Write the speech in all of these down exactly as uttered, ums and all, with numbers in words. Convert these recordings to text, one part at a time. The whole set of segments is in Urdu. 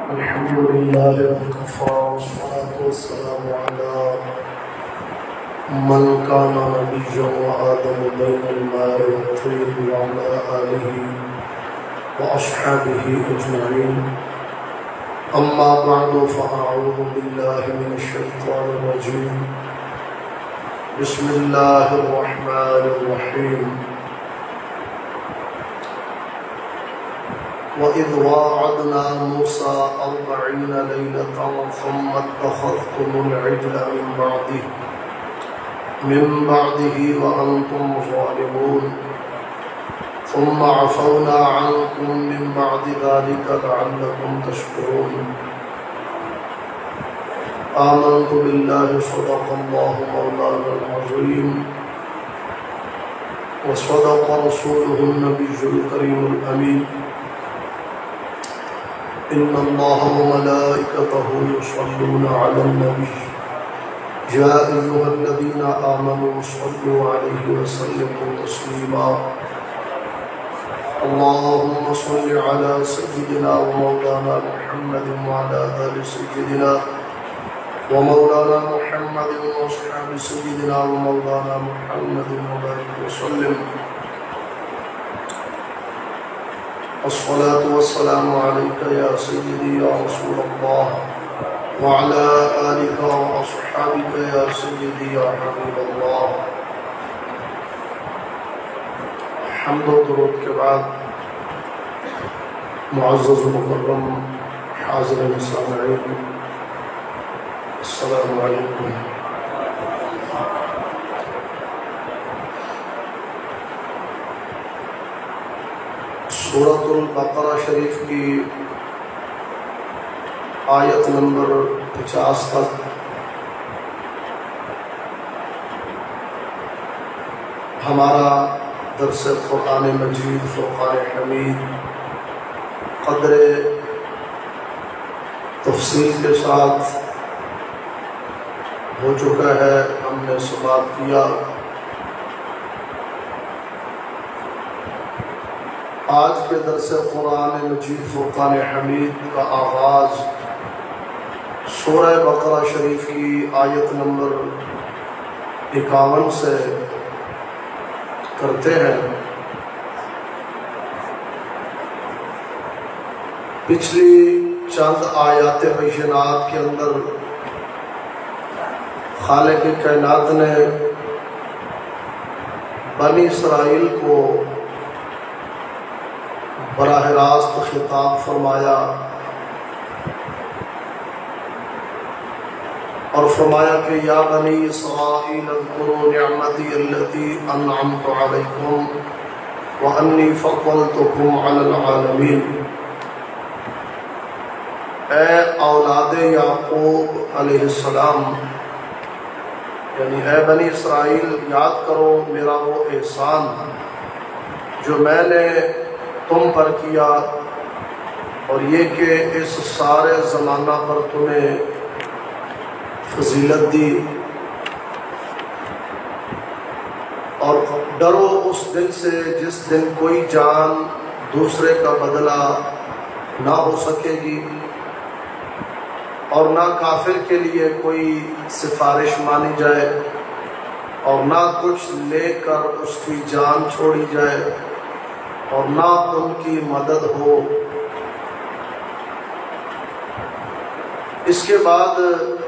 الحمد لله وكفى والصلاة والسلام على من كان نبيا وآدم بين الماء والطين وعلى آله وأصحابه أجمعين. أما بعد فأعوذ بالله من الشيطان الرجيم. بسم الله الرحمن الرحيم. وَإِذْ وَاعَدْنَا مُوسَىٰ أَرْبَعِينَ لَيْلَةً ثُمَّ اتَّخَذْتُمُ الْعِجْلَ مِن بَعْدِهِ مِن بَعْدِهِ وَأَنْتُمْ ظَالِمُونَ ثُمَّ عَفَوْنَا عَنكُم مِّن بَعْدِ ذَلِكَ لَعَلَّكُمْ تَشْكُرُونَ. آمنت بالله صدق الله مولانا العظيم وصدق رسوله النبي الكريم الأمين. إن الله وملائكته يصلون على النبي يا أيها الذين آمنوا صلوا عليه وسلموا تسليما. اللهم صل على سيدنا ومولانا محمد وعلى آل سيدنا ومولانا محمد وأصحاب سيدنا ومولانا محمد وبارك وسلم. الصلاة والسلام عليك يا سيدي يا رسول الله وعلى آلك وأصحابك يا سيدي يا حبيب الله. حمد و درود کے بعد معزز و مکرم حاضرین سامعین، السلام علیکم. سورۃ البقرہ شریف کی آیت نمبر پچاس تک ہمارا درس قرآن مجید فرقان حمید قدر تفصیل کے ساتھ ہو چکا ہے. ہم نے سماعت کیا. آج کے درس قرآن مجید فرقان حمید کا آغاز سورہ بقرہ شریف کی آیت نمبر اکاون سے کرتے ہیں. پچھلی چند آیات بینات کے اندر خالق کائنات نے بنی اسرائیل کو براہ راست خطاب فرمایا اور فرمایا کہ یا بنی اسرائیل اذکروا نعمتی التی انعمت علیکم وانی فضلتکم علی العالمین. اے اولاد یعقوب علیہ السلام، یعنی اے بنی اسرائیل، یاد کرو میرا وہ احسان جو میں نے تم پر کیا، اور یہ کہ اس سارے زمانہ پر تمہیں فضیلت دی. اور ڈرو اس دن سے جس دن کوئی جان دوسرے کا بدلہ نہ ہو سکے گی اور نہ کافر کے لیے کوئی سفارش مانی جائے اور نہ کچھ لے کر اس کی جان چھوڑی جائے اور نہ ان کی مدد ہو. اس کے بعد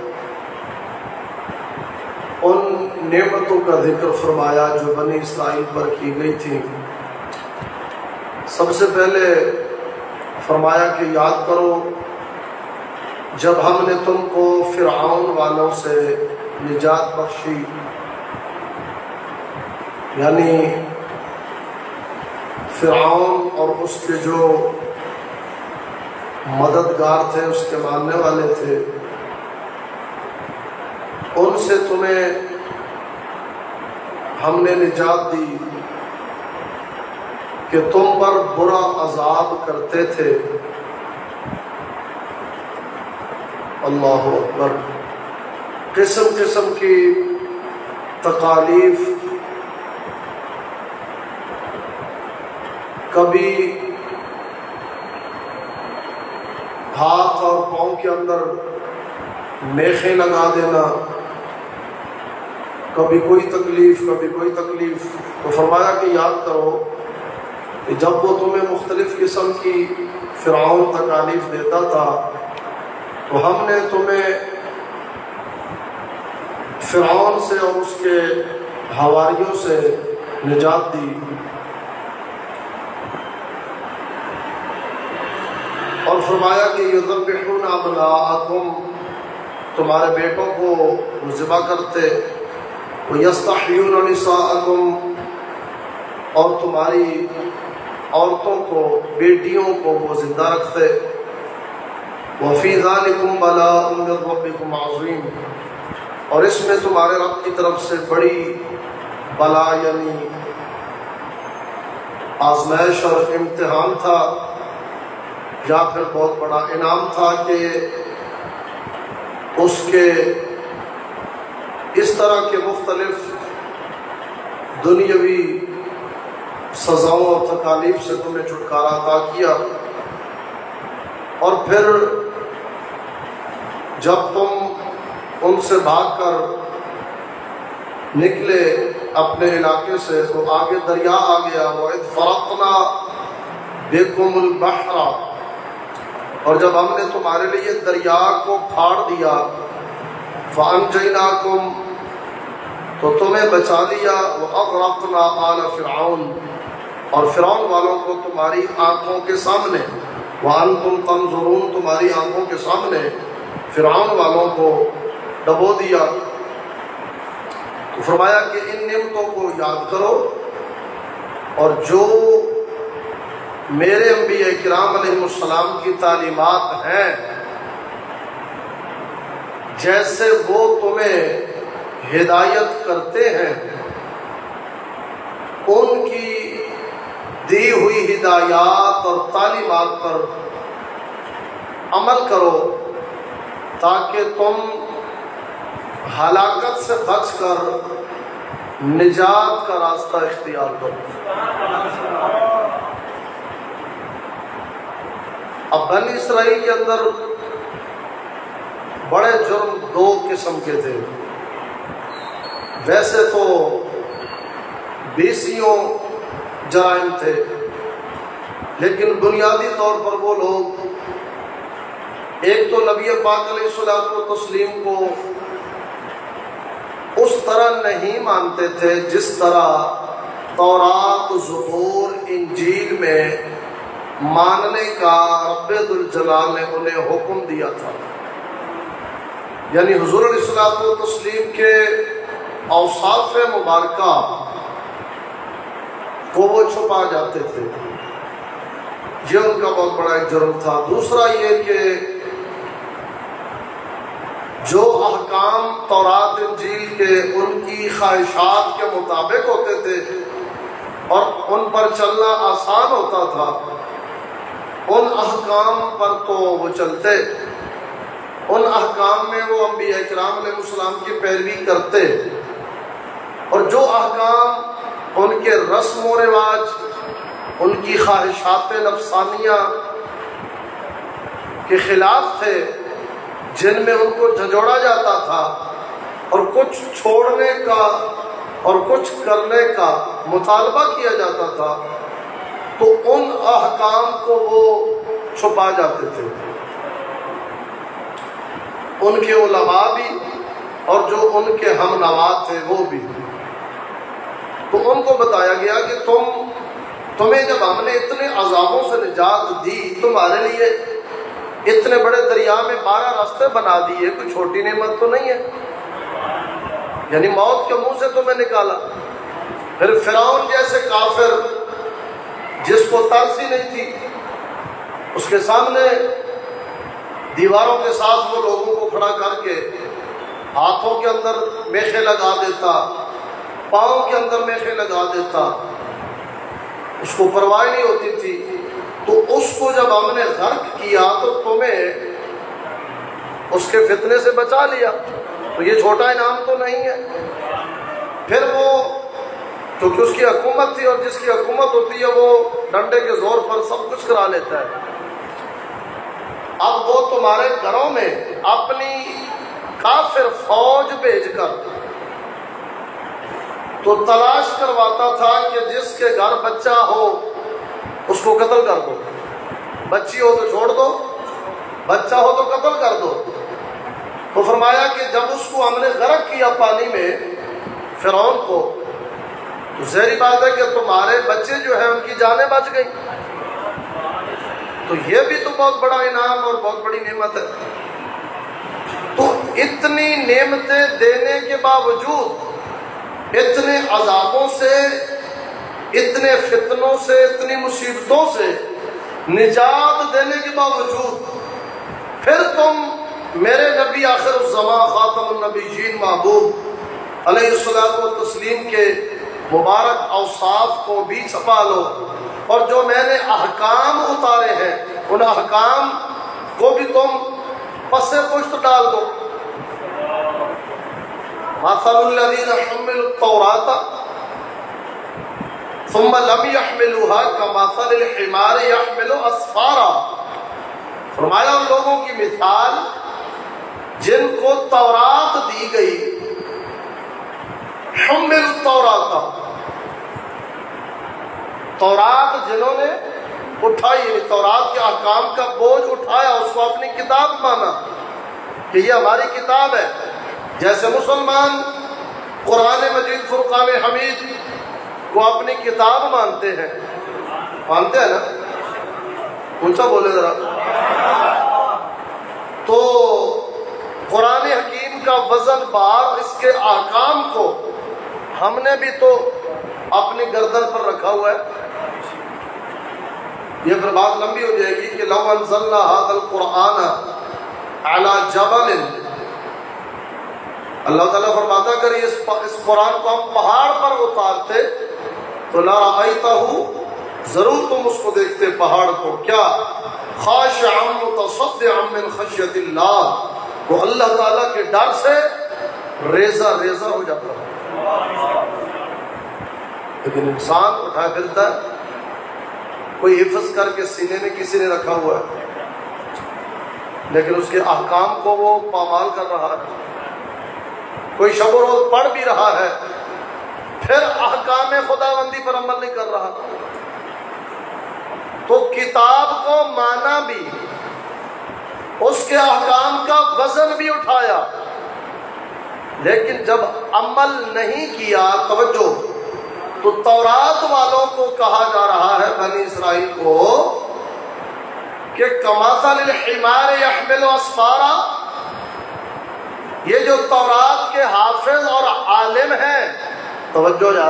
ان نعمتوں کا ذکر فرمایا جو بنی اسرائیل پر کی گئی تھی. سب سے پہلے فرمایا کہ یاد کرو جب ہم نے تم کو فرعون والوں سے نجات بخشی، یعنی فرعون اور اس کے جو مددگار تھے، اس کے ماننے والے تھے، ان سے تمہیں ہم نے نجات دی کہ تم پر برا عذاب کرتے تھے. اللہ اکبر. قسم قسم کی تکالیف، کبھی ہاتھ اور پاؤں کے اندر میخیں لگا دینا، کبھی کوئی تکلیف کبھی کوئی تکلیف۔ تو فرمایا کہ یاد کرو کہ جب وہ تمہیں مختلف قسم کی فرعون تکالیف دیتا تھا تو ہم نے تمہیں فرعون سے اور اس کے حواریوں سے نجات دی، اور فرمایا کہ یذبحون ابناءکم، تمہارے بیٹوں کو وہ ذبح کرتے، وَيَسْتَحْيُونَ نِسَاءَكُمْ، اور تمہاری عورتوں کو بیٹیوں کو وہ زندہ رکھتے، وَفِي ذَلِكُمْ بَلَاءٌ مِّن رَّبِّكُمْ عَظِيمٌ، اور اس میں تمہارے رب کی طرف سے بڑی بلا یعنی آزمائش اور امتحان تھا، یا پھر بہت بڑا انعام تھا کہ اس کے اس طرح کے مختلف دنیاوی سزاؤں اور تکالیف سے تمہیں چھٹکارا عطا کیا۔ اور پھر جب تم ان سے بھاگ کر نکلے اپنے علاقے سے تو آگے دریا آ گیا، وَإِذْ فَرَقْنَا بِكُمُ الْبَحْرَ، اور جب ہم نے تمہارے لیے دریا کو پھاڑ دیا، فَأَنْجَيْنَاكُمْ، تو تمہیں بچا لیا، وَأَغْرَقْنَا آلَ فِرْعَوْنَ، اور فرعون والوں کو تمہاری آنکھوں کے سامنے، وَأَنْتُمْ تَنْظُرُونَ، تمہاری آنکھوں کے سامنے فرعون والوں کو ڈبو دیا۔ تو فرمایا کہ ان نعمتوں کو یاد کرو، اور جو میرے انبیاء کرام علیہ السلام کی تعلیمات ہیں، جیسے وہ تمہیں ہدایت کرتے ہیں، ان کی دی ہوئی ہدایات اور تعلیمات پر عمل کرو تاکہ تم ہلاکت سے بچ کر نجات کا راستہ اختیار کرو۔ اب بنی اسرائیل کے اندر بڑے جرم دو قسم کے تھے، ویسے تو بیسیوں جرائم تھے، لیکن بنیادی طور پر وہ لوگ ایک تو نبی پاک علیہ الصلوۃ والتسلیم کو اس طرح نہیں مانتے تھے جس طرح تورات، زبور، انجیل میں ماننے کا رب ذوالجلال نے انہیں حکم دیا تھا۔ یعنی حضور علیہ الصلوۃ والتسلیم کے اوصاف مبارکہ کو وہ چھپا جاتے تھے، یہ ان کا بہت بڑا ایک جرم تھا۔ دوسرا یہ کہ جو احکام تورات انجیل کے ان کی خواہشات کے مطابق ہوتے تھے اور ان پر چلنا آسان ہوتا تھا، ان احکام پر تو وہ چلتے، ان احکام میں وہ انبیاء کرام علیہ السلام کی پیروی کرتے، اور جو احکام ان کے رسم و رواج، ان کی خواہشات نفسانیہ کے خلاف تھے، جن میں ان کو جھنجھوڑا جاتا تھا اور کچھ چھوڑنے کا اور کچھ کرنے کا مطالبہ کیا جاتا تھا، تو ان احکام کو وہ چھپا جاتے تھے۔ ان کے علماء بھی اور جو ان کے ہم نوا تھے وہ بھی، تو ان کو بتایا گیا کہ تم تمہیں جب ہم نے اتنے عذابوں سے نجات دی، تمہارے لیے اتنے بڑے دریا میں بارہ راستے بنا دیے، کوئی چھوٹی نعمت تو نہیں ہے، یعنی موت کے منہ سے تمہیں نکالا۔ پھر فرعون جیسے کافر جس کو ترس ہی نہیں تھی، اس کے سامنے دیواروں کے ساتھ وہ لوگوں کو کھڑا کر کے ہاتھوں کے اندر میخیں لگا دیتا، پاؤں کے اندر میخیں لگا دیتا، اس کو پرواہ نہیں ہوتی تھی۔ تو اس کو جب ہم نے غرق کیا تو تمہیں اس کے فتنے سے بچا لیا، تو یہ چھوٹا انعام تو نہیں ہے۔ پھر وہ کیونکہ اس کی حکومت تھی، اور جس کی حکومت ہوتی ہے وہ ڈنڈے کے زور پر سب کچھ کرا لیتا ہے۔ اب وہ تمہارے گھروں میں اپنی کافر فوج بھیج کر تو تلاش کرواتا تھا کہ جس کے گھر بچہ ہو اس کو قتل کر دو، بچی ہو تو چھوڑ دو، بچہ ہو تو قتل کر دو۔ تو فرمایا کہ جب اس کو ہم نے غرق کیا پانی میں فرعون کو، تو ظاہری بات ہے کہ تمہارے بچے جو ہیں ان کی جانیں بچ گئی، تو یہ بھی تو بہت بڑا انعام اور بہت بڑی نعمت ہے۔ تو اتنی نعمتیں دینے کے باوجود اتنے عذابوں سے، اتنے فتنوں سے، اتنی مصیبتوں سے نجات دینے کے باوجود پھر تم میرے نبی آخر الزمان خاتم النبیین محبوب علیہ الصلوۃ والتسلیم کے مبارک اوصاف کو بھی چھپا لو، اور جو میں نے احکام اتارے ہیں ان احکام کو بھی تم پس پشت ڈال دو۔ مثل الذین حملوا التوراۃ ثم لم يحملوها كمثل الحمار يحمل اسفارا، فرمایا ان لوگوں کی مثال جن کو تورات دی گئی، حملوا التوراۃ، تورات جنہوں نے اٹھائی، یعنی تورات کے احکام کا بوجھ اٹھایا، اس کو اپنی کتاب مانا کہ یہ ہماری کتاب ہے۔ جیسے مسلمان قرآن مجید فرقان حمید کو اپنی کتاب مانتے ہیں، مانتے ہیں نا، اونچا بولے ذرا۔ تو قرآن حکیم کا وزن بار، اس کے احکام کو ہم نے بھی تو اپنی گردن پر رکھا ہوا ہے۔ یہ پھر بات لمبی ہو جائے گی کہ لو انزلنا ھذا القرآن علی جبل، اللہ تعالیٰ فرماتا اگر اس اس قرآن کو ہم پہاڑ پر اتارتے تو لرأیتہ، ضرور تم اس کو دیکھتے پہاڑ کو، کیا خاشعا متصدعا من خشیۃ اللہ، وہ اللہ تعالیٰ کے ڈر سے ریزہ ریزہ ہو جاتا ہے۔ لیکن انسان اٹھا پھرتا ہے، کوئی حفظ کر کے سینے میں کسی نے رکھا ہوا ہے، لیکن اس کے احکام کو وہ پامال کر رہا ہے، کوئی شب و روز پڑھ بھی رہا ہے، پھر احکام خداوندی پر عمل نہیں کر رہا۔ تو کتاب کو مانا بھی، اس کے احکام کا وزن بھی اٹھایا، لیکن جب عمل نہیں کیا، توجہ، تو تورات والوں کو کہا جا رہا ہے، بنی اسرائیل کو، کہ کمثل الحمار یحمل اسفارا، یہ جو تورات کے حافظ اور عالم ہیں، توجہ یار،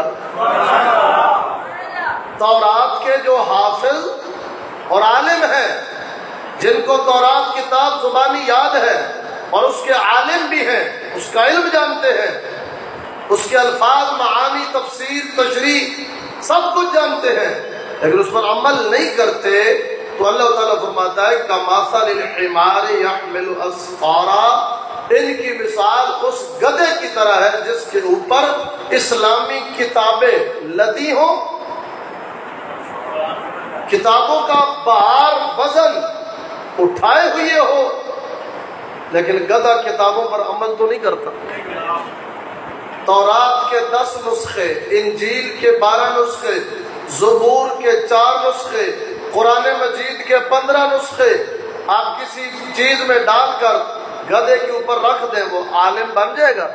تورات کے جو حافظ اور عالم ہیں، جن کو تورات کتاب زبانی یاد ہے اور اس کے عالم بھی ہیں، اس کا علم جانتے ہیں، اس کے الفاظ، معانی، تفسیر، تشریح سب کچھ جانتے ہیں، لیکن اس پر عمل نہیں کرتے، تو اللہ تعالیٰ فرماتا ہے کمثل الحمار یحمل اسفارا، ان کی مثال اس گدھے کی طرح ہے جس کے اوپر اسلامی کتابیں لدی ہوں، کتابوں کا بار وزن اٹھائے ہوئے ہو، لیکن گدھا کتابوں پر عمل تو نہیں کرتا۔ تورات کے دس نسخے، انجیل کے بارہ نسخے، زبور کے چار نسخے، قرآن مجید کے پندرہ نسخے آپ کسی چیز میں ڈال کر گدھے کے اوپر رکھ دیں، وہ عالم بن جائے گا؟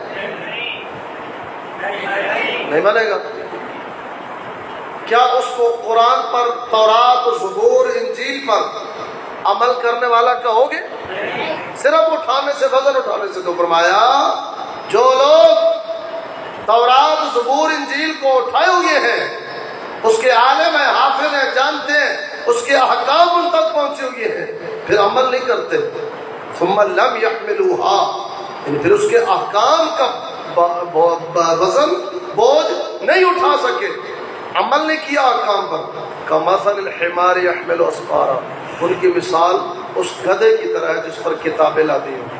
نہیں بنے گا۔ کیا اس کو قرآن پر، تورات، زبور، انجیل پر عمل کرنے والا کہو گے؟ صرف اٹھانے سے، وزن اٹھانے سے۔ تو فرمایا جو لوگ تورات، زبور، انجیل کو اٹھائے ہوئے ہیں، اس کے عالم ہیں، حافظ ہیں، جانتے ہیں، اس کے احکام ان تک پہنچے ہوئے ہیں، پھر عمل نہیں کرتے، ثم لم يحملوها، یعنی پھر اس کے احکام کا وزن، بوجھ نہیں اٹھا سکے، عمل نہیں کیا احکام پر، کمثل الحمار يحمل اسفارا، ان کی مثال اس گدھے کی طرح ہے جس پر کتابیں لاتی ہوں۔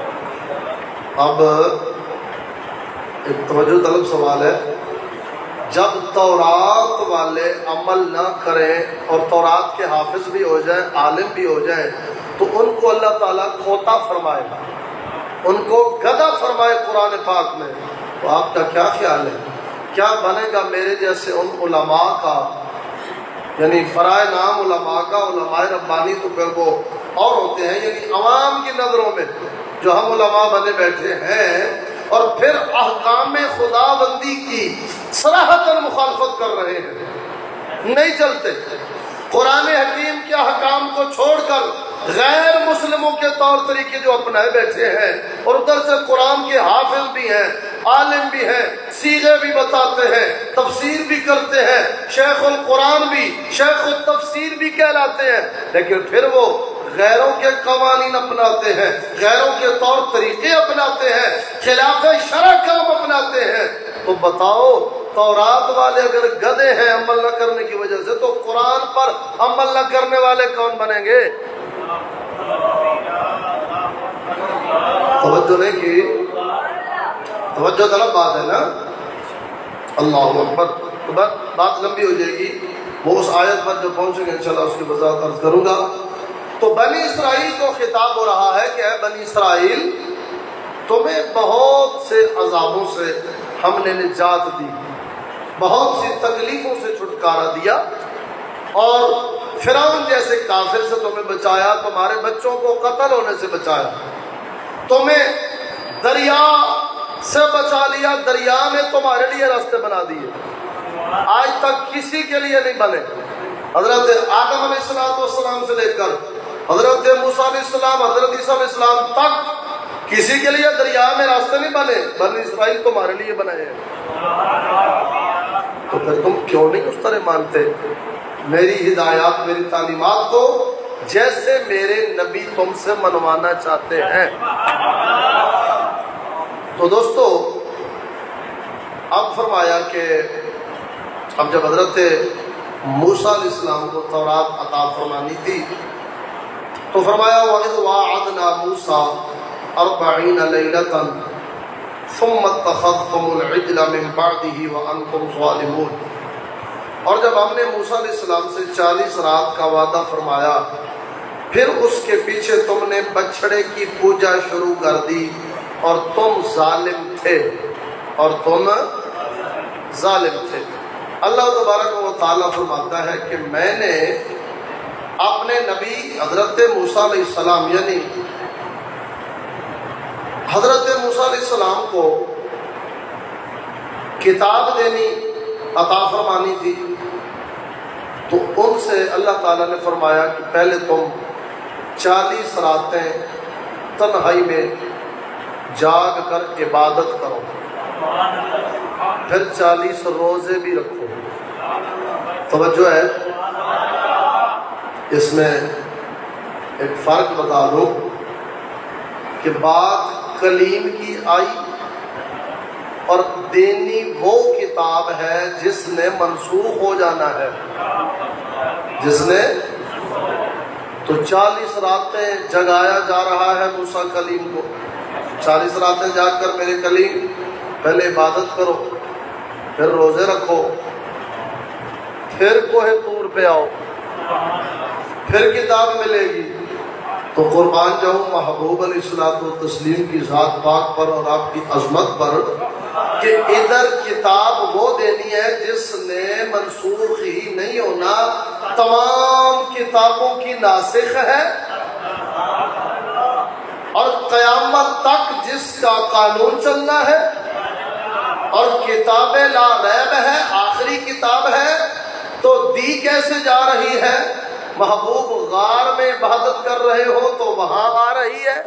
اب ایک توجہ طلب سوال ہے، جب تورات والے عمل نہ کریں اور تورات کے حافظ بھی ہو جائیں، عالم بھی ہو جائیں، تو ان کو اللہ تعالیٰ کھوتا فرمائے گا، ان کو گدھا فرمائے قرآن پاک میں۔ تو آپ کا کیا خیال ہے، کیا بنے گا میرے جیسے ان علماء کا، یعنی فرائے نام علماء کا؟ علماء ربانی تو پھر وہ اور ہوتے ہیں، یعنی عوام کی نظروں میں جو ہم علماء بنے بیٹھے ہیں اور پھر احکام خدا بندی کی صراحتاً مخالفت کر رہے ہیں، نہیں چلتے، قرآن حکیم کے احکام کو چھوڑ کر غیر مسلموں کے طور طریقے جو اپنائے بیٹھے ہیں، اور ادھر سے قرآن کے حافظ بھی ہیں، عالم بھی ہیں، صیغے بھی بتاتے ہیں، تفسیر بھی کرتے ہیں، شیخ القرآن بھی، شیخ التفسیر بھی کہلاتے ہیں، لیکن پھر وہ غیروں کے قوانین اپناتے ہیں، غیروں کے طور طریقے اپناتے ہیں، خلاف شرع کام اپناتے ہیں۔ تو بتاؤ، تورات والے اگر گدھے ہیں عمل نہ کرنے کی وجہ سے، تو قرآن پر عمل نہ کرنے والے کون بنیں گے؟ توجہ نہیں کی، توجہ طلب بات ہے نا۔ اللہ اکبر۔ تو بات لمبی ہو جائے گی، وہ اس آیت پر جو پہنچیں گے انشاءاللہ اس کی وضاحت عرض کروں گا۔ تو بنی اسرائیل کو خطاب ہو رہا ہے کہ اے بنی اسرائیل، تمہیں بہت سے عذابوں سے ہم نے نجات دی، بہت سی تکلیفوں سے چھٹکارا دیا، اور فرعون جیسے کافر سے تمہیں بچایا، تمہارے بچوں کو قتل ہونے سے بچایا، تمہیں دریا سے بچا لیا، دریا میں تمہارے لیے راستے بنا دیے، آج تک کسی کے لیے نہیں بنے۔ حضرت آدم علیہ السلام سے لے کر حضرت موسیٰ علیہ السلام، حضرت عیسیٰ علیہ السلام تک کسی کے لیے دریا میں راستے نہیں بنے، بنی اسرائیل تمہارے لیے بنائے ہیں۔ تو پھر تم کیوں نہیں اس طرح مانتے میری ہدایات، میری تعلیمات کو، جیسے میرے نبی تم سے منوانا چاہتے ہیں؟ تو دوستو، اب فرمایا کہ اب جب حضرت موسیٰ علیہ السلام کو تورات عطا فرمانی تھی تو فرمایا وَإِذْ وَاعَدْنَا مُوسَىٰ أَرْبَعِينَ لَيْلَةً ثُمَّ اتَّخَذْتُمُ الْعِجْلَ مِن بَعْدِهِ وَأَنْتُمْ ظَالِمُونَ۔ اور جب ہم نے موسیٰ علیہ السلام سے چالیس رات کا وعدہ فرمایا، پھر اس کے پیچھے تم نے بچڑے کی پوجا شروع کر دی، اور تم ظالم تھے، اور تم ظالم تھے۔ اللہ تبارک و تعالیٰ فرماتا ہے کہ میں نے اپنے نبی حضرت موسیٰ علیہ السلام، یعنی حضرت موسیٰ علیہ السلام کو کتاب دینی عطا فرمانی تھی، تو ان سے اللہ تعالیٰ نے فرمایا کہ پہلے تم چالیس راتیں تنہائی میں جاگ کر عبادت کرو، پھر چالیس روزے بھی رکھو۔ توجہ ہے، اس میں ایک فرق بتا دوں کہ بات کلیم کی آئی، اور دینی وہ کتاب ہے جس نے منسوخ ہو جانا ہے، جس نے تو چالیس راتیں جگایا جا رہا ہے موسیٰ کلیم کو، چالیس راتیں جاگ کر میرے کلیم پہلے عبادت کرو، پھر روزے رکھو، پھر کوہ طور پہ آؤ، پھر کتاب ملے گی۔ تو قربان جاؤں محبوب علیہ الصلوۃ والتسلیم کی ذات پاک پر اور آپ کی عظمت پر کہ ادھر کتاب وہ دینی ہے جس نے منسوخ ہی نہیں ہونا، تمام کتابوں کی ناسخ ہے، اور قیامت تک جس کا قانون چلنا ہے، اور کتاب لا ریب ہے، آخری کتاب ہے۔ تو دی کیسے جا رہی ہے؟ محبوب غار میں عبادت کر رہے ہو تو وہاں آ رہی ہے،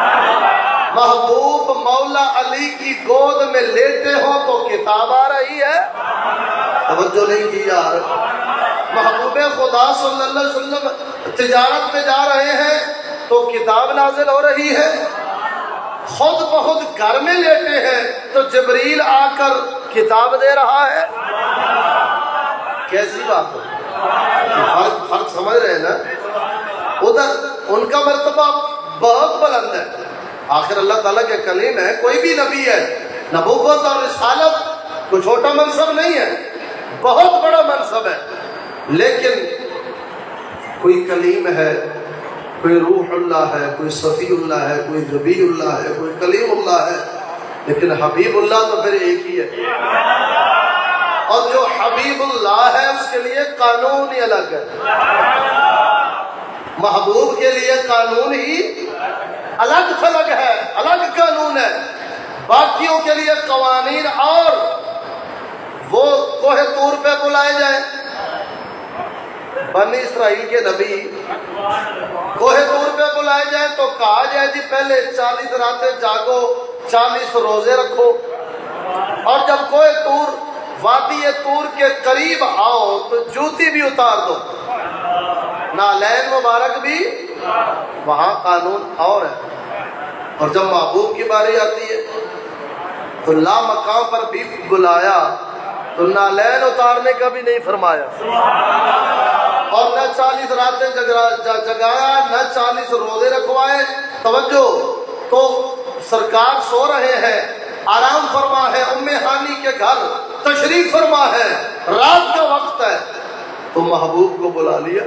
محبوب مولا علی کی گود میں لیٹے ہو تو کتاب آ رہی ہے۔ توجہ نہیں کی یار، محبوب خدا صلی اللہ علیہ وسلم تجارت پہ جا رہے ہیں تو کتاب نازل ہو رہی ہے، خود بخود گھر میں لیٹے ہیں تو جبریل آ کر کتاب دے رہا ہے۔ کیسی بات ہے، فرق فرق سمجھ رہے ہیں نا؟ ادھر ان کا مرتبہ بہت بلند ہے، آخر اللہ تعالیٰ کے کلیم ہے، کوئی بھی نبی ہے، نبوت اور رسالت کوئی چھوٹا منصب نہیں ہے، بہت بڑا منصب ہے، لیکن کوئی کلیم ہے، کوئی روح اللہ ہے، کوئی صفی اللہ ہے، کوئی نبی اللہ ہے، کوئی کلیم اللہ ہے، لیکن حبیب اللہ تو پھر ایک ہی ہے۔ اور جو حبیب اللہ ہے اس کے لیے قانون ہی الگ ہے، محبوب کے لیے قانون ہی الگ تھلگ ہے، الگ قانون ہے، باقیوں کے لیے قوانین اور وہ کوہ طور پہ بلائے جائیں، بنی اسرائیل کے نبی کوہ طور پہ بلائے جائیں تو کہا جائے جی پہلے چالیس راتیں جاگو، چالیس روزے رکھو، اور جب کوہ طور وادی طور کے قریب آؤ تو جوتی بھی اتار دو، نالین مبارک بھی، وہاں قانون اور ہے۔ اور جب محبوب کی باری آتی ہے تو لا مقام پر بھی بلایا تو نالین اتارنے کا بھی نہیں فرمایا، اور نہ چالیس راتیں جگایا، نہ چالیس روزے رکھوائے۔ توجہ، تو سرکار سو رہے ہیں، آرام فرما ہے، ام ہانی کے گھر تشریف فرما ہے، رات کا وقت ہے، تو محبوب کو بلا لیا،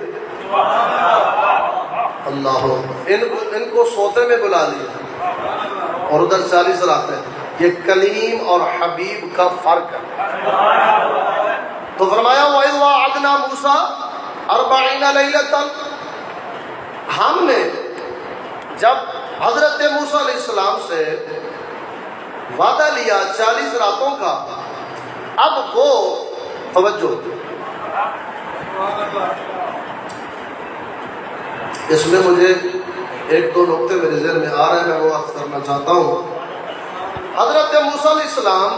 اللہ ان کو ان کو سوتے میں بلا لیا، اور ادھر چالیس راتیں۔ یہ کلیم اور حبیب کا فرق ہے۔ تو فرمایا وَإِذْ وَعَدْنَا مُوسَىٰ أَرْبَعِينَ لَيْلَةً، ہم نے جب حضرت موسیٰ علیہ السلام سے وعدہ لیا چالیس راتوں کا، اب وہ توجہ، اس میں مجھے ایک دو نقطے میرے ذہن میں آ رہے ہیں، میں وہ عرض کرنا چاہتا ہوں۔ حضرت موسیٰ علیہ السلام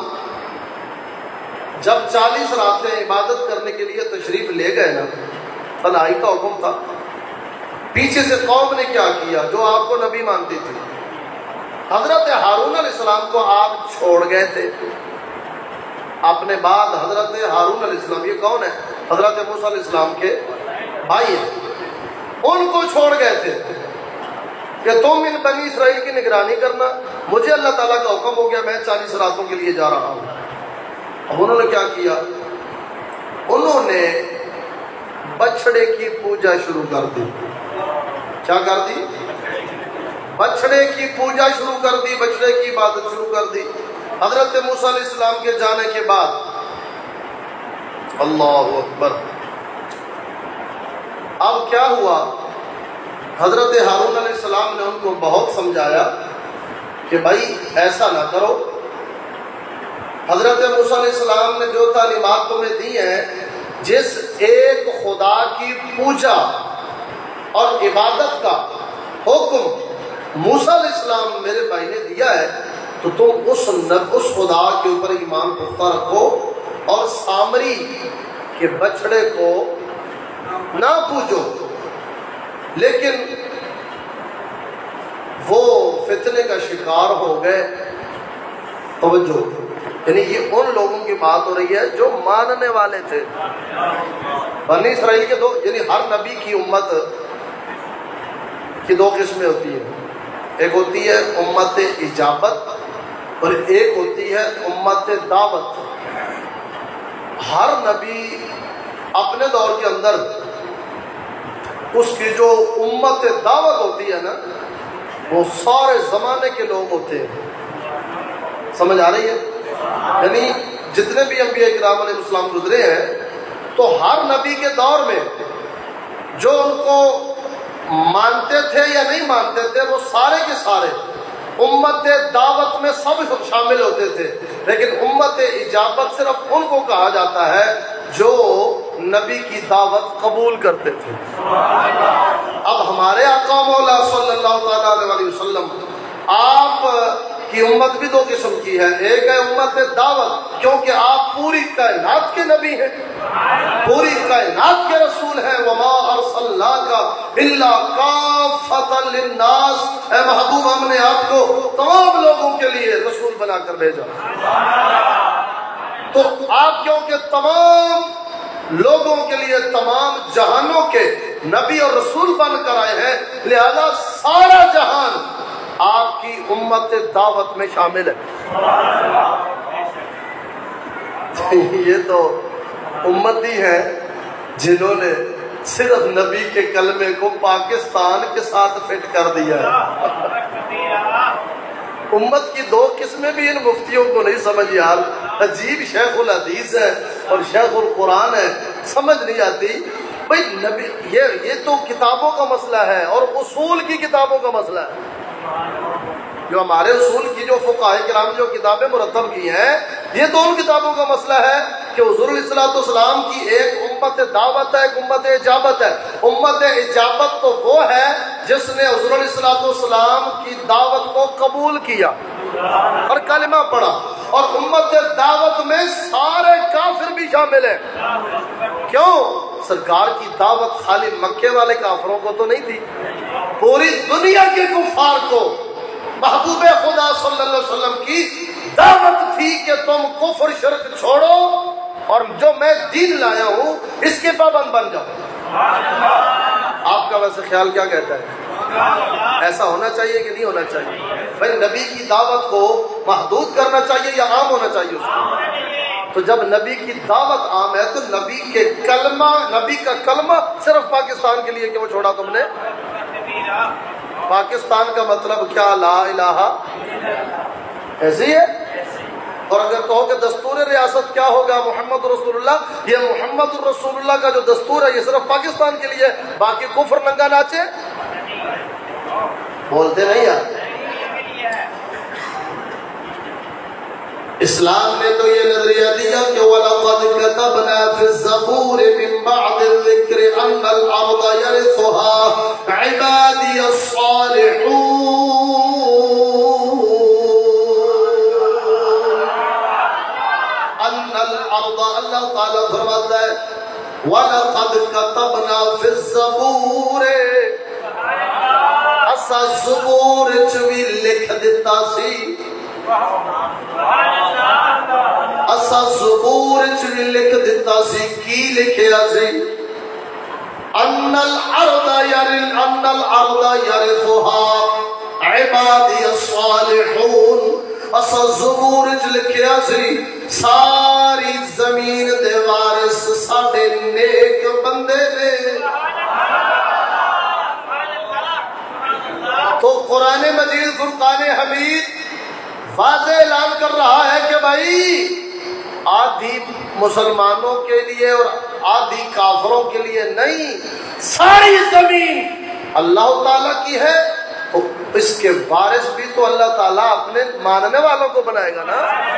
جب چالیس راتیں عبادت کرنے کے لیے تشریف لے گئے نا، تنہائی کا حکم تھا، پیچھے سے قوم نے کیا کیا جو آپ کو نبی مانتی تھی، حضرت ہارون علیہ السلام کو آپ چھوڑ گئے تھے، اپنے بعد حضرت ہارون علیہ السلام، یہ کون ہے؟ حضرت موسیٰ علیہ السلام کے بھائی ہیں، ان کو چھوڑ گئے تھے کہ تم ان بنی اسرائیل کی نگرانی کرنا، مجھے اللہ تعالیٰ کا حکم ہو گیا، میں چالیس راتوں کے لیے جا رہا ہوں۔ اب انہوں نے کیا کیا؟ انہوں نے بچڑے کی پوجا شروع کر دی۔ کیا کر دی؟ بچڑے کی پوجا شروع کر دی، بچڑے کی عبادت شروع کر دی۔ حضرت موسیٰ علیہ السلام کے جانے کے بعد اللہ اکبر، اب کیا ہوا؟ حضرت ہارون علیہ السلام نے ان کو بہت سمجھایا کہ بھائی ایسا نہ کرو، حضرت موسیٰ علیہ السلام نے جو تعلیمات تمہیں دی ہیں، جس ایک خدا کی پوجا اور عبادت کا حکم موسیٰ علیہ السلام میرے بھائی نے دیا ہے، تو تم اس اس خدا کے اوپر ایمان پختہ رکھو، اور سامری کے بچڑے کو نہ پوجو۔ لیکن وہ فتنے کا شکار ہو گئے۔ توجہ، یعنی یہ ان لوگوں کی بات ہو رہی ہے جو ماننے والے تھے۔ بنی اسرائیل کے دو، یعنی ہر نبی کی امت کی دو قسمیں ہوتی ہیں، ایک ہوتی ہے امت اجابت اور ایک ہوتی ہے امت دعوت۔ ہر نبی اپنے دور کے اندر اس کی جو امت دعوت ہوتی ہے نا، وہ سارے زمانے کے لوگ ہوتے ہیں۔ سمجھ آ رہی ہے؟ یعنی جتنے بھی انبیاء کرام علیہ السلام گزرے ہیں، تو ہر نبی کے دور میں جو ان کو مانتے تھے یا نہیں مانتے تھے، وہ سارے کے سارے امت دعوت میں سب شامل ہوتے تھے، لیکن امت اجابت صرف ان کو کہا جاتا ہے جو نبی کی دعوت قبول کرتے تھے۔ اب ہمارے آقا مولا صلی اللہ تعالیٰ علیہ وسلم، آپ کی امت بھی دو قسم کی ہے، ایک ہے امت دعوت، کیونکہ آپ پوری کائنات کے نبی ہیں، پوری کائنات کے رسول ہیں۔ وما ارسلناک الا کافۃ للناس، اے محبوب ہم نے آپ کو تمام لوگوں کے لیے رسول بنا کر بھیجا۔ تو آپ کیونکہ تمام لوگوں کے لیے تمام جہانوں کے نبی اور رسول بن کر آئے ہیں، لہذا سارا جہان آپ کی امت دعوت میں شامل ہے۔ یہ تو امتی ہیں جنہوں نے صرف نبی کے کلمے کو پاکستان کے ساتھ فٹ کر دیا ہے۔ امت کی دو قسمیں بھی ان مفتیوں کو نہیں سمجھ یار، عجیب شیخ الحدیث ہے اور شیخ القرآن ہے، سمجھ نہیں آتی بھائی نبی، یہ یہ تو کتابوں کا مسئلہ ہے اور اصول کی کتابوں کا مسئلہ ہے۔ جو ہمارے اصول کی جو فقہاء کرام جو کتابیں مرتب کی ہیں، یہ تو ان کتابوں کا مسئلہ ہے کہ حضور علیہ الصلوۃ والسلام کی ایک امت دعوت ہے، ایک امت اجابت ہے۔ امت اجابت تو وہ ہے جس نے حضور علیہ الصلوۃ والسلام کی دعوت کو قبول کیا اور کلمہ پڑھا، اور امت دعوت میں سارے کافر بھی شامل ہیں۔ کیوں؟ سرکار کی دعوت خالی مکے والے کافروں کو تو نہیں تھی، پوری دنیا کے کفار کو محبوب خدا صلی اللہ علیہ وسلم کی دعوت تھی کہ تم کفر شرک چھوڑو اور جو میں دین لایا ہوں اس کے پابند بن جاؤ۔ آپ کا ویسے خیال کیا کہتا ہے؟ ایسا ہونا چاہیے کہ نہیں ہونا چاہیے؟ بھائی نبی کی دعوت کو محدود کرنا چاہیے یا عام ہونا چاہیے اس کو؟ تو جب نبی کی دعوت عام ہے تو نبی کے کلمہ، نبی کا کلمہ صرف پاکستان کے لیے کیوں چھوڑا تم نے؟ پاکستان کا مطلب کیا؟ لا الہ، ایسے ہی ہے۔ اور اگر کہو کہ دستور ریاست کیا ہوگا؟ محمد رسول اللہ، یہ محمد رسول اللہ کا جو دستور ہے یہ صرف پاکستان کے لیے، باقی کفر ننگا ناچے بولتے نہیں یار۔ اسلام نے تو یہ نظریہ دیا کہ وَلَقَدْ كَتَبْنَا فِي الزَّبُورِ مِن بَعْدِ الذِّكْرِ أَنَّ الْأَرْضَ يَرِثُهَا عِبَادِيَ الصَّالِحُونَ۔ أَنَّ الْأَرْضَ، اللہ تعالیٰ فرماتا ہے وَلَقَدْ كَتَبْنَا فِي الزَّبُورِ، اسا زبور چوی لکھ دیتا سی، اسا زبور چوی لکھ دیتا سی، کی لکھیا سی؟ ان الارض یرن ان الارض یرثها عبادی الصالحون، اسا زبور چ لکھیا سی ساری زمین دے وارث ساڈے نیک بندے نے۔ تو قرآن مجید فرقان حمید واضح اعلان کر رہا ہے کہ بھائی آدھی مسلمانوں کے لیے اور آدھی کافروں کے لیے نہیں، ساری زمین اللہ تعالیٰ کی ہے، تو اس کے وارث بھی تو اللہ تعالیٰ اپنے ماننے والوں کو بنائے گا نا۔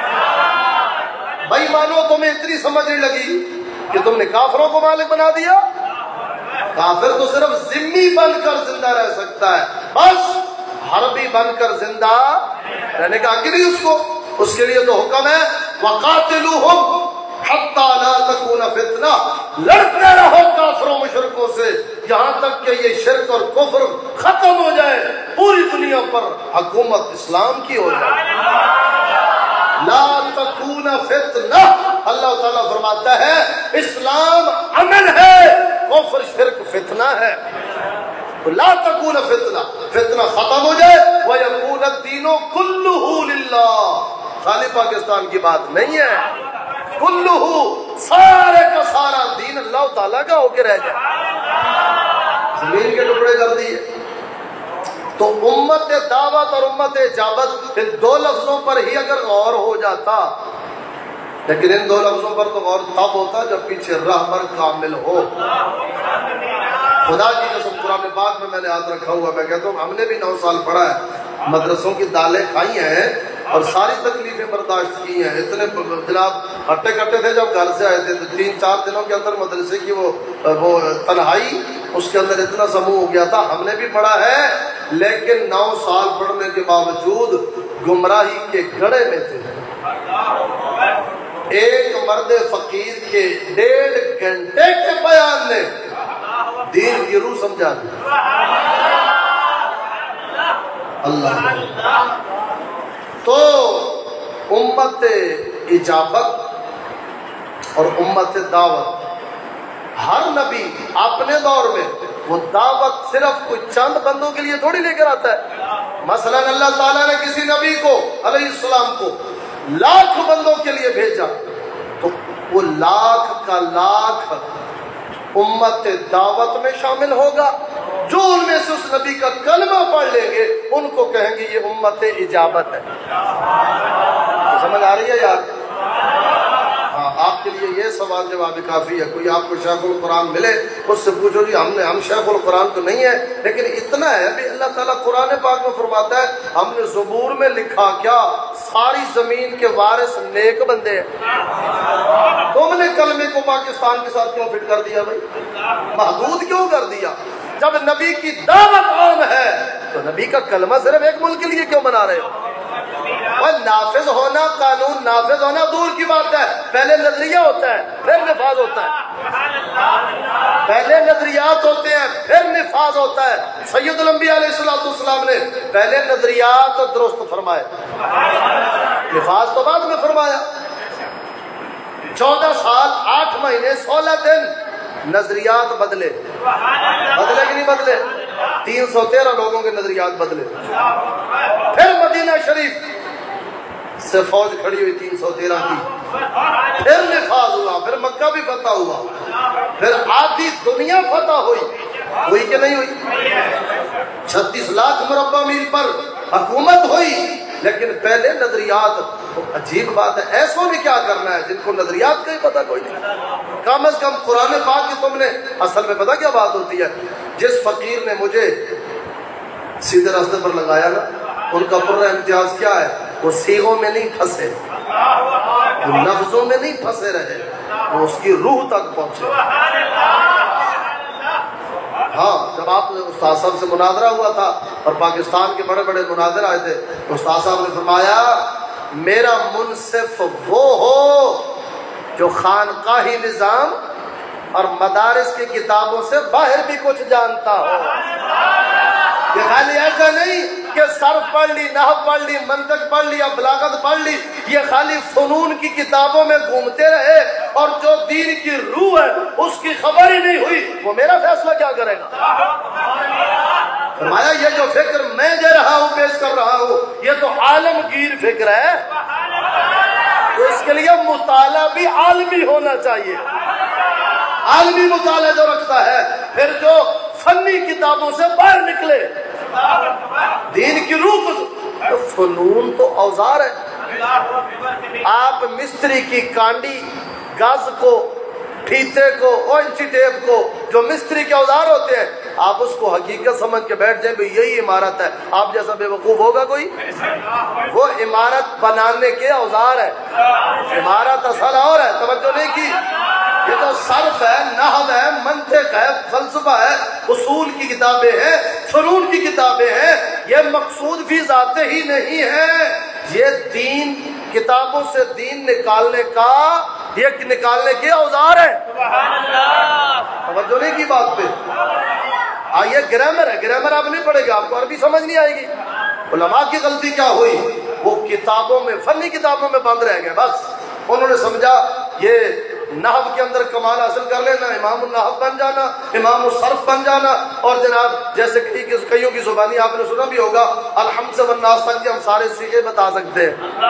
بھائی مانو تمہیں اتنی سمجھ نہیں لگی کہ تم نے کافروں کو مالک بنا دیا؟ کافر تو صرف ذمی بن کر زندہ رہ سکتا ہے، بس حربی بن کر زندہ رہنے کا حق نہیں اس کو۔ اس کے لیے تو حکم ہے وَقَاتِلُوهُمْ حَتَّى لَا تَكُونَ فِتْنَةٌ، لڑتے رہو کافروں مشرکوں سے یہاں تک کہ یہ شرک اور کفر ختم ہو جائے، پوری دنیا پر حکومت اسلام کی ہو جائے۔ لا تکون فتنہ، اللہ تعالیٰ فرماتا ہے اسلام امن ہے، کفر شرک فتنہ ہے۔ لا تکون فتنہ، فتنہ ختم ہو جائے، وَيَكُونَ الدِّينُ كُلُّهُ لِلَّهِ، خالی پاکستان کی بات نہیں ہے، کلُّهُ، سارے کا سارا دین اللہ تعالیٰ کا ہو کے رہ جائے، زمین کے ٹکڑے کر دیے۔ تو امت دعوت اور امت اجابت ان دو لفظوں پر ہی اگر غور ہو جاتا، لیکن ان دو لفظوں پر تو غور تب ہوتا جب پیچھے رہبر کامل ہو۔ خدا کی قسم قرآن پاک میں میں نے ہاتھ رکھا ہوا، میں کہتا ہوں ہم نے بھی نو سال پڑھا ہے، مدرسوں کی دالیں کھائی ہیں اور ساری تکلیفیں برداشت کی ہیں۔ اتنے جناب ہٹے کٹے تھے جب گھر سے آئے تھے، تو تین چار دنوں کے اندر مدرسے کی وہ وہ تنہائی، اس کے اندر اتنا سموع ہو گیا تھا۔ ہم نے بھی پڑھا ہے، لیکن نو سال پڑھنے کے باوجود گمراہی کے گڑھے میں تھے۔ ایک مرد فقیر کے ڈیڑھ گھنٹے کے بیان نے دین کی روح سمجھا دی۔ اللہ تو امت اجابت اور امت دعوت، ہر نبی اپنے دور میں وہ دعوت صرف کوئی چند بندوں کے لیے تھوڑی لے کر آتا ہے۔ مثلا اللہ تعالیٰ نے کسی نبی کو علیہ السلام کو لاکھ بندوں کے لیے بھیجا، تو وہ لاکھ کا لاکھ امت دعوت میں شامل ہوگا. جو ان میں سے اس نبی کا کلمہ پڑھ لیں گے ان کو کہیں گے یہ امت اجابت ہے. سمجھ آ رہی ہے یار؟ ہاں، آپ کے لیے یہ سوال جواب کافی ہے. کوئی آپ کو شیخ القرآن ملے اس سے پوچھو جی ہم نے ہم شیخ القرآن تو نہیں ہے، لیکن اتنا ہے بھی اللہ تعالیٰ قرآن پاک میں فرماتا ہے ہم نے زبور میں لکھا کیا ساری زمین کے وارث نیک بندے ہیں. تم نے کلمے کو پاکستان کے ساتھ کیوں فٹ کر دیا بھائی؟ محدود کیوں کر دیا؟ جب نبی کی دعوت عام ہے تو نبی کا کلمہ صرف ایک ملک کے لیے کیوں بنا رہے ہو؟ اور نافذ ہونا، قانون نافذ ہونا دور کی بات ہے. پہلے نظریہ ہوتا ہے پھر نفاذ ہوتا ہے. پہلے نظریات ہوتے ہیں پھر نفاذ ہوتا ہے. سید الانبیاء علیہ الصلوۃ والسلام نے پہلے نظریات درست فرمائے، نفاذ تو بعد میں فرمایا. چودہ سال آٹھ مہینے سولہ دن نظریات بدلے بدلے کہ نہیں بدلے؟ تین سو تیرہ لوگوں کے نظریات بدلے. پھر مدینہ شریف سے فوج کھڑی ہوئی تین سو تیرہ کی، پھر نفاذ ہوا، پھر مکہ بھی فتح ہوا، پھر آدھی دنیا فتح ہوئی. ہوئی کہ نہیں ہوئی؟ چھتیس لاکھ مربع میل پر حکومت ہوئی. لیکن پہلے نظریات، تو عجیب بات ہے ایسوں نے کیا کرنا ہے جن کو نظریات کا ہی پتہ کوئی نہیں. کم از کم قرآن پاک کی تم نے اصل میں پتہ کیا بات ہوتی ہے؟ جس فقیر نے مجھے سیدھے راستے پر لگایا نا، ان کا پورا امتیاز کیا ہے؟ وہ صیغوں میں نہیں پھنسے، وہ لفظوں میں نہیں پھنسے رہے، وہ اس کی روح تک پہنچے. ہاں، جب آپ استاد صاحب سے مناظرہ ہوا تھا اور پاکستان کے بڑے بڑے مناظر آئے تھے تو استاد صاحب نے فرمایا میرا منصف وہ ہو جو خانقاہی نظام اور مدارس کی کتابوں سے باہر بھی کچھ جانتا ہو. یہ خالی ایسا نہیں کہ صرف پڑھ لی، نحو پڑھ لی، منطق پڑھ لی، بلاغت پڑھ لی، یہ خالی فنون کی کتابوں میں گھومتے رہے اور جو دین کی روح ہے اس کی خبر ہی نہیں ہوئی، وہ میرا فیصلہ کیا کرے گا؟ فرمایا یہ جو فکر میں دے رہا ہوں، پیش کر رہا ہوں، یہ تو عالمگیر فکر ہے، تو اس کے لیے مطالعہ بھی عالمی ہونا چاہیے. عالمی مطالعہ جو رکھتا ہے پھر جو فنی کتابوں سے باہر نکلے، دین کی روح کو. فنون تو اوزار ہے. آپ مستری کی کانڈی، گاز کو، پھیتے کو، اونچی ٹیپ کو، جو مستری کے اوزار ہوتے ہیں، آپ اس کو حقیقت سمجھ کے بیٹھ جائیں بھی یہی عمارت ہے. آپ جیسا بے وقوف ہوگا کوئی؟ وہ عمارت بنانے کے اوزار ہے، عمارت اصل اور ہے. توجہ نہیں کی؟ یہ تو صرف ہے، نحو ہے، منطق ہے، فلسفہ ہے، اصول کی کتابیں ہیں، فنون کی کتابیں ہیں. یہ مقصود فی ذات ہی نہیں ہے، یہ دین، کتابوں سے دین نکالنے کا، یہ نکالنے کے اوزار ہے. توجہ نہیں کی بات پہ؟ آئیے گرامر ہے، گرامر آپ نہیں پڑھے گا، آپ کو عربی سمجھ نہیں آئے گی. علماء کی غلطی کیا ہوئی؟ وہ کتابوں میں، فنی کتابوں میں بند رہ گئے. بس انہوں نے سمجھا یہ نحو کے اندر کمال حاصل کر لینا، امام النحو بن جانا، امام الصرف بن جانا. اور جناب جیسے کئیوں کی زبانی آپ نے سنا بھی ہوگا، الحمد والناس تک ہم سارے صیغے بتا سکتے ہیں،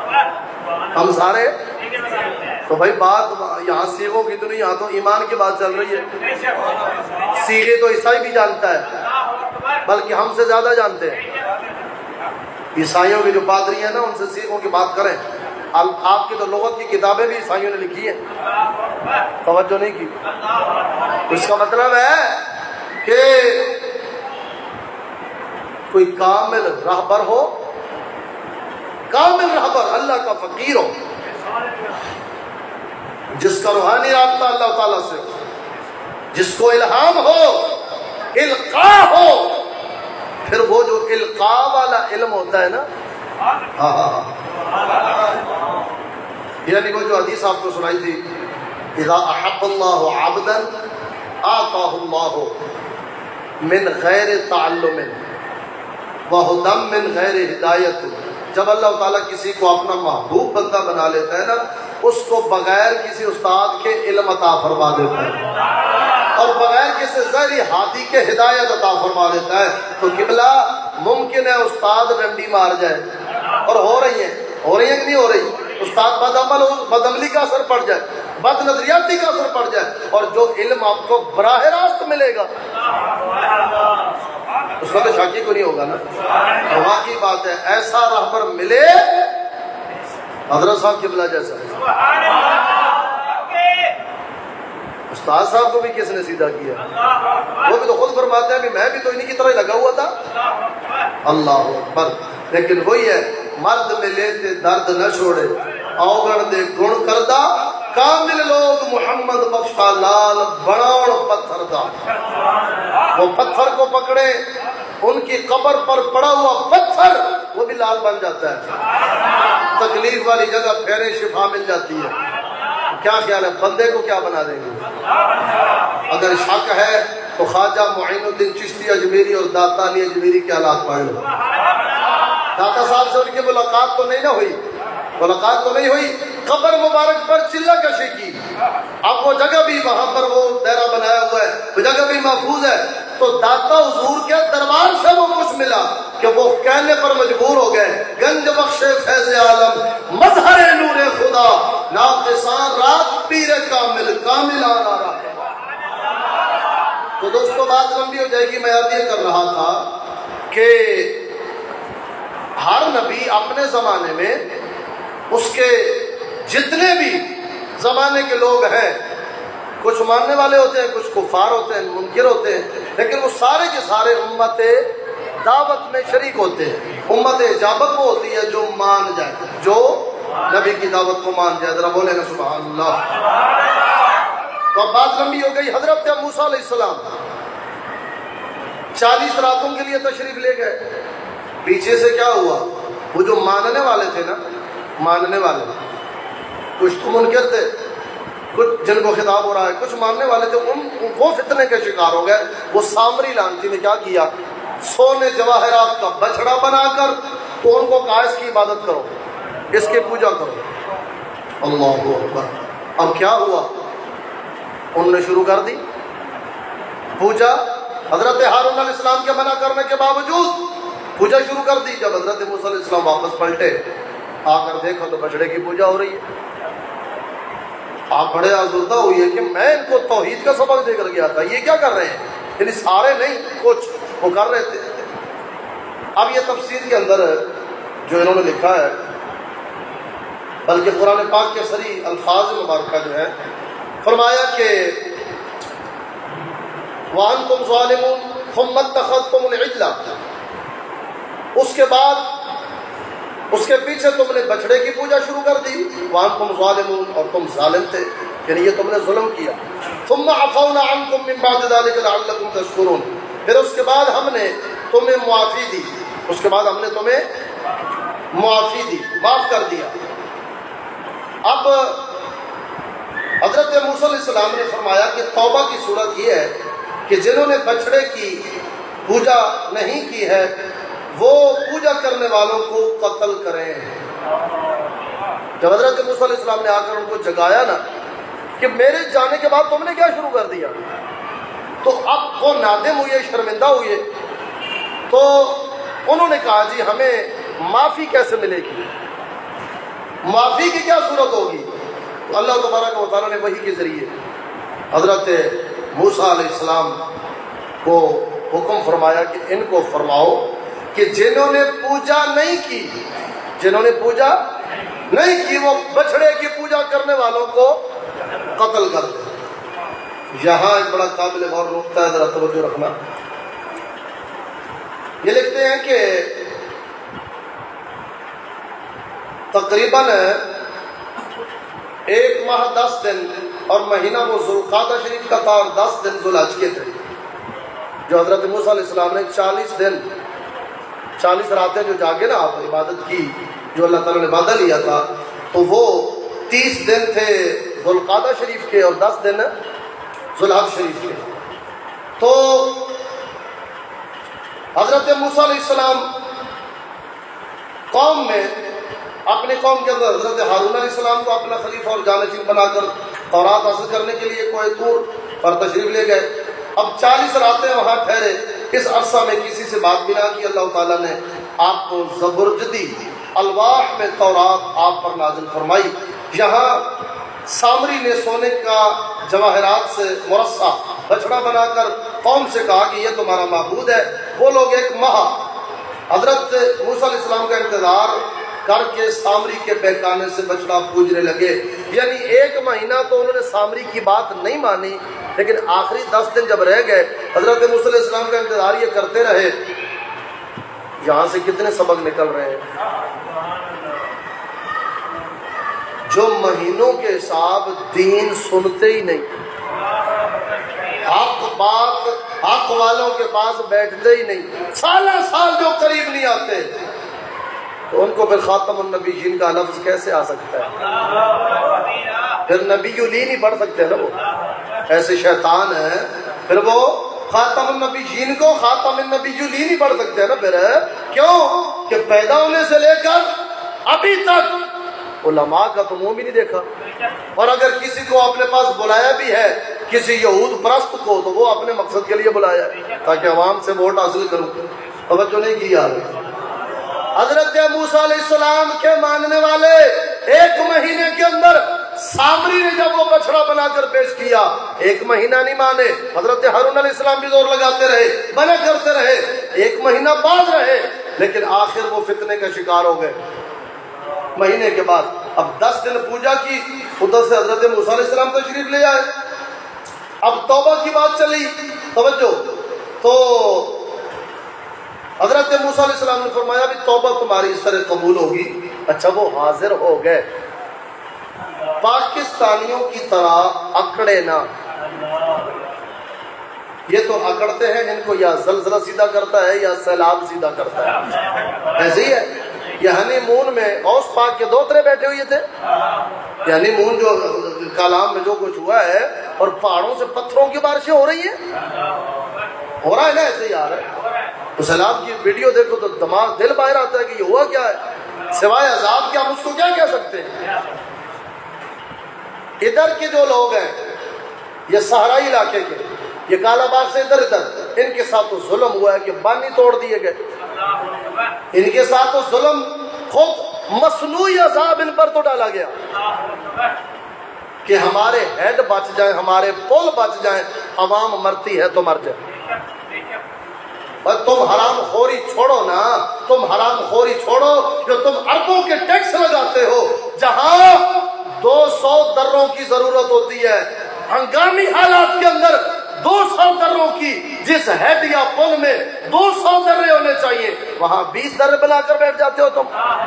ہم سارے. تو بھائی بات یہاں صیغوں کی تو نہیں، یہاں تو ایمان کی بات چل رہی ہے. صیغے تو عیسائی بھی جانتا ہے، بلکہ ہم سے زیادہ جانتے ہیں. عیسائیوں کے جو پادری ہیں نا، ان سے صیغوں کی بات کریں. آپ کی تو لغت کی کتابیں بھی عیسائیوں نے لکھی ہیں، توجہ نہیں کی. اس کا مطلب ہے کہ کوئی کامل راہبر ہو، کامل راہبر اللہ کا فقیر ہو، جس کا روحانی رابطہ اللہ تعالیٰ سے ہو، جس کو الہام ہو، القاء ہو. پھر وہ جو القاء والا علم ہوتا ہے نا، ہاں ہاں یعنی وہ جو حدیث آپ کو سنائی تھی، اذا احب اللہ عبدا آتاہ اللہ من غیر تعلم وہدی من غیر ہدایت. جب اللہ تعالیٰ کسی کو اپنا محبوب بندہ بنا لیتا ہے نا، اس کو بغیر کسی استاد کے علم عطا فرما دیتا ہے اور بغیر کسی ذریعہ ہادی کے ہدایت عطا فرما دیتا ہے. تو قبلہ ممکن ہے استاد ڈنڈی مار جائے، اور ہو رہی ہیں، ہو رہی ہیں کہ نہیں ہو رہی؟ استاد بد عمل ہو، بد عملی کا اثر پڑ جائے، بد نظریاتی کا اثر پڑ جائے، اور جو علم آپ کو براہ راست ملے گا اس میں تو شاکی کو نہیں ہوگا نا۔ وہاں کی بات ہے، ایسا رہبر ملے حضرت صاحب قبلہ جیسا ہے۔ استاد صاحب کو بھی کس نے سیدھا کیا؟ وہ بھی تو خود فرماتے ہیں کہ میں بھی تو انہی کی طرح لگا ہوا تھا۔ اللہ اکبر۔ لیکن وہی ہے، مرد ملے تے درد نہ چھوڑے، اوگڑ دے گن کردہ، کامل لوگ محمد بخشا لال بڑاؤ پتھر دا۔ وہ پتھر کو پکڑے، ان کی قبر پر پڑا ہوا پتھر وہ بھی لال بن جاتا ہے، تکلیف والی جگہ پھیرے شفا مل جاتی ہے۔ کیا خیال ہے بندے کو کیا بنا دیں گے؟ اگر شک ہے تو خواجہ معین الدین چشتی اجمیری اور داتا علی اجمیری کے حالات پڑھ لو۔ داتا صاحب سے ان کی ملاقات تو نہیں نہ ہوئی، ملاقات تو نہیں ہوئی، قبر مبارک پر چلہ کشی کی۔ اب وہ جگہ بھی وہاں پر وہ ڈیرا بنایا ہوا ہے، وہ جگہ بھی محفوظ ہے، تو داتا حضور کے دربار سے وہ کچھ ملا کہ وہ کہنے پر مجبور ہو گئے، گنج بخش فیض عالم مظہر نور خدا، ناقصان رات پیر کامل کامل آنا رہا۔ تو دوستو بات لمبی ہو جائے گی، میں یاد یہ کر رہا تھا کہ ہر نبی اپنے زمانے میں اس کے جتنے بھی زمانے کے لوگ ہیں، کچھ ماننے والے ہوتے ہیں، کچھ کفار ہوتے ہیں، منکر ہوتے ہیں، لیکن وہ سارے کے سارے امت دعوت میں شریک ہوتے ہیں۔ امت اجابت وہ ہوتی ہے جو مان جائے، جو نبی کی دعوت کو مان جائے۔ ذرا بولے نا سبحان اللہ۔ تو اب بات لمبی ہو گئی۔ حضرت موسیٰ علیہ السلام چالیس راتوں کے لیے تشریف لے گئے، پیچھے سے کیا ہوا؟ وہ جو ماننے والے تھے نا، ماننے والے کچھ تو منکر تھے، کچھ جن کو خطاب ہو رہا ہے، کچھ ماننے والے تھے، ان وہ فتنے کے شکار ہو گئے۔ وہ سامری لانتی نے کیا کیا؟ سونے جواہرات کا بچڑا بنا کر تو ان کو کہا اس کی عبادت کرو، اس کی پوجا کرو۔ اللہ اکبر۔ اب کیا ہوا؟ انہوں نے شروع کر دی پوجا۔ حضرت ہارون علیہ السلام کے منع کرنے کے باوجود پوجا شروع کر دی۔ جب حضرت موسیٰ علیہ السلام واپس پلٹے، آ کر دیکھو تو بچڑے کی پوجا ہو رہی ہے۔ آپ بڑے آزردہ ہوئی ہے کہ میں ان کو توحید کا سبق دے کر گیا تھا، یہ کیا کر رہے ہیں؟ یعنی سارے نہیں، کچھ وہ کر رہے تھے۔ اب یہ تفسیر کے اندر جو انہوں نے لکھا ہے، بلکہ قرآن پاک کے صریح الفاظ مبارکہ جو ہے، فرمایا کہ وَأَنْتُمْ ظَالِمُونَ ثُمَّ اتَّخَذْتُمُ الْعِجْلَ، اس کے بعد اس کے پیچھے تم نے بچڑے کی پوجا شروع کر دی۔ وَأَنْتُمْ ظَالِمُونَ، اور تم ظالم تھے، یعنی یہ تم نے ظلم کیا۔ ثُمَّ عَفَوْنَا عَنْكُمْ مِنْ بَعْدِ ذَلِكَ لَعَلَّكُمْ تَشْكُرُونَ، پھر اس کے بعد ہم نے تمہیں معافی دی، اس کے بعد ہم نے تمہیں معافی دی، معاف کر دیا۔ اب حضرت موسیٰ علیہ السلام نے فرمایا کہ توبہ کی صورت یہ ہے کہ جنہوں نے بچڑے کی پوجا نہیں کی ہے وہ پوجا کرنے والوں کو قتل کریں۔ جب حضرت موسیٰ علیہ السلام نے آ کر ان کو جگایا نا کہ میرے جانے کے بعد تم نے کیا شروع کر دیا، تو اب وہ نادم ہوئے، شرمندہ ہوئے، تو انہوں نے کہا جی ہمیں معافی کیسے ملے گی، معافی کی کیا صورت ہوگی؟ تو اللہ تبارک و تعالیٰ نے وحی کے ذریعے حضرت موسیٰ علیہ السلام کو حکم فرمایا کہ ان کو فرماؤ کہ جنہوں نے پوجا نہیں کی، جنہوں نے پوجا نہیں کی وہ بچڑے کی پوجا کرنے والوں کو قتل کر دیں۔ یہاں ایک بڑا قابل غور نقطہ ہے، ذرا توجہ رکھنا۔ یہ لکھتے ہیں کہ تقریباً ایک ماہ دس دن اور مہینہ وہ ذوالقعدہ شریف کا تھا، اور دس دن ذوالحج کے تھے، جو حضرت موسیٰ علیہ السلام نے چالیس دن چالیس راتیں جو جاگے نا آپ عبادت کی، جو اللہ تعالیٰ نے وعدہ لیا تھا، تو وہ تیس دن تھے ذوالقعدہ شریف کے اور دس دن ذوالحج شریف کے۔ تو حضرت موسیٰ علیہ السلام قوم میں، اپنے قوم کے اندر حضرت ہارون علیہ السلام کو اپنا خلیفہ اور جانشین بنا کر تورات حاصل کرنے کے لیے کوہ طور پر تشریف لے گئے۔ اب چالیس راتیں وہاں ٹھہرے، اس عرصہ میں کسی سے بات بھی نہ کی۔ اللہ تعالیٰ نے آپ کو زبرجدی الواح میں تورات آپ پر نازل فرمائی۔ یہاں سامری نے سونے کا جواہرات سے مرصع بچڑا بنا کر قوم سے کہا کہ یہ تمہارا معبود ہے۔ وہ لوگ ایک ماہ حضرت موسیٰ علیہ السلام کا انتظار کر کے سامری کے بہکانے سے بچڑا پوجنے لگے، یعنی ایک مہینہ تو انہوں نے سامری کی بات نہیں مانی، لیکن آخری دس دن جب رہ گئے حضرت موسیٰ علیہ السلام کا انتظار یہ کرتے رہے۔ یہاں سے کتنے سبق نکل رہے ہیں؟ جو مہینوں کے حساب دین سنتے ہی نہیں، حق بات حق والوں کے پاس بیٹھتے ہی نہیں، سالہ سال جو قریب نہیں آتے، تو ان کو پھر خاتم النبیین کا لفظ کیسے آ سکتا ہے؟ پھر نبی لی نہیں پڑھ سکتے نا، وہ ایسے شیطان ہیں، پھر وہ خاتم النبیین کو خاتم النبی لی نہیں پڑھ سکتے نا۔ پھر کیوں کہ پیدا ہونے سے لے کر ابھی تک علماء کا تو منہ بھی نہیں دیکھا، اور اگر کسی کو اپنے پاس بلایا بھی ہے کسی یہود پرست کو، تو وہ اپنے مقصد کے لیے بلایا تاکہ عوام سے ووٹ حاصل کروں۔ توجہ نہیں کی یار۔ حضرت موسیٰ علیہ السلام کے ماننے والے ایک مہینے کے اندر سامری نے جب وہ بچڑا بنا کر پیش کیا، ایک مہینہ نہیں مانے۔ حضرت ہارون علیہ السلام بھی زور لگاتے رہے، منع کرتے رہے، ایک مہینہ بعد رہے، لیکن آخر وہ فتنے کا شکار ہو گئے۔ مہینے کے بعد اب دس دن پوجا کی، ادھر سے حضرت موسیٰ علیہ السلام تشریف لے آئے۔ اب توبہ کی بات چلی، توجہ، تو حضرت موسیٰ علیہ السلام نے فرمایا بھی توبہ تمہاری اس طرح قبول ہوگی۔ اچھا، وہ حاضر ہو گئے، پاکستانیوں کی طرح اکڑے نہ۔ یہ تو اکڑتے ہیں، ان کو یا زلزلہ سیدھا کرتا ہے یا سیلاب سیدھا کرتا ہے، ایسے ہی ہے۔ یہ ہنی مون میں غوث پاک کے دوترے بیٹھے ہوئے تھے، یہ ہنی مون جو کلام میں جو کچھ ہوا ہے، اور پہاڑوں سے پتھروں کی بارشیں ہو رہی ہیں، ہو رہا ہے نا، ایسے ہی آ رہا ہے۔ تو سیلاب کی ویڈیو دیکھو تو دماغ دل باہر آتا ہے کہ یہ ہوا کیا ہے، سوائے عذاب کے ہم اس کو کیا کہہ سکتے ہیں۔ ادھر کے جو لوگ ہیں، یہ صحرائی علاقے کے، یہ کالا باغ سے ادھر ادھر، ان کے ساتھ تو ظلم ہوا ہے کہ بانی توڑ دیے گئے، ان کے ساتھ تو ظلم خود مصنوعی عذاب ان پر تو ڈالا گیا کہ ہمارے ہیڈ بچ جائیں، ہمارے پول بچ جائیں، عوام مرتی ہے تو مر جائے۔ اور تم حرام خوری چھوڑو نا، تم حرام خوری چھوڑو، جو تم اربوں کے ٹیکس لگاتے ہو، جہاں دو سو دروں کی ضرورت ہوتی ہے، ہنگامی حالات کے اندر دو سو دروں کی، جس ہیڈ یا پل میں دو سو درے ہونے چاہیے، وہاں بیس درے بنا کر بیٹھ جاتے ہو تم،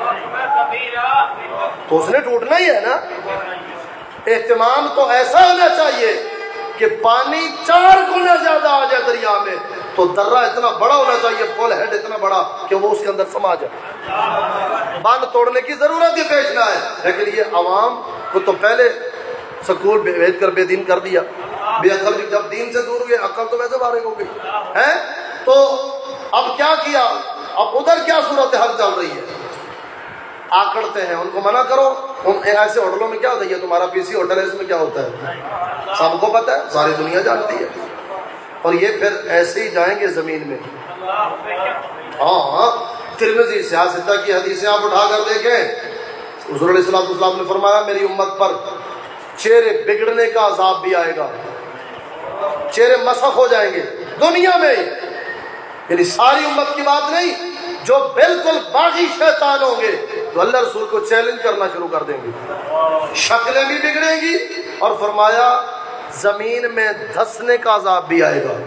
تو اس نے ٹوٹنا ہی ہے نا۔ اہتمام تو ایسا ہونا چاہیے کہ پانی چار گنا زیادہ آ جائے دریا میں، تو درہ اتنا بڑا ہونا چاہیے، پول ہیڈ اتنا بڑا کہ وہ اس کے اندر سما جائے۔ باندھ توڑنے کی ضرورت ہی پیش نہ ہے، لیکن یہ عوام کو تو پہلے سکول بھیج کر بے دین کر دیا، بے عقل بھی جب دین سے دور ہوئے، عقل تو ویسے فارغ ہو گئی ہے۔ تو اب کیا کیا، اب ادھر کیا صورتحال چل رہی ہے، آکڑتے ہیں، ان کو منع کرو۔ ان ایسے ہوٹلوں میں کیا ہوتا ہے، یہ تمہارا پی سی ہوٹل ہے، اس میں کیا ہوتا ہے سب کو پتہ ہے، ساری دنیا جانتی ہے، اور یہ پھر ایسے ہی جائیں گے زمین میں۔ ہاں، ترمذی سیاستہ کی حدیثیں آپ اٹھا کر دیکھیں، حضور علیہ الصلوۃ والسلام نے فرمایا میری امت پر چہرے بگڑنے کا عذاب بھی آئے گا، چہرے مسخ ہو جائیں گے دنیا میں، یعنی ساری امت کی بات نہیں، جو بالکل باغی شیطان ہوں گے تو اللہ رسول کو چیلنج کرنا شروع کر دیں گے، شکلیں بھی بگڑیں گی، اور فرمایا زمین میں دھسنے کا عذاب بھی آئے گا،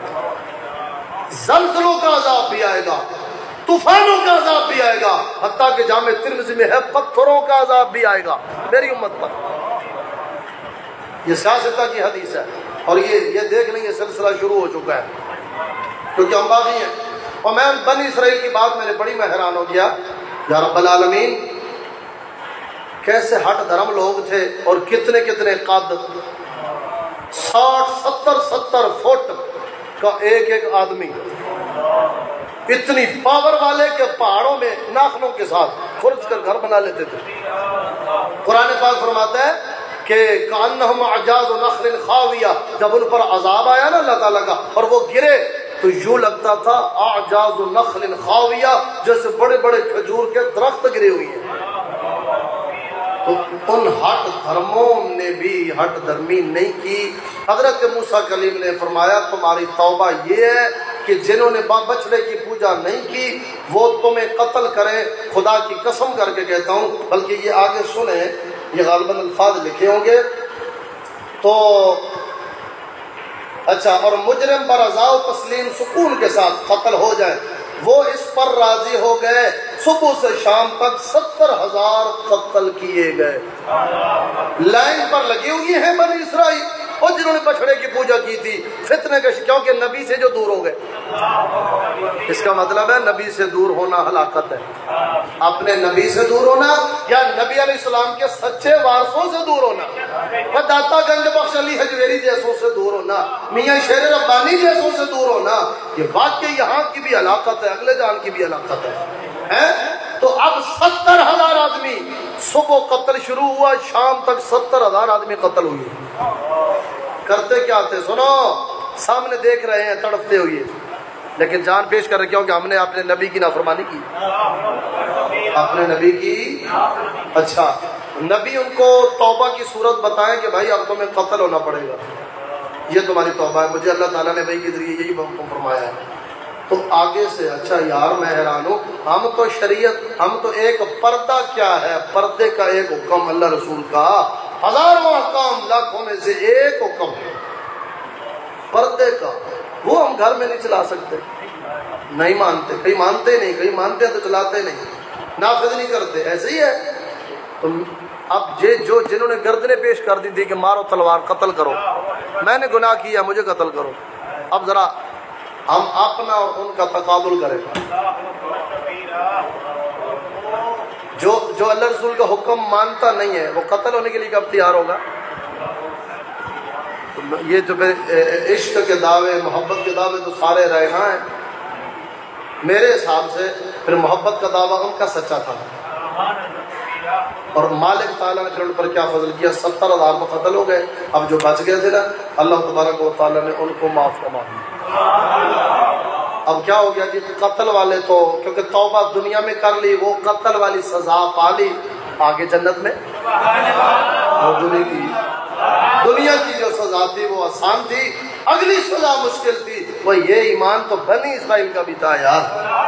زلزلوں کا عذاب بھی آئے گا، طوفانوں کا عذاب بھی آئے گا، حتیٰ کہ جامع ترمذی میں ہے پتھروں کا عذاب بھی آئے گا میری امت پر۔ یہ سیاستہ کی حدیث ہے، اور یہ یہ دیکھ لیں، یہ سلسلہ شروع ہو چکا ہے، کیونکہ ہم باغی ہیں۔ اور میں بنی اسرائیل کی بات میں نے بڑی میں حیران ہو گیا، یا رب العالمین، کیسے ہٹ دھرم لوگ تھے، اور کتنے کتنے قد، ساٹھ ستر ستر فٹ کا ایک ایک آدمی، اتنی پاور والے کہ پہاڑوں میں ناخنوں کے ساتھ کھرچ کر گھر بنا لیتے تھے۔ قرآن پاک فرماتا ہے کہ کأنہم اعجاز نخل خاویہ، جب ان پر عذاب آیا نا اللہ تعالیٰ کا، اور وہ گرے تو یوں لگتا تھا اعجاز نخل خاویہ، جیسے بڑے بڑے کھجور کے درخت گرے ہوئے ہیں۔ تو ان ہٹ دھرموں نے بھی ہٹ دھرمی نہیں کی۔ حضرت موسیٰ کلیم نے فرمایا تمہاری توبہ یہ ہے کہ جنہوں نے بچڑے کی پوجا نہیں کی وہ تمہیں قتل کریں، خدا کی قسم کر کے کہتا ہوں۔ بلکہ یہ آگے سنیں، یہ غالباً الفاظ لکھے ہوں گے تو اچھا، اور مجرم پر رضا و تسلیم سکون کے ساتھ قتل ہو جائے، وہ اس پر راضی ہو گئے، صبح سے شام تک ستر ہزار قتل کیے گئے۔ لائن پر لگی ہوئی ہیں بنی اسرائیل، اور جنہوں نے بچڑے کی پوجا کی تھی فتنے کے، کیونکہ نبی سے جو دور ہو گئے۔ اس کا مطلب ہے نبی سے دور ہونا ہلاکت ہے۔ اپنے نبی سے دور ہونا یا نبی علیہ السلام کے سچے وارثوں سے دور ہونا، داتا گنج بخش علی حجویری جیسوں سے دور ہونا، میاں شیر ربانی جیسوں سے دور ہونا، یہ واقعی یہاں کی بھی ہلاکت ہے، اگلے جان کی بھی ہلاکت ہے۔ تو اب ستر ہزار آدمی، صبح قتل شروع ہوا، شام تک ستر ہزار آدمی قتل ہوئے۔ کرتے کیا تھے سنو، سامنے دیکھ رہے ہیں تڑپتے ہوئے، لیکن جان پیش کر رہے کیونکہ ہم نے اپنے نبی کی نافرمانی کی، اپنے نبی کی۔ اچھا، نبی ان کو توبہ کی صورت بتائیں کہ بھائی اب تمہیں قتل ہونا پڑے گا، یہ تمہاری توبہ ہے، مجھے اللہ تعالیٰ نے بھائی کے ذریعے یہی حکم فرمایا ہے۔ تو آگے سے اچھا یار میں حیران ہوں، ہم تو شریعت، ہم تو ایک پردہ کیا ہے، پردے کا ایک حکم اللہ رسول کا، ہزاروں احکام لاکھوں میں سے ایک حکم پردے کا، وہ ہم گھر میں نہیں چلا سکتے، نہیں مانتے، کہیں مانتے نہیں، کہیں مانتے ہیں تو چلاتے نہیں، نافذ نہیں کرتے، ایسے ہی ہے۔ تو اب یہ جو جنہوں نے گردنیں پیش کر دی تھی کہ مارو تلوار قتل کرو، میں نے گناہ کیا مجھے قتل کرو، اب ذرا ہم اپنا اور ان کا تقابل کریں۔ جو جو اللہ رسول کا حکم مانتا نہیں ہے وہ قتل ہونے کے لیے کب تیار ہوگا؟ یہ جو عشق کے دعوے، محبت کے دعوے تو سارے رائحاں ہیں، میرے حساب سے پھر محبت کا دعویٰ ان کا سچا تھا، اور مالک تعالیٰ نے پھر ان پر کیا فضل کیا، ستر ہزار تو قتل ہو گئے، اب جو بچ گئے تھے نا اللہ تبارک و تعالیٰ نے ان کو معاف فرما دیا۔ اب کیا ہو گیا جی، قتل والے تو کیونکہ توبہ دنیا میں کر لی، وہ قتل والی سزا پا لی، آگے جنت میں وہ دنیا کی دنیا کی جو سزا تھی وہ آسان تھی، اگلی سزا مشکل تھی، وہ یہ ایمان تو بنی اسرائیل کا بھی تھا یار۔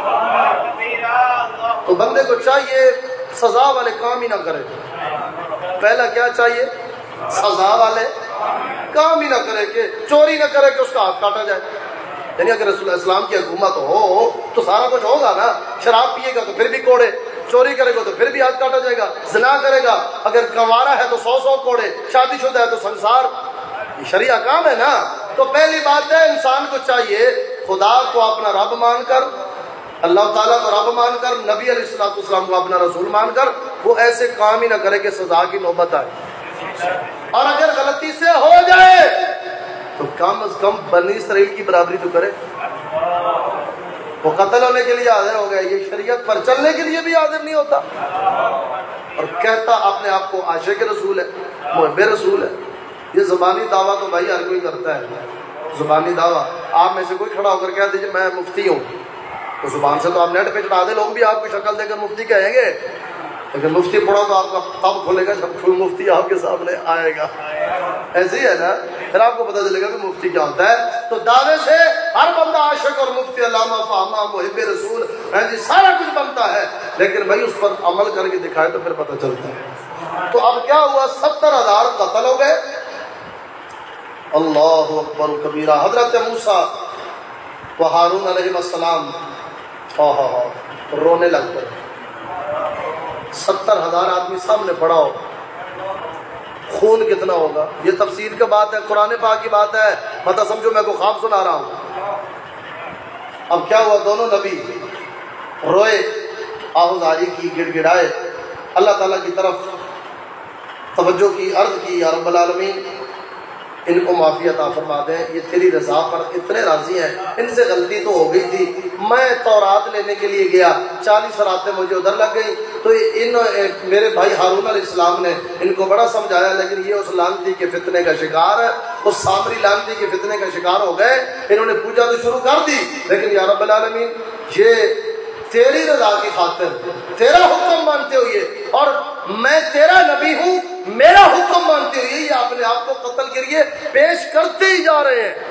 تو بندے کو چاہیے سزا والے کام ہی نہ کرے، پہلا کیا چاہیے، سزا والے کام ہی نہ کرے، کہ چوری نہ کرے کہ اس کا ہاتھ کاٹا جائے، یعنی اگر رسول اللہ اسلام کی حکومت ہو تو سارا کچھ ہوگا نا، شراب پیے گا تو پھر بھی کوڑے، چوری کرے گا تو پھر بھی ہاتھ کاٹا جائے گا، زنا کرے گا اگر کنوارا ہے تو سو سو کوڑے، شادی شدہ ہے تو سنسار، یہ شریعہ کام ہے نا۔ تو پہلی بات ہے انسان کو چاہیے خدا کو اپنا رب مان کر، اللہ تعالیٰ کو رب مان کر، نبی علیہ الصلوۃ والسلام کو اپنا رسول مان کر وہ ایسے کام ہی نہ کرے کہ سزا کی نوبت آئے، اور اگر غلطی سے ہو جائے تو کم از کم بنی اسرائیل کی برابری تو کرے۔ وہ قتل ہونے کے لیے حاضر ہو گئے، یہ شریعت پر چلنے کے لیے بھی حاضر نہیں ہوتا، اور کہتا اپنے آپ کو عاشق رسول ہے، محب رسول ہے۔ یہ زبانی دعویٰ تو بھائی ہر کوئی کرتا ہے، زبانی دعویٰ، آپ میں سے کوئی کھڑا ہو کر کہہ دیجیے میں مفتی ہوں، تو زبان سے تو آپ نیٹ پہ چڑھا دے، لوگ بھی آپ کی شکل دے کر مفتی کہیں گے، لیکن مفتی پڑھو تو آپ کا تب کھولے گا جب کوئی مفتی آپ کے سامنے آئے گا، ایسے ہی ہے نا، پھر آپ کو پتہ چلے گا کہ مفتی کیا ہوتا ہے۔ تو دعوے سے ہر بندہ عاشق اور مفتی، علامہ، فہمہ، محب رسول، جی سارا کچھ بنتا ہے، لیکن بھائی اس پر عمل کر کے دکھائے تو پھر پتہ چلتا ہے۔ تو اب کیا ہوا، ستر ہزار قتل ہو گئے، اللہ اکبر کبیرہ۔ حضرت موسیٰ و ہارون علیہ السلام رونے لگ گئے، ستر ہزار آدمی سامنے پڑا ہو، خون کتنا ہوگا، یہ تفسیر کا بات ہے، قرآن پاک کی بات ہے، مطلب سمجھو میں کو خواب سنا رہا ہوں۔ اب کیا ہوا، دونوں نبی روئے، آہوزاری کی، گڑ گڑائے، اللہ تعالیٰ کی طرف توجہ کی، عرض کی یا رب العالمین ان کو معافی عطا فرما دیں، یہ تیری رضا پر اتنے راضی ہیں، ان سے غلطی تو ہو گئی تھی، میں تورات لینے کے لیے گیا، چالیس راتیں مجھے ادھر لگ گئی، تو ان میرے بھائی ہارون علیہ السلام نے ان کو بڑا سمجھایا، لیکن یہ اس لعنتی کے فتنے کا شکار ہے، اس سامری لعنتی کے فتنے کا شکار ہو گئے، انہوں نے پوجا تو شروع کر دی، لیکن یا رب العالمین یہ تیری رضا کی خاطر تیرا حکم مانتے ہوئے اور میں تیرا نبی ہوں میرا حکم مانتے ہوئے یہ اپنے آپ کو قتل کے لیے پیش کرتے ہی جا رہے ہیں۔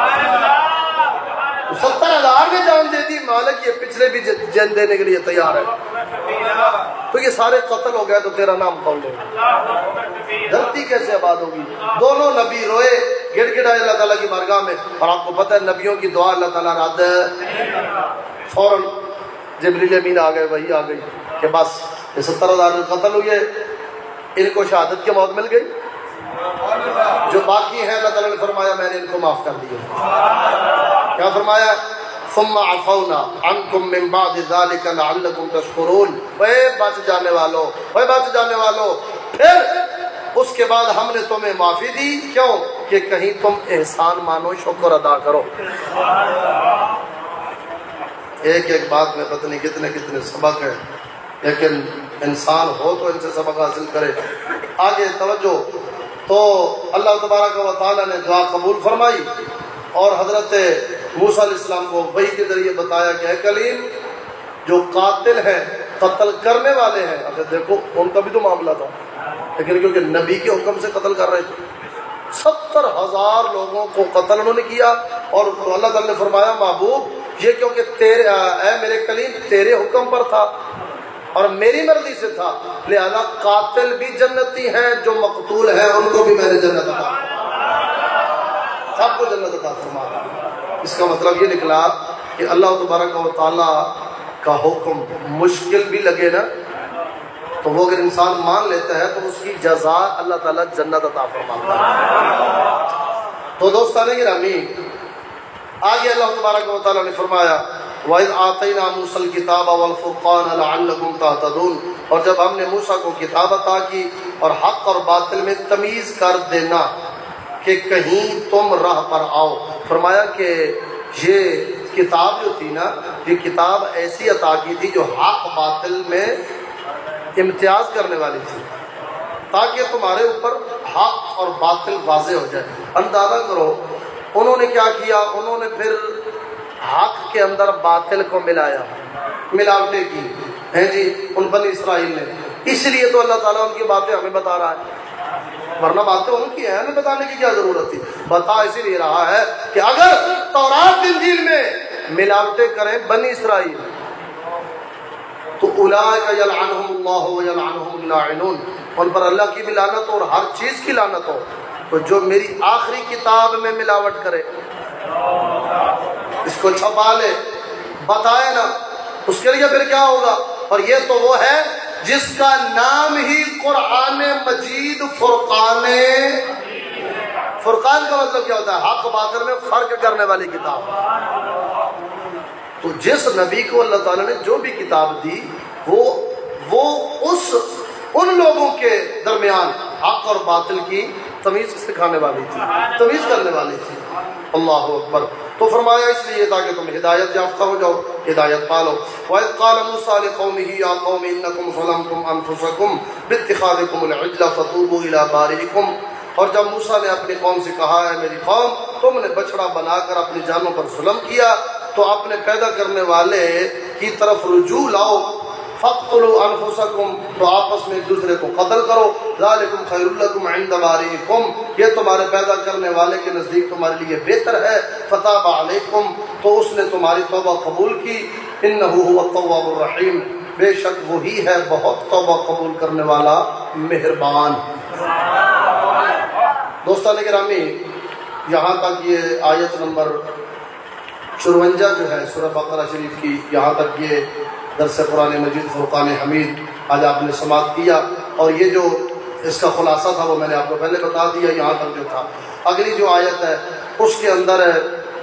ستر ہزار نے جان دے دی، مالک یہ پچھلے بھی جان دینے کے لیے تیار ہے، تو یہ سارے قتل ہو گئے تو تیرا نام کون لے گا؟ دھرتی کیسے آباد ہوگی؟ دونوں نبی روئے گڑ گڑائے اللہ تعالیٰ کی بارگاہ میں، اور آپ کو پتہ ہے نبیوں کی دعا اللہ تعالیٰ رد، فوراً جبریل امین آ گئے، وہی آ گئی کہ بس یہ ستر ہزار قتل ہوئے، ان کو شہادت کی موت مل گئی، جو باقی ہیں اللہ تعالیٰ نے فرمایا میں نے ان کو معاف کر دیا۔ کیا فرمایا؟ ثم عفونا عنکم من بعد ذلک لعلکم تشکرون، اے بچ جانے والو، اے بچ جانے والو، پھر اس کے بعد ہم نے تمہیں معافی دی، کیوں؟ کہ کہیں تم احسان مانو، شکر ادا کرو۔ ایک ایک بات میں پتہ نہیں کتنے کتنے سبق ہیں، لیکن انسان ہو تو ان سے سبق حاصل کرے۔ آگے توجہ، تو اللہ تبارک و تعالیٰ نے دعا قبول فرمائی اور حضرت موسیٰ علیہ السلام کو وحی کے ذریعے بتایا کہ اے کلیم جو قاتل ہیں، قتل کرنے والے ہیں، اگر دیکھو ان کا بھی تو معاملہ تھا، لیکن کیونکہ نبی کے حکم سے قتل کر رہے تھے، ستر ہزار لوگوں کو قتل انہوں نے کیا، اور اللہ تعالیٰ نے فرمایا محبوب یہ کیونکہ تیرے اے میرے کلیم تیرے حکم پر تھا اور میری مرضی سے تھا، لہذا قاتل بھی جنتی ہیں، جو مقتول ہیں ان کو بھی میں نے جنت عطا فرمایا، سب کو جنت عطا فرمایا۔ اس کا مطلب یہ نکلا کہ اللہ تبارک و تعالیٰ کا حکم مشکل بھی لگے نا تو وہ اگر انسان مان لیتا ہے تو اس کی جزا اللہ تعالیٰ جنت عطا فرماتا ہے۔ تو دوستان گرامی، آگے اللہ تبارک و تعالیٰ نے فرمایا وَإِذْ آتَيْنَا مُوسَى الْكِتَابَ وَالْفُرْقَانَ لَعَلَّكُمْ تَهْتَدُونَ، اور جب ہم نے موسیٰ کو کتاب عطا کی اور حق اور باطل میں تمیز کر دینا کہ کہیں تم راہ پر آؤ، فرمایا کہ یہ کتاب جو تھی نا، یہ کتاب ایسی عطا کی تھی جو حق باطل میں امتیاز کرنے والی تھی، تاکہ تمہارے اوپر حق اور باطل واضح ہو جائے۔ اندازہ کرو انہوں نے کیا کیا، انہوں نے پھر حق کے اندر باطل کو ملایا، ملاوٹیں کی ہیں جی ان بنی اسرائیل نے، اس لیے تو اللہ تعالیٰ ان کی باتیں ہمیں بتا رہا ہے، ورنہ باتیں ان کی ہیں، ہمیں بتانے کی کیا ضرورت تھی؟ بتا اسی لیے رہا ہے کہ اگر تورات انجیل میں ملاوٹیں کریں بنی اسرائیل تو اولئک یلعنہم اللہ ویلعنہم اللاعنون، ان پر اللہ کی بھی لعنت ہو اور ہر چیز کی لعنت ہو۔ تو جو میری آخری کتاب میں ملاوٹ کرے، اس کو چھپا لے، بتائے نا، اس کے لیے پھر کیا ہوگا؟ اور یہ تو وہ ہے جس کا نام ہی قرآن مجید فرقان، فرقان کا مطلب کیا ہوتا ہے؟ حق باطل میں فرق کرنے والی کتاب۔ تو جس نبی کو اللہ تعالیٰ نے جو بھی کتاب دی وہ وہ اس ان لوگوں کے درمیان حق اور باطل کی تمیز سکھانے والی تھی، تمیز کرنے والی تھی۔ اللہ اکبر۔ تو فرمایا اس لیے تاکہ تم ہدایت یافتہ ہو جاؤ، ہدایت پالو۔ وَإِذْ قَالَ مُوسَىٰ لِقَوْمِهِ يَا قَوْمِ إِنَّكُمْ ظَلَمْتُمْ أَنفُسَكُمْ بِاتِّخَاذِكُمُ الْعِجْلَ فَتُوبُوا إِلَىٰ بَارِئِكُمْ، اور جب موسیٰ نے اپنی قوم سے کہا ہے میری قوم تم نے بچڑا بنا کر اپنی جانوں پر ظلم کیا تو اپنے پیدا کرنے والے کی طرف رجوع لاؤ، فَاقْتُلُوا أَنفُسَكُمْ، تو آپس میں ایک دوسرے کو قتل کرو، ذَلِكُمْ خَيْرٌ لَكُمْ عِنْدَ بَارِئِكُمْ، یہ تمہارے پیدا کرنے والے کے نزدیک تمہارے لیے بہتر ہے، فَتَابَ عَلَيْكُمْ، تو اس نے تمہاری توبہ قبول کی، إِنَّهُ هُوَ التَّوَّابُ الرَّحِيمُ، بے شک وہی ہے بہت توبہ قبول کرنے والا مہربان۔ دوستان گرامی، یہاں تک یہ آیت نمبر چرونجا جو ہے سورہ بقرہ شریف کی، یہاں تک یہ درس قرآن مجید فرقان حمید آج آپ نے سماعت کیا، اور یہ جو اس کا خلاصہ تھا وہ میں نے آپ کو پہلے بتا دیا، یہاں تک جو تھا۔ اگلی جو آیت ہے اس کے اندر ہے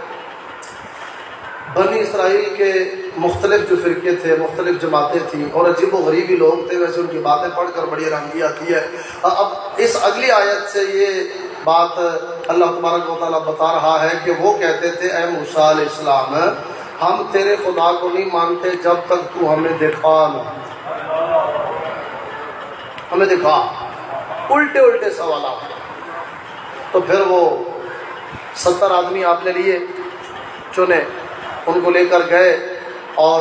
بنی اسرائیل کے مختلف جو فرقے تھے، مختلف جماعتیں تھیں اور عجیب و غریبی لوگ تھے، ویسے ان کی باتیں پڑھ کر بڑی حیرانگی آتی ہے۔ اب اس اگلی آیت سے یہ بات اللہ تبارک و تعالیٰ بتا رہا ہے کہ وہ کہتے تھے اے موسیٰ علیہ السلام ہم تیرے خدا کو نہیں مانتے جب تک تو ہمیں دکھا نہ، ہمیں دکھا، الٹے الٹے سوالات۔ تو پھر وہ ستر آدمی آپ نے لیے چنے، ان کو لے کر گئے اور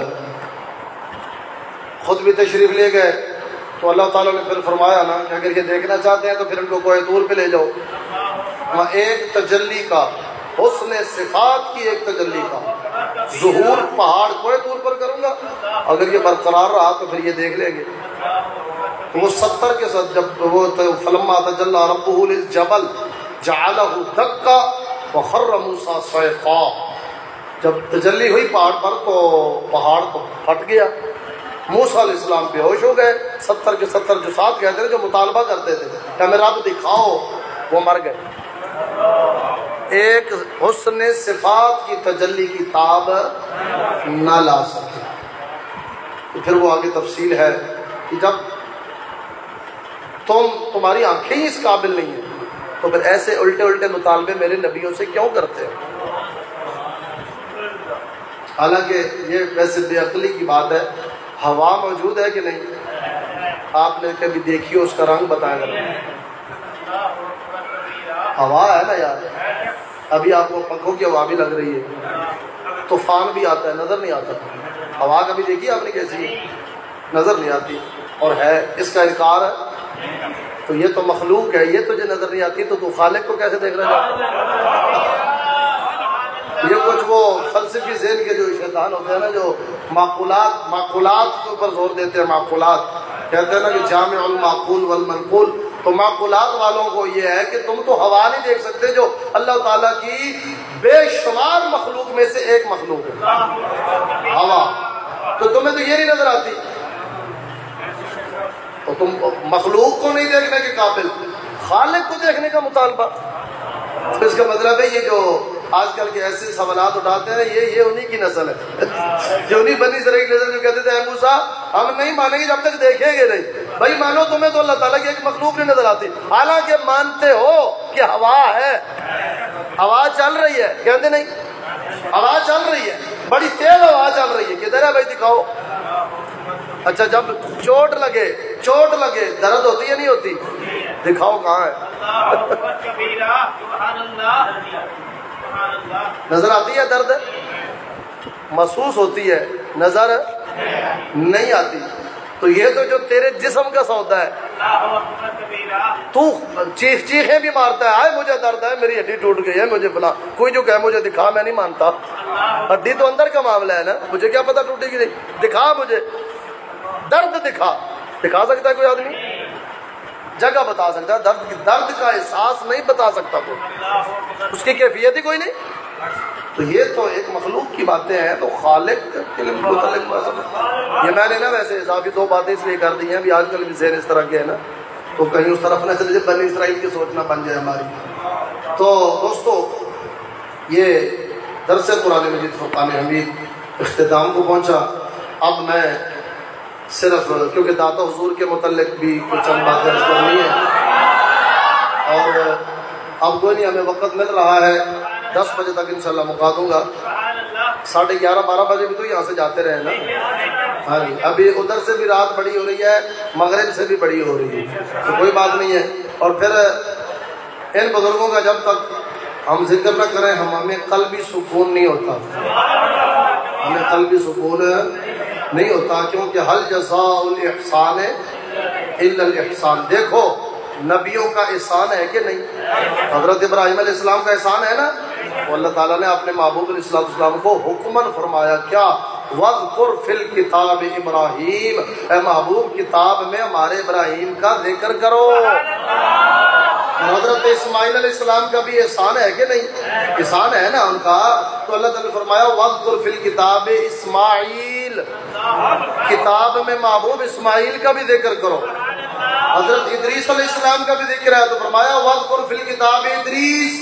خود بھی تشریف لے گئے۔ تو اللہ تعالیٰ نے پھر فرمایا نا کہ اگر یہ دیکھنا چاہتے ہیں تو پھر ان کو کوہ طور پہ لے جاؤ، وہاں ایک تجلی کا، حسن صفات کی ایک تجلی کا ظہور پہاڑ کوہ طور پر کروں گا، اگر یہ برقرار رہا تو پھر یہ دیکھ لیں گے۔ وہ ستر کے ساتھ جب وہ فلما تجلی ربہ للجبل جعلہ دکا وخر موسیٰ صعقا، جب تجلی ہوئی پہاڑ پر تو پہاڑ تو پھٹ گیا، موسیٰ علیہ السلام بے ہوش ہو گئے۔ ستر کے ستر جو ساتھ کہتے تھے، جو مطالبہ کرتے تھے کہ ہمیں رب دکھاؤ، وہ مر گئے۔ ایک حسن صفات کی تجلی کی تاب نہ لا سکے۔ تو پھر وہ آگے تفصیل ہے کہ جب تم تمہاری آنکھیں ہی اس قابل نہیں ہیں تو پھر ایسے الٹے الٹے مطالبے میرے نبیوں سے کیوں کرتے ہیں؟ حالانکہ یہ ویسے بے عقلی کی بات ہے۔ ہوا موجود ہے کہ نہیں؟ آپ نے کبھی دیکھی ہو، اس کا رنگ بتائیں گا؟ ہوا ہے نا یار، ابھی آپ کو پنکھوں کی ہوا بھی لگ رہی ہے، طوفان بھی آتا ہے، نظر نہیں آتا۔ ہوا کبھی دیکھی آپ نے کیسی ہے؟ نظر نہیں آتی، اور ہے اس کا انکار ہے تو یہ تو مخلوق ہے، یہ تجھے نظر نہیں آتی تو تو خالق کو کیسے دیکھ رہا ہے؟ یہ کچھ وہ فلسفی ذہن کے جو شیطان ہوتے ہیں نا، جو معقولات معقولات کے اوپر زور دیتے ہیں، معقولات کہتے ہیں نا کہ جامع المعقول والمنقول، تو معقولات والوں کو یہ ہے کہ تم تو ہوا نہیں دیکھ سکتے جو اللہ تعالیٰ کی بے شمار مخلوق میں سے ایک مخلوق ہے ہوا، تو تمہیں تو یہ نہیں نظر آتی، تو تم مخلوق کو نہیں دیکھنے کے قابل، خالق کو دیکھنے کا مطالبہ۔ تو اس کا مطلب ہے یہ جو آج کل کے ایسے سوالات اٹھاتے ہیں، یہ یہ انہی کی نسل ہے، جو انہی بنی اسرائیل کی نسل جو کہتے تھے اے موسیٰ ہم نہیں مانیں گے جب تک دیکھیں گے نہیں۔ بھائی مانو، تمہیں تو اللہ تعالیٰ کی ایک مخلوق نہیں نظر آتی، حالانکہ مانتے ہو کہ ہوا ہے، ہوا چل رہی ہے، کہتے نہیں ہوا چل رہی ہے، بڑی تیز ہوا چل رہی ہے، کدھر ہے بھائی دکھاؤ۔ اچھا جب چوٹ لگے چوٹ لگے درد ہوتی ہے نہیں ہوتی؟ دکھاؤ کہاں ہے؟ نظر آتی ہے درد؟ محسوس ہوتی ہے، نظر نہیں آتی۔ تو یہ تو جو تیرے جسم کا سودا ہے، تو چیخ چیخیں بھی مارتا ہے، آئے مجھے درد ہے، میری ہڈی ٹوٹ گئی ہے، مجھے فلاں، کوئی جو کہے مجھے دکھا، میں نہیں مانتا، ہڈی تو اندر کا معاملہ ہے نا، مجھے کیا پتا ٹوٹے گی نہیں، دکھا مجھے درد، دکھا دکھا سکتا ہے کوئی آدمی؟ جگہ بتا سکتا ہے، درد درد کا احساس نہیں بتا سکتا کوئی، اس کی کیفیت ہی کوئی نہیں۔ تو یہ تو ایک مخلوق کی باتیں ہیں، تو خالق کے متعلق یہ میں نے نا ویسے اضافی دو باتیں اس لیے کر دی ہیں، ابھی آج کل بھی ذہن اس طرح کے ہے نا، تو کہیں اس طرف نہ چلے جائے بنی اسرائیل کی سوچنا بن جائے ہماری۔ تو دوستو یہ درس قرآن مجید فرقان حمید اختتام کو پہنچا۔ اب میں صرف کیونکہ داتا حضور کے متعلق بھی کچھ چند باتیں کرنی ہیں، اور اب کوئی نہیں، ہمیں وقت مل رہا ہے، دس بجے تک انشاءاللہ مکا دوں گا، ساڑھے گیارہ بارہ بجے بھی تو یہاں سے جاتے رہے نا، ہاں جی، ابھی ادھر سے بھی رات بڑی ہو رہی ہے، مغرب سے بھی بڑی ہو رہی ہے، تو کوئی بات نہیں ہے۔ اور پھر ان بزرگوں کا جب تک ہم ذکر نہ کریں ہم ہمیں قلبی سکون نہیں ہوتا، ہمیں قلبی سکون نہیں ہوتا، کیونکہ حل جزاء الاحسان الا الاحسان۔ دیکھو نبیوں کا احسان ہے کہ نہیں؟ حضرت ابراہیم علیہ السلام کا احسان ہے نا، وہ اللہ تعالیٰ نے اپنے محبوب علیہ السلام کو حکماً فرمایا کیا؟ وَاذْكُرْ فِي الْكِتَابِ ابراہیم، اے محبوب کتاب میں ہمارے ابراہیم کا ذکر کرو۔ حضرت اسماعیل علیہ السلام کا بھی احسان ہے کہ نہیں؟ احسان ہے نا ان کا، تو اللہ تعالیٰ نے فرمایا وَاذْكُرْ فِي الْكِتَابِ اسماعیل، کتاب میں محبوب اسماعیل کا بھی ذکر کرو۔ حضرت ادریس علیہ السلام کا بھی ذکر ہے تو فرمایا وَاذْكُرْ فِي الْكِتَابِ ادریس،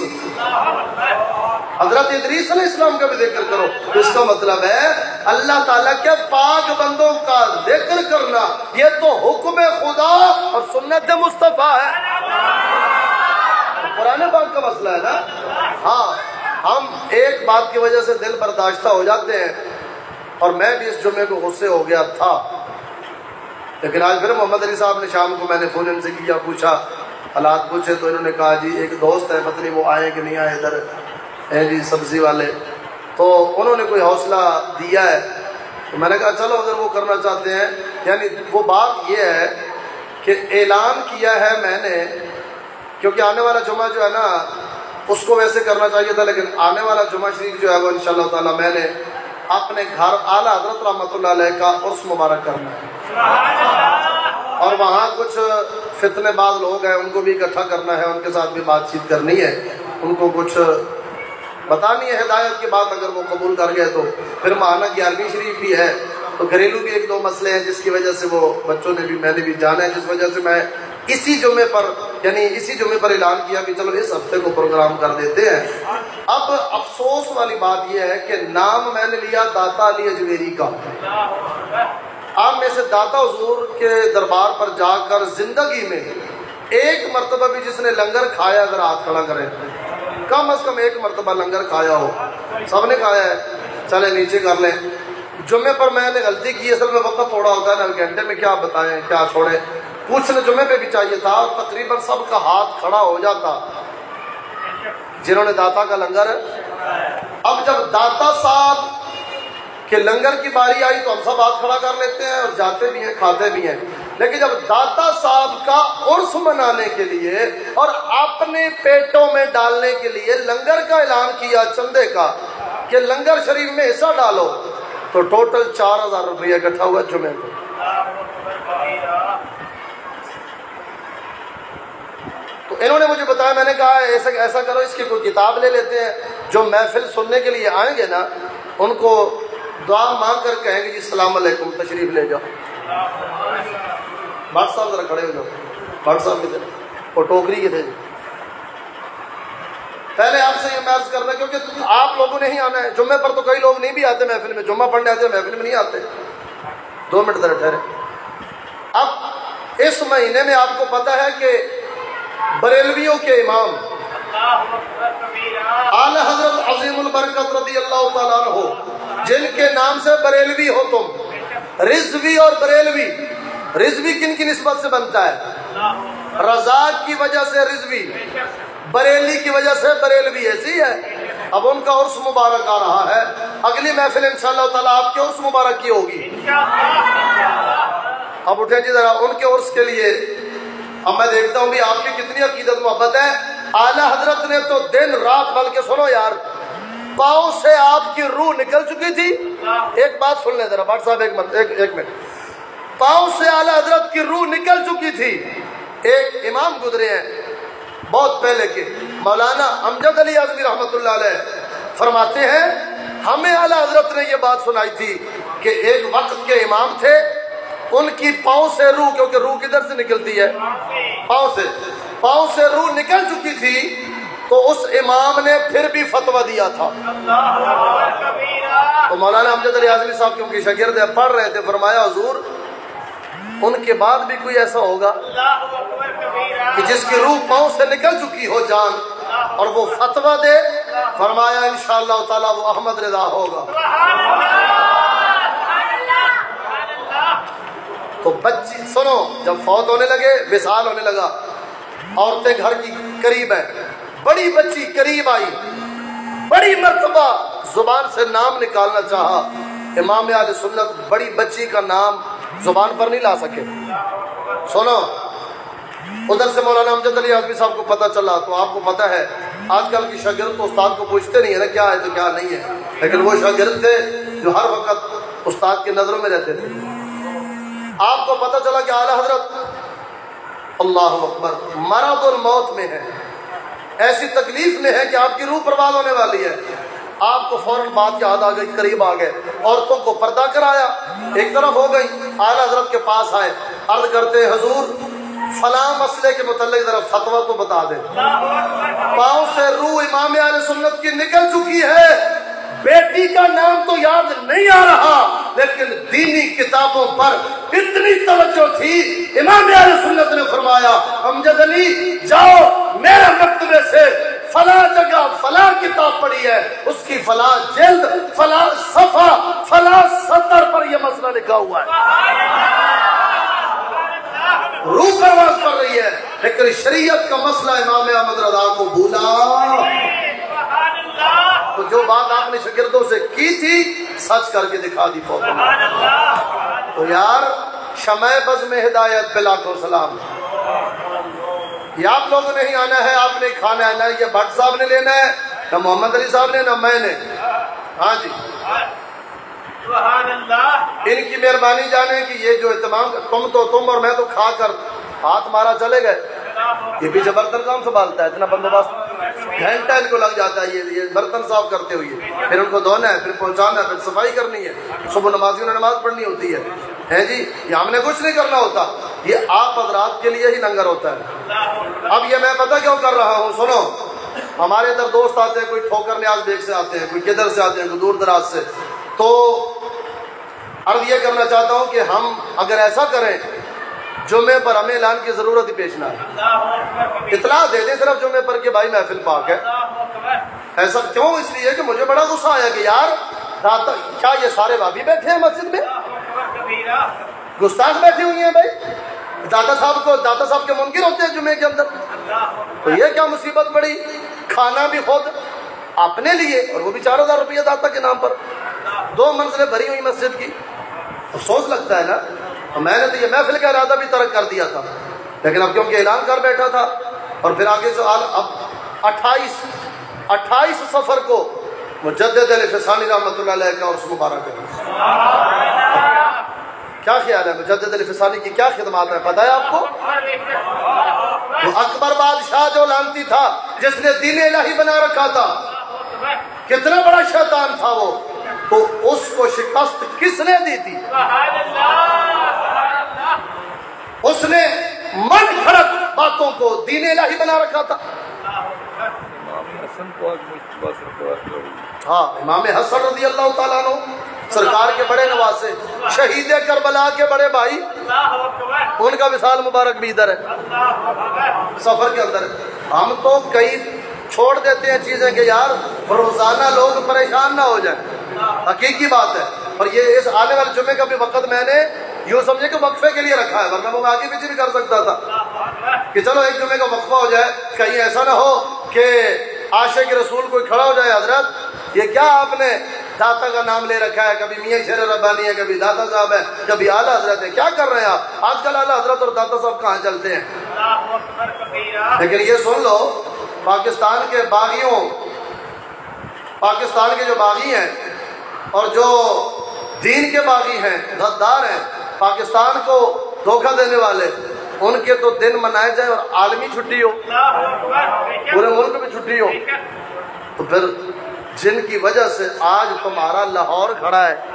حضرت ادریس علیہ السلام کا بھی ذکر کرو۔ اس کا مطلب ہے اللہ تعالیٰ کے پاک بندوں کا ذکر کرنا یہ تو حکم خدا اور سنت مصطفیٰ ہے۔ کا مسئلہ ہے نا. ہاں ہم ایک بات کی وجہ سے دل برداشتہ ہو جاتے ہیں، اور میں بھی اس جمعے کو غصے ہو گیا تھا، لیکن آج پھر محمد علی صاحب نے شام کو میں نے فون ان سے کیا، پوچھا حالات پوچھے تو انہوں نے کہا جی ایک دوست ہے، پتہ نہیں وہ آئے کہ نہیں آئے ادھر ہے جی سبزی والے، تو انہوں نے کوئی حوصلہ دیا ہے. تو میں نے کہا چلو اگر وہ کرنا چاہتے ہیں، یعنی وہ بات یہ ہے کہ اعلان کیا ہے میں نے، کیونکہ آنے والا جمعہ جو ہے نا اس کو ویسے کرنا چاہیے تھا، لیکن آنے والا جمعہ شریف جو ہے وہ انشاءاللہ تعالی میں نے اپنے گھر اعلیٰ حضرت رحمۃ اللہ علیہ کا عرس مبارک کرنا ہے، اور وہاں کچھ فتنے باز لوگ ہیں ان کو بھی اکٹھا کرنا ہے، ان کے ساتھ بھی بات چیت کرنی ہے، ان کو کچھ بتانی ہے ہدایت کی بات. اگر وہ قبول کر گئے تو پھر ماہانہ گیارہویں شریف بھی ہے، تو گھریلو بھی ایک دو مسئلے ہیں جس کی وجہ سے وہ بچوں نے بھی میں نے بھی جانا ہے، جس وجہ سے میں اسی جمعے پر یعنی اسی جمعے پر اعلان کیا کہ چلو اس ہفتے کو پروگرام کر دیتے ہیں. اب افسوس والی بات یہ ہے کہ نام میں نے لیا داتا علی اجمیری کا. آپ میں سے داتا حضور کے دربار پر جا کر زندگی میں ایک مرتبہ بھی جس نے لنگر کھایا اگر ہاتھ کھڑا کرے، کم از کم ایک مرتبہ لنگر کھایا ہو. سب نے کھایا ہے، چلے نیچے کر لیں. جمعے پر میں نے غلطی کی، اصل میں وقت تھوڑا ہوتا ہے نا، گھنٹے میں کیا بتائیں کیا چھوڑیں، پوچھنے جمعے پہ بھی چاہیے تھا، اور تقریباً سب کا ہاتھ کھڑا ہو جاتا جنہوں نے داتا کا لنگر. اب جب داتا صاحب کہ لنگر کی باری آئی تو ہم سب ہاتھ کھڑا کر لیتے ہیں اور جاتے بھی ہیں کھاتے بھی ہیں، لیکن جب داتا صاحب کا عرس منانے کے لیے اور اپنے پیٹوں میں ڈالنے کے لیے لنگر کا اعلان کیا چندے کا کہ لنگر شریف میں حصہ ڈالو، تو ٹوٹل چار ہزار روپیہ اکٹھا ہوا جمعے کو. تو انہوں نے مجھے بتایا، میں نے کہا ایسا ایسا کرو اس کی کوئی کتاب لے لیتے ہیں، جو محفل سننے کے لیے آئیں گے نا ان کو دعا مانگ کر کہیں گے جی السلام علیکم تشریف لے جاؤ. بھٹ صاحب ذرا کھڑے ہو جاؤ. بھٹ صاحب کتنے وہ ٹوکری کے تھے. پہلے آپ سے یہ میں عرض کرنا، کیونکہ آپ لوگوں نے ہی آنا ہے جمعے پر، تو کئی لوگ نہیں بھی آتے محفل میں، جمعہ پڑھنے آتے محفل میں نہیں آتے. دو منٹ ذرا ٹھہرے. اب اس مہینے میں آپ کو پتہ ہے کہ بریلویوں کے امام اعلی حضرت عظیم البرکت رضی اللہ تعالیٰ عنہ، جن کے نام سے بریلوی ہو تم، رضوی اور بریلوی. رضوی کن کی نسبت سے بنتا ہے؟ رضا کی وجہ سے رضوی، بریلی کی وجہ سے بریلوی، ایسی ہے. اب ان کا عرس مبارک آ رہا ہے، اگلی محفل انشاءاللہ تعالیٰ آپ کے عرس مبارک کی ہوگی. اب اٹھیں جی ذرا ان کے عرس کے لیے. اب میں دیکھتا ہوں بھی آپ کی کتنی عقیدت محبت ہے. اعلیٰ حضرت نے تو دن رات، بلکہ سنو یار، پاؤں سے آپ کی روح نکل چکی تھی. ایک بات سن لیں ذرا بھٹ صاحب، ایک منٹ ایک ایک منٹ. پاؤں سے اعلیٰ حضرت کی روح نکل چکی تھی. ایک امام گزرے ہیں بہت پہلے کے، مولانا امجد علی اعظمی رحمۃ اللہ علیہ، فرماتے ہیں ہمیں اعلیٰ حضرت نے یہ بات سنائی تھی کہ ایک وقت کے امام تھے، ان کی پاؤں سے روح، کیونکہ روح کدھر سے نکلتی ہے؟ پاؤں سے. پاؤں سے روح نکل چکی تھی تو اس امام نے پھر بھی فتویٰ دیا تھا. تو مولانا امجد علی اعظمی صاحب کیونکہ شاگرد پڑھ رہے تھے، فرمایا حضور ان کے بعد بھی کوئی ایسا ہوگا کہ جس کی روح پاؤں سے نکل چکی ہو جان اور وہ فتویٰ دے؟ فرمایا انشاءاللہ تعالیٰ وہ احمد رضا ہوگا. تو بچی سنو، جب فوت ہونے لگے، وصال ہونے لگا، عورتیں گھر کی قریب ہیں، بڑی بچی قریب آئی، بڑی مرتبہ زبان سے نام نکالنا چاہا، امام اہل سنت بڑی بچی کا نام زبان پر نہیں لا سکے. سنو، ادھر سے مولانا امجد علی اعظمی صاحب کو پتہ چلا. تو آپ کو پتہ ہے آج کل کی شاگرد تو استاد کو پوچھتے نہیں ہے نا کیا ہے تو کیا نہیں ہے، لیکن وہ شاگرد تھے جو ہر وقت استاد کی نظروں میں رہتے تھے. آپ کو پتہ چلا کہ اعلیٰ حضرت اللہ اکبر مرض الموت میں ہے، ایسی تکلیف میں ہے کہ آپ کی روح پرواز ہونے والی ہے. آپ کو فوراً بات یاد آ گئی، قریب آ گئے، عورتوں کو پردہ کرایا، ایک طرف ہو گئی، اعلیٰ حضرت کے پاس آئے، عرض کرتے حضور فلاں مسئلے کے متعلق ذرا فتویٰ تو بتا دیں. پاؤں سے روح امام اہل سنت کی نکل چکی ہے، بیٹی کا نام تو یاد نہیں آ رہا، لیکن دینی کتابوں پر اتنی توجہ تھی. امام اہل سنت نے فرمایا امجد علی جاؤ میرے مکتبے سے فلاں جگہ فلاں کتاب پڑھی ہے، اس کی فلاں جلد فلاں صفحہ فلاں سطر پر یہ مسئلہ لکھا ہوا ہے، روح پرواز کر رہی ہے، لیکن شریعت کا مسئلہ امام احمد رضا کو بھولا۔ تو جو بات آپ نے شاگردوں سے کی تھی سچ کر کے دکھا دی فوت۔ تو یار شمع بزم ہدایت پہ لاکھوں سلام۔ یہ آپ لوگوں نے ہی آنا ہے، آپ نے کھانا ہے، نہ یہ بھٹ صاحب نے لینا ہے، نہ محمد علی صاحب نے، نہ میں نے۔ ہاں جی ان کی مہربانی جانے کہ یہ جو اہتمام، تم تو تم اور میں تو کھا کر ہاتھ مارا چلے گئے، یہ پیچھے برتن کام سنبھالتا ہے، اتنا بندوبست گھنٹہ ان کو لگ جاتا ہے یہ برتن صاف کرتے ہوئے، پھر ان کو دھونا ہے، پھر پہنچانا ہے، پھر صفائی کرنی ہے، صبح نمازیوں نے نماز پڑھنی ہوتی ہے، ہے جی یہ ہم نے کچھ نہیں کرنا ہوتا، یہ آپ حضرات کے لیے ہی لنگر ہوتا ہے۔ اب یہ میں پتہ کیوں کر رہا ہوں، سنو، ہمارے ادھر دوست آتے ہیں، کوئی ٹھوکر نیاز بیگ سے آتے ہیں، کوئی کدھر سے آتے ہیں، کوئی دور دراز سے، تو عرض یہ کرنا چاہتا ہوں کہ ہم اگر ایسا کریں جمعے پر ہمیں اعلان کی ضرورت ہی پیش نہ ہے، اطلاع دے دیں صرف جمعے پر کہ بھائی محفل پاک ہے۔ ایسا کیوں؟ اس لیے کہ مجھے بڑا غصہ آیا کہ یار داتا کیا یہ سارے بھابھی بیٹھے ہیں مسجد میں، گستاخ بیٹھے ہوئی ہیں بھائی، داتا صاحب کو داتا صاحب کے منکر ہوتے ہیں جمعے کے اندر، تو یہ کیا مصیبت پڑی، کھانا بھی خود اپنے لیے اور وہ بھی چار ہزار روپیہ داتا کے نام پر، دو منزلیں بھری ہوئی مسجد کی، افسوس لگتا ہے نا۔ میں نے تو یہ محفل کا ارادہ بھی ترک کر دیا تھا، لیکن اب کیونکہ اعلان کر بیٹھا تھا، اور پھر آگے سے اب اٹھائیس اٹھائیس سفر کو مجدد علی فسانی رحمۃ اللہ علیہ کا عرس مبارک ہے۔ کیا خیال ہے مجدد علی فسانی کی کیا خدمات ہیں پتہ ہے آپ کو؟ وہ اکبر بادشاہ جو لانتی تھا، جس نے دین الہی بنا رکھا تھا، کتنا بڑا شیطان تھا وہ، تو اس کو شکست کس نے دی تھی؟ اس نے من گھڑت باتوں کو دین الہی بنا رکھا تھا۔ ہاں امام حسن رضی اللہ تعالیٰ عنہ سرکار کے بڑے نواسے، شہید کربلا کے بڑے بھائی، ان کا وصال مبارک بھی ادھر ہے، سفر کے اندر ہے۔ ہم تو کئی چھوڑ دیتے ہیں چیزیں کہ یار روزانہ لوگ پریشان نہ ہو جائیں، حقیقی بات ہے۔ اور یہ اس آنے والے جمعے کا بھی وقت میں نے یوں سمجھے کہ وقفے کے لیے رکھا ہے، ورنہ وہ آگے پیچھے بھی کر سکتا تھا کہ چلو ایک جمعے کا وقفہ ہو جائے، کہیں ایسا نہ ہو کہ عاشق رسول کوئی کھڑا ہو جائے، حضرت یہ کیا آپ نے داتا کا نام لے رکھا ہے، کبھی میاں شیر ربانی ہے، کبھی داتا صاحب ہے، کبھی اعلیٰ حضرت ہے، کیا کر رہے ہیں آپ؟ آج کل اعلیٰ حضرت اور داتا صاحب کہاں چلتے ہیں؟ لیکن یہ سن لو، پاکستان کے باغیوں پاکستان کے جو باغی ہیں اور جو دین کے باغی ہیں، غدار ہیں، پاکستان کو دھوکہ دینے والے، ان کے تو دن منائے جائیں اور عالمی چھٹی ہو، پورے ملک میں چھٹی ہو، تو پھر جن کی وجہ سے آج تمہارا لاہور کھڑا ہے،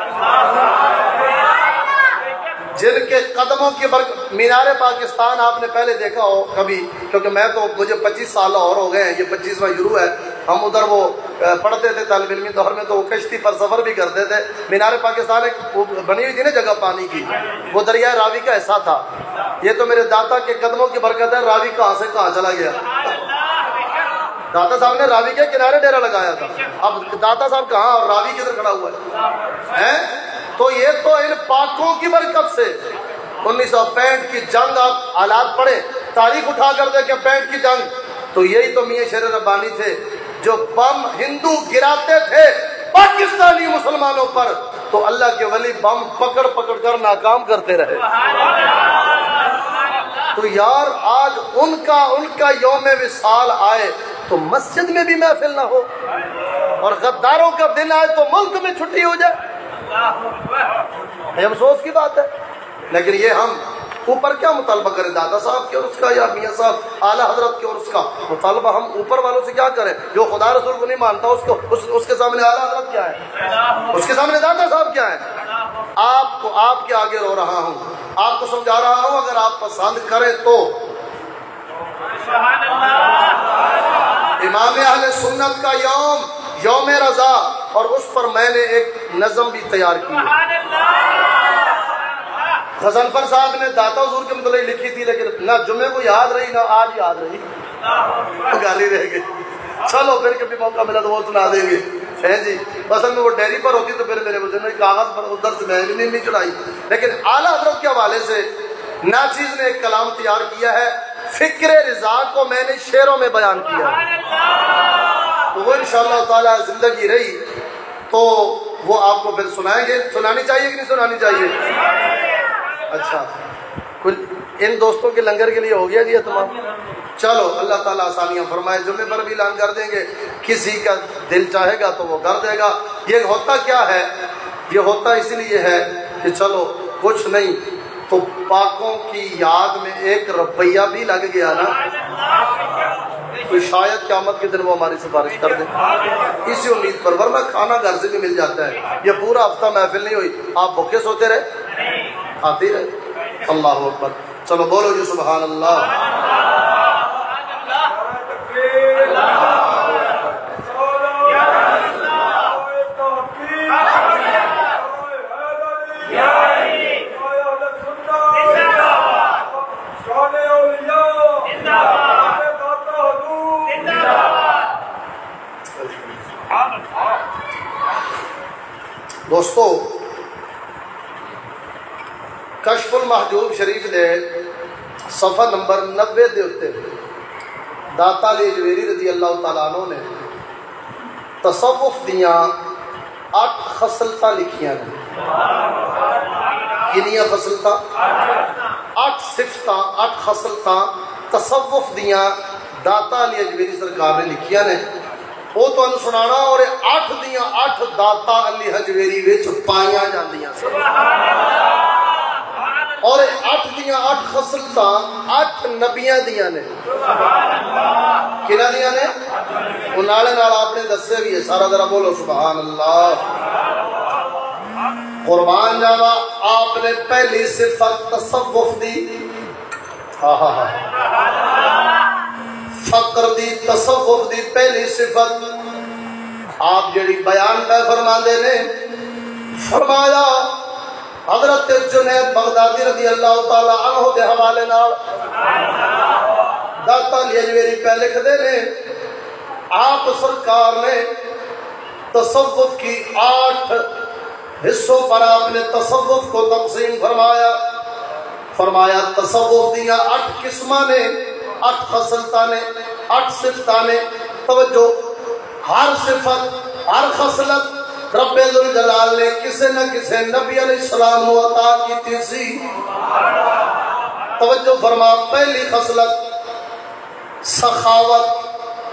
جن کے قدموں کی برکت، مینار پاکستان آپ نے پہلے دیکھا ہو کبھی، کیونکہ میں تو مجھے پچیس سال اور ہو گئے ہیں، یہ پچیسواں شروع ہے، ہم ادھر وہ پڑھتے تھے طالب علمی دور میں، تو وہ کشتی پر سفر بھی کرتے تھے۔ مینار پاکستان ایک بنی ہوئی تھی نا جگہ پانی کی، وہ دریائے راوی کا حصہ تھا، یہ تو میرے داتا کے قدموں کی برکت ہے، راوی کہاں سے کہاں چلا گیا، داتا صاحب نے راوی کے کنارے ڈیرا لگایا تھا، اب داتا صاحب کہاں اور راوی کدھر کھڑا ہوا ہے؟ تو یہ تو ان پاکوں کی برکت سے انیس سو پینٹ کی جنگ، آپ حالات پڑھیں، تاریخ اٹھا کر دیکھیں پینٹ کی جنگ، تو یہی تو میاں شیر ربانی تھے جو بم ہندو گراتے تھے پاکستانی مسلمانوں پر، تو اللہ کے ولی بم پکڑ پکڑ کر ناکام کرتے رہے۔ تو یار آج ان کا ان کا یوم وصال آئے تو مسجد میں بھی محفل نہ ہو، اور غداروں کا دن آئے تو ملک میں چھٹی ہو جائے، یہ افسوس کی بات ہے۔ لیکن یہ ہم اوپر کیا مطالبہ کریں، دادا صاحب کے اور اس کا، یا میاں صاحب اعلیٰ حضرت کے اور اس کا مطالبہ ہم اوپر والوں سے کیا کریں؟ جو خدا رسول کو نہیں مانتا اس کو اس, اس کے سامنے اعلیٰ حضرت کیا ہے، اس کے سامنے دادا صاحب کیا ہے؟ آپ کو آپ کے آگے رو رہا ہوں، آپ کو سمجھا رہا ہوں، اگر آپ پسند کریں تو امام اہل سنت کا یوم یوم رضا، اور اس پر میں نے ایک نظم بھی تیار کی ہے، غضنفر صاحب نے داتا حضور کے متعلق لکھی تھی، لیکن نہ جمعے کو یاد رہی نہ آج یاد رہی، گالی رہ گئی، چلو پھر کبھی موقع ملا تو وہ سنا دیں گے ہے جی. بس میں وہ ڈیری پر ہوتی تو پھر میرے مجھے کاغذ پر ادھر سے میں بھی نہیں, نہیں چڑھائی. لیکن اعلیٰ حضرت کے حوالے سے ناچیز نے ایک کلام تیار کیا ہے, فکر رضا کو میں نے شعروں میں بیان کیا ہے. تو وہ انشاءاللہ تعالی زندگی رہی تو وہ آپ کو پھر سنائیں گے. سنانی چاہیے کہ نہیں سنانی چاہیے؟ اچھا کچھ ان دوستوں کے لنگر کے لیے ہو گیا جی تمام. چلو اللہ تعالیٰ آسانیاں فرمائے. جمعے پر بھی اعلان کر دیں گے, کسی کا دل چاہے گا تو وہ کر دے گا. یہ ہوتا کیا ہے؟ یہ ہوتا اس لیے ہے کہ چلو کچھ نہیں تو پاکوں کی یاد میں ایک روپیہ بھی لگ گیا نا, تو شاید قیامت کے دن وہ ہماری سفارش کر دیں اسی امید پر. ورنہ کھانا گھر سے بھی مل جاتا ہے. یہ پورا ہفتہ محفل نہیں ہوئی, آپ بھوکے سوتے رہے, آتے رہے. اللہ اکبر. چلو بولو جی سبحان اللہ. دوستو کشف المحجوب شریف دے صفحہ نمبر نوے دے اتے داتا علی اجویری رضی اللہ تعالیٰ عنہ نے تصوف دیاں اٹھ خصلتاں لکھیاں نے. کنیاں خصلتاں؟ اٹھ صفتاں, اٹھ خصلتاں تصوف دیاں داتا علی اجویری سرکار نے لکھیاں نے. وہ تو انہوں سنانا اور اٹھ دیاں اٹھ داتا علی حجویری وچ پائیاں جاندیاں سن. اور اٹھ دیاں اٹھ خصلتاں اٹھ نبیاں دیاں نے. کنہ دیاں نے؟ وہ نالے نال آپ نے دسے بھی ہے سارا. ذرا بولو سبحان اللہ. قربان جاوا آپ نے پہلی صفت تصوف دی, ہاں ہاں ہاں فقر دی, تصوف دی پہلی صفت آپ جڑی بیان پہ فرما دے نے, فرمایا حضرت جنید بغدادی رضی اللہ تعالی عنہ دے حوالے نال داتا علی اجویری پہ لکھ دے نے, آپ سرکار نے تصوف کی آٹھ حصوں پر آپ نے تصوف کو تقسیم فرمایا. فرمایا تصوف دیا آٹھ قسماں نے, اٹھ خصلتاں نے, اٹھ صفتاں نے. توجہ, ہر صفت ہر خصلت رب ذوالجلال نے کسے نہ کسے نبی علیہ السلام کو عطا کی سی. توجہ فرما, پہلی خصلت سخاوت.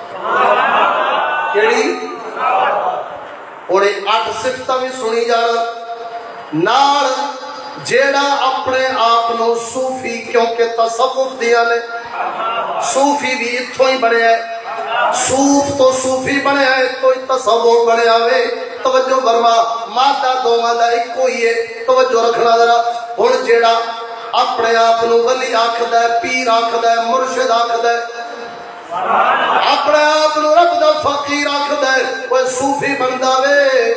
کیڑی؟ اور اٹھ صفتاں بھی سنی جانا نال جیڑا اپنے آپ نو صوفی, کیونکہ تصوف دیا نے صوفی بھی اتھوں ہی بڑے ہے, صوف تو صوفی بڑے ہے تو تصوف بڑے آوے. توجہ فرما, مادہ دو مادہ ایک کوئی ہے. توجہ رکھنا ذرا. ہن جیڑا اپنے آپ نو ولی آکھدا ہے, پیر آکھدا ہے, مرشد آکھدا ہے, اپنے آپ نو رب دا فقیر آکھدا ہے, وہ صوفی بندا وے.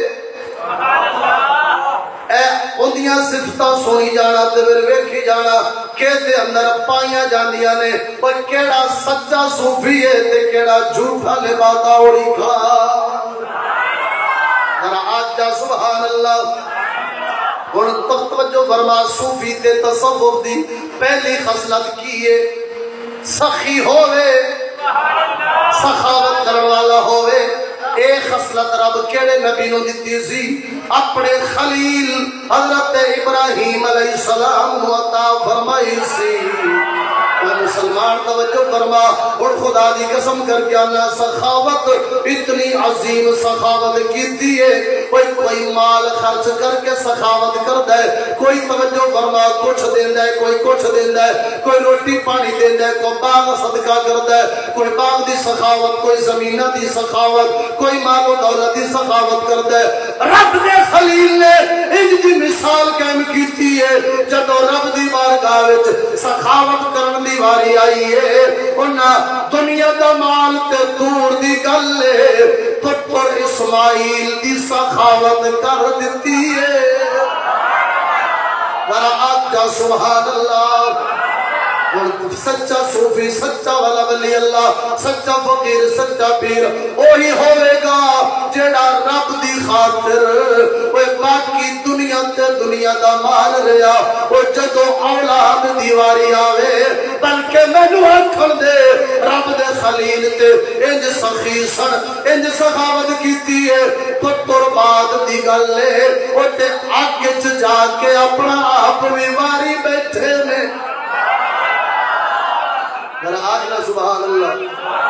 اے اندیاں صفتاں سنی جانا تے پھر ویکھی جانا کہ دے اندر پائیاں جاندیاں نے وہ کیڑا سچا صوفی ہے تے کیڑا جھوٹا لبادا اوڑی کھا. ذرا آج جا سبحان اللہ. ہن توجہ فرما, صوفی تے تصوف دی پہلی خصلت کی ہے؟ سخی ہووے, سخاوت کرن والا ہووے. اے خصلت رب کیڑے نبی نو دتی سی؟ اپنے خلیل حضرت ابراہیم علیہ السلام نو عطا فرمائی سی. مسلمان توجہ فرما, اور خدا دی قسم کر کے آنا سخاوت اتنی عظیم سخاوت کیتی ہے. کوئی کوئی مال خرچ کر کے سخاوت کردا ہے, کوئی توجہ فرما کچھ دیندا ہے, کوئی کچھ دیندا ہے, کوئی روٹی پانی دیندا ہے, کوئی باغ صدقہ کردا ہے, کوئی باغ دی سخاوت, کوئی زمیناں دی سخاوت, کوئی مال و دولت دی سخاوت کردا ہے. رب دے خلیل نے انج دی مثال قائم کیتی ہے, جدوں رب دی بارگاہ وچ سخاوت کرن دی واری آئی ہے, انہاں دنیا دا مال تے دور دی گل ہے, پتر اسماعیل دی سخاوت کر دیتی ہے. ذرا آج کا سبحان اللہ. سچا صوفی، سچا والا ولی اللہ، سچا فقیر، سچا پیر وہی ہوئے گا جڑا رب دی خاطر وہ باقی دنیا تے دنیا دا مال رہا وہ جدو اولاد دیواری آوے بلکہ مینو آکھن دے رب دے خلیل تے انج سخی سن انج سخاوت کیتی ہے پتر بعد دی گل ہے وہ تے آگے چ جا کے اپنا آپ بیماری بیٹھے نے میرا آجنا سبحان اللہ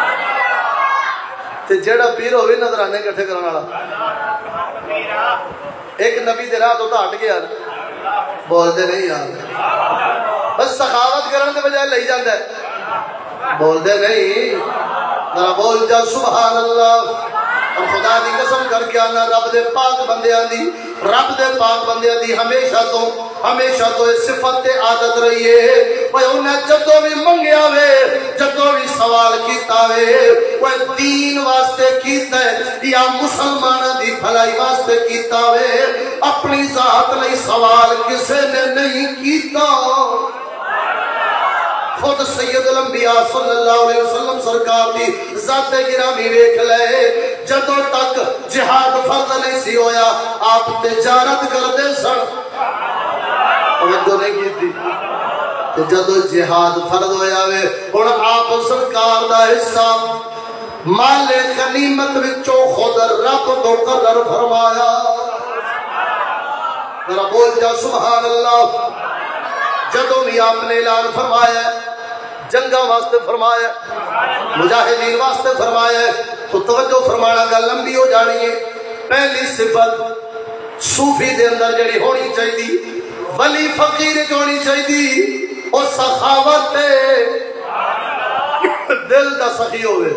تے جڑا پیر ہوئے نظرانے کٹھے کرنا والا ایک نبی دے راہ تو تا ہٹ گیا بول دے نہیں یار بس سخاوت کرنے کے بجائے لئی جاندہ ہے بول دے نہیں ذرا بول جا سبحان اللہ اور خدا دی قسم کر کے آنا رب دے پاک بندیاں دی رب دے پاک بندیاں دی ہمیشہ تو ہمیشہ تو اس صفت تے عادت رہی ہے وہ انہیں جدو بھی منگیا وے جدو بھی سوال کیتا وے وہ دین واسطے کیتا ہے یا مسلمانہ دی بھلائی واسطے کیتا وے اپنی ذات لئی سوال کسے نے نہیں کیتا خود سید الانبیاء صلی اللہ علیہ وسلم سرکار دی ذات گرامی ویکھ لے جدو تک جہاد فرض نہیں سی ہویا آپ تجارت کردے سن توجہ نہیں کی تھی جدو جہاد فرض ہویا وے اور آپ سرکار دا حصہ مال غنیمت وچوں خود رب مقرر فرمایا ذرا بول جا سبحان اللہ جدو بھی آپ نے اعلان فرمایا جنگا واسطے فرمایا مجاہدین واسطے فرمایا تو توجہ فرمانا گل لمبی ہو جانی ہے پہلی صفت صوفی دے اندر جڑی ہونی چاہیے ولی فقیر جو ہونی چاہیے اور سخاوت دل دا سخی ہوئے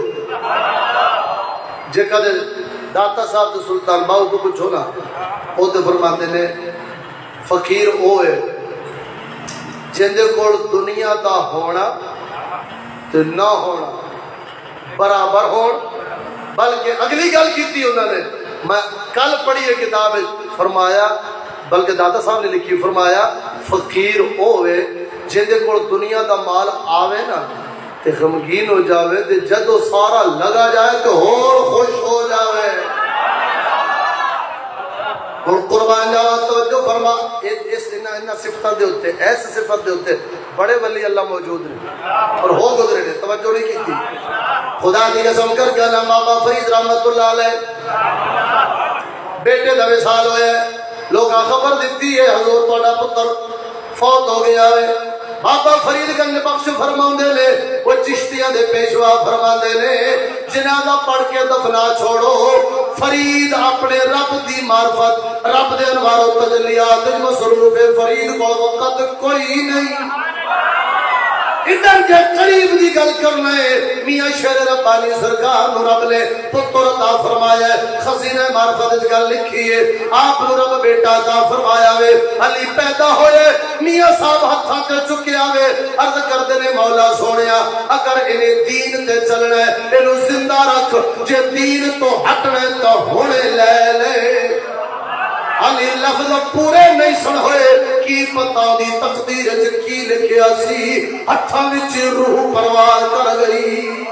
جے کدے داتا صاحب دے سلطان باؤ کو کچھ ہونا وہ دے فرماتے نے فقیر ہوئے جندے کو دنیا دا ہونا تو نہ ہونا برابر ہون بلکہ اگلی گل کی تھی انہوں نے میں کل پڑھی ہے کتاب فرمایا بلکہ داتا صاحب نے لکھی فرمایا فقیر ہوئے جندے کو دنیا دا مال آوے نا تے غمگین ہو جاوے تے جدو سارا لگا جائے تو اور خوش ہو جاوے اور قربان جاوہ توجہ فرما اس انہا صفتہ دے ہوتے ایسے صفت دے ہوتے بڑے ولی اللہ موجود ہیں اور ہو گزرے نے توجہ نہیں کی تھی خدا دی قسم کر کے نام بابا فرید رحمت اللہ علیہ بیٹے دوے سال ہوئے لوگ خبر دیتی ہے حضور توڑا پتر فوت ہو گیا ہے بابا فرید گنج بخش فرمان دے لے وہ چشتیاں دے پیشوا فرمان دے لے جنازہ پڑھ کے دفنا چھوڑو فرید اپنے رب دی معرفت رب دے انوار و تجلیات مصروف فرید کو وقت کوئی نہیں ادھر کے قریب دی گل کرنا ہے میاں شیر ربانی سرکار نو رب نے پتر عطا فرمایا ہے خزینہ معرفت گل لکھی ہے آپ نو رب بیٹا عطا فرمایا ہے علی پیدا ہوئے میاں صاحب ہتھاں تے چکیا ہے عرض کردے نے مولا سونیا اگر انہیں دین تے چلنا ہے انہوں زندہ رکھ جے دین تو ہٹنا ہے تو ہونے لے لے علی لفظ پورے نہیں سن ہوئے کی پتہ دی تقدیر کی لکھیا سی ہتھاں وچ روح پرواز کر گئی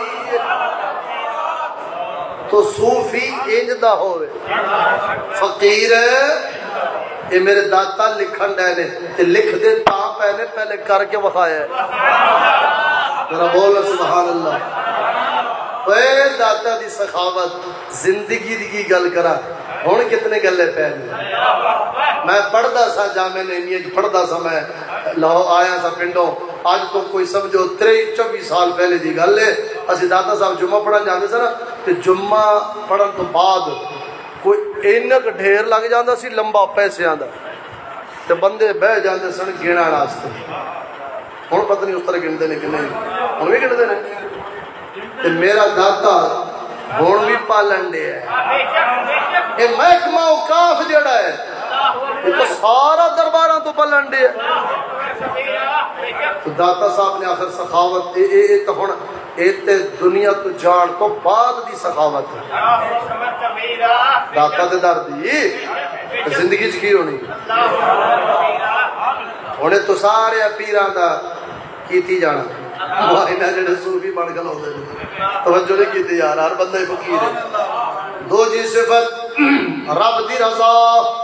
تو صوفی انجدہ ہوئے فقیر یہ میرے داتا لکھن ڈے نے تے لکھ دے تا پہلے پہلے کر کے وخایا ہے ذرا بولو سبحان اللہ اے داتا دی سخاوت زندگی دی کی گل کرا ہون کتنے گلے پہلے میں پڑھدا سا جامعہ نعیمیہ پڑھدا سا میں لاہو آیا سا پنڈوں آج تو کوئی سمجھو تری چوبیس سال پہلے دی گل ہے اسی داتا صاحب جمعہ پڑھن جاندے سا نا تے جمعہ پڑھن تو بعد کوئی اینک ڈھیر لگ جاندا سی لمبا پیسے آندا تے بندے بہ جاندے سن گینا واسطے ہن پتہ نہیں اس طرح گندے نے کہ نہیں ہن بھی گندے نے تے میرا داتا ہون بھی پالن دے ہے یہ محکمہ اوقاف جڑا ہے یہ تو سارا درباراں تو پالن دے ہے تو داتا صاحب نے آخر سخاوت اے اے تو ہن اے تے دنیا تو جان تو بعد دی سخاوت ہے داتا تے در دی زندگی چ کی ہونی ہونے تو سارے پیراں دا کیتی جانا انہاں جڑے صوفی بن گل ہوندے نے توجہ نہیں کیتی یار ہر بندہ فقیر ہے دو جی صفت رب دی رضا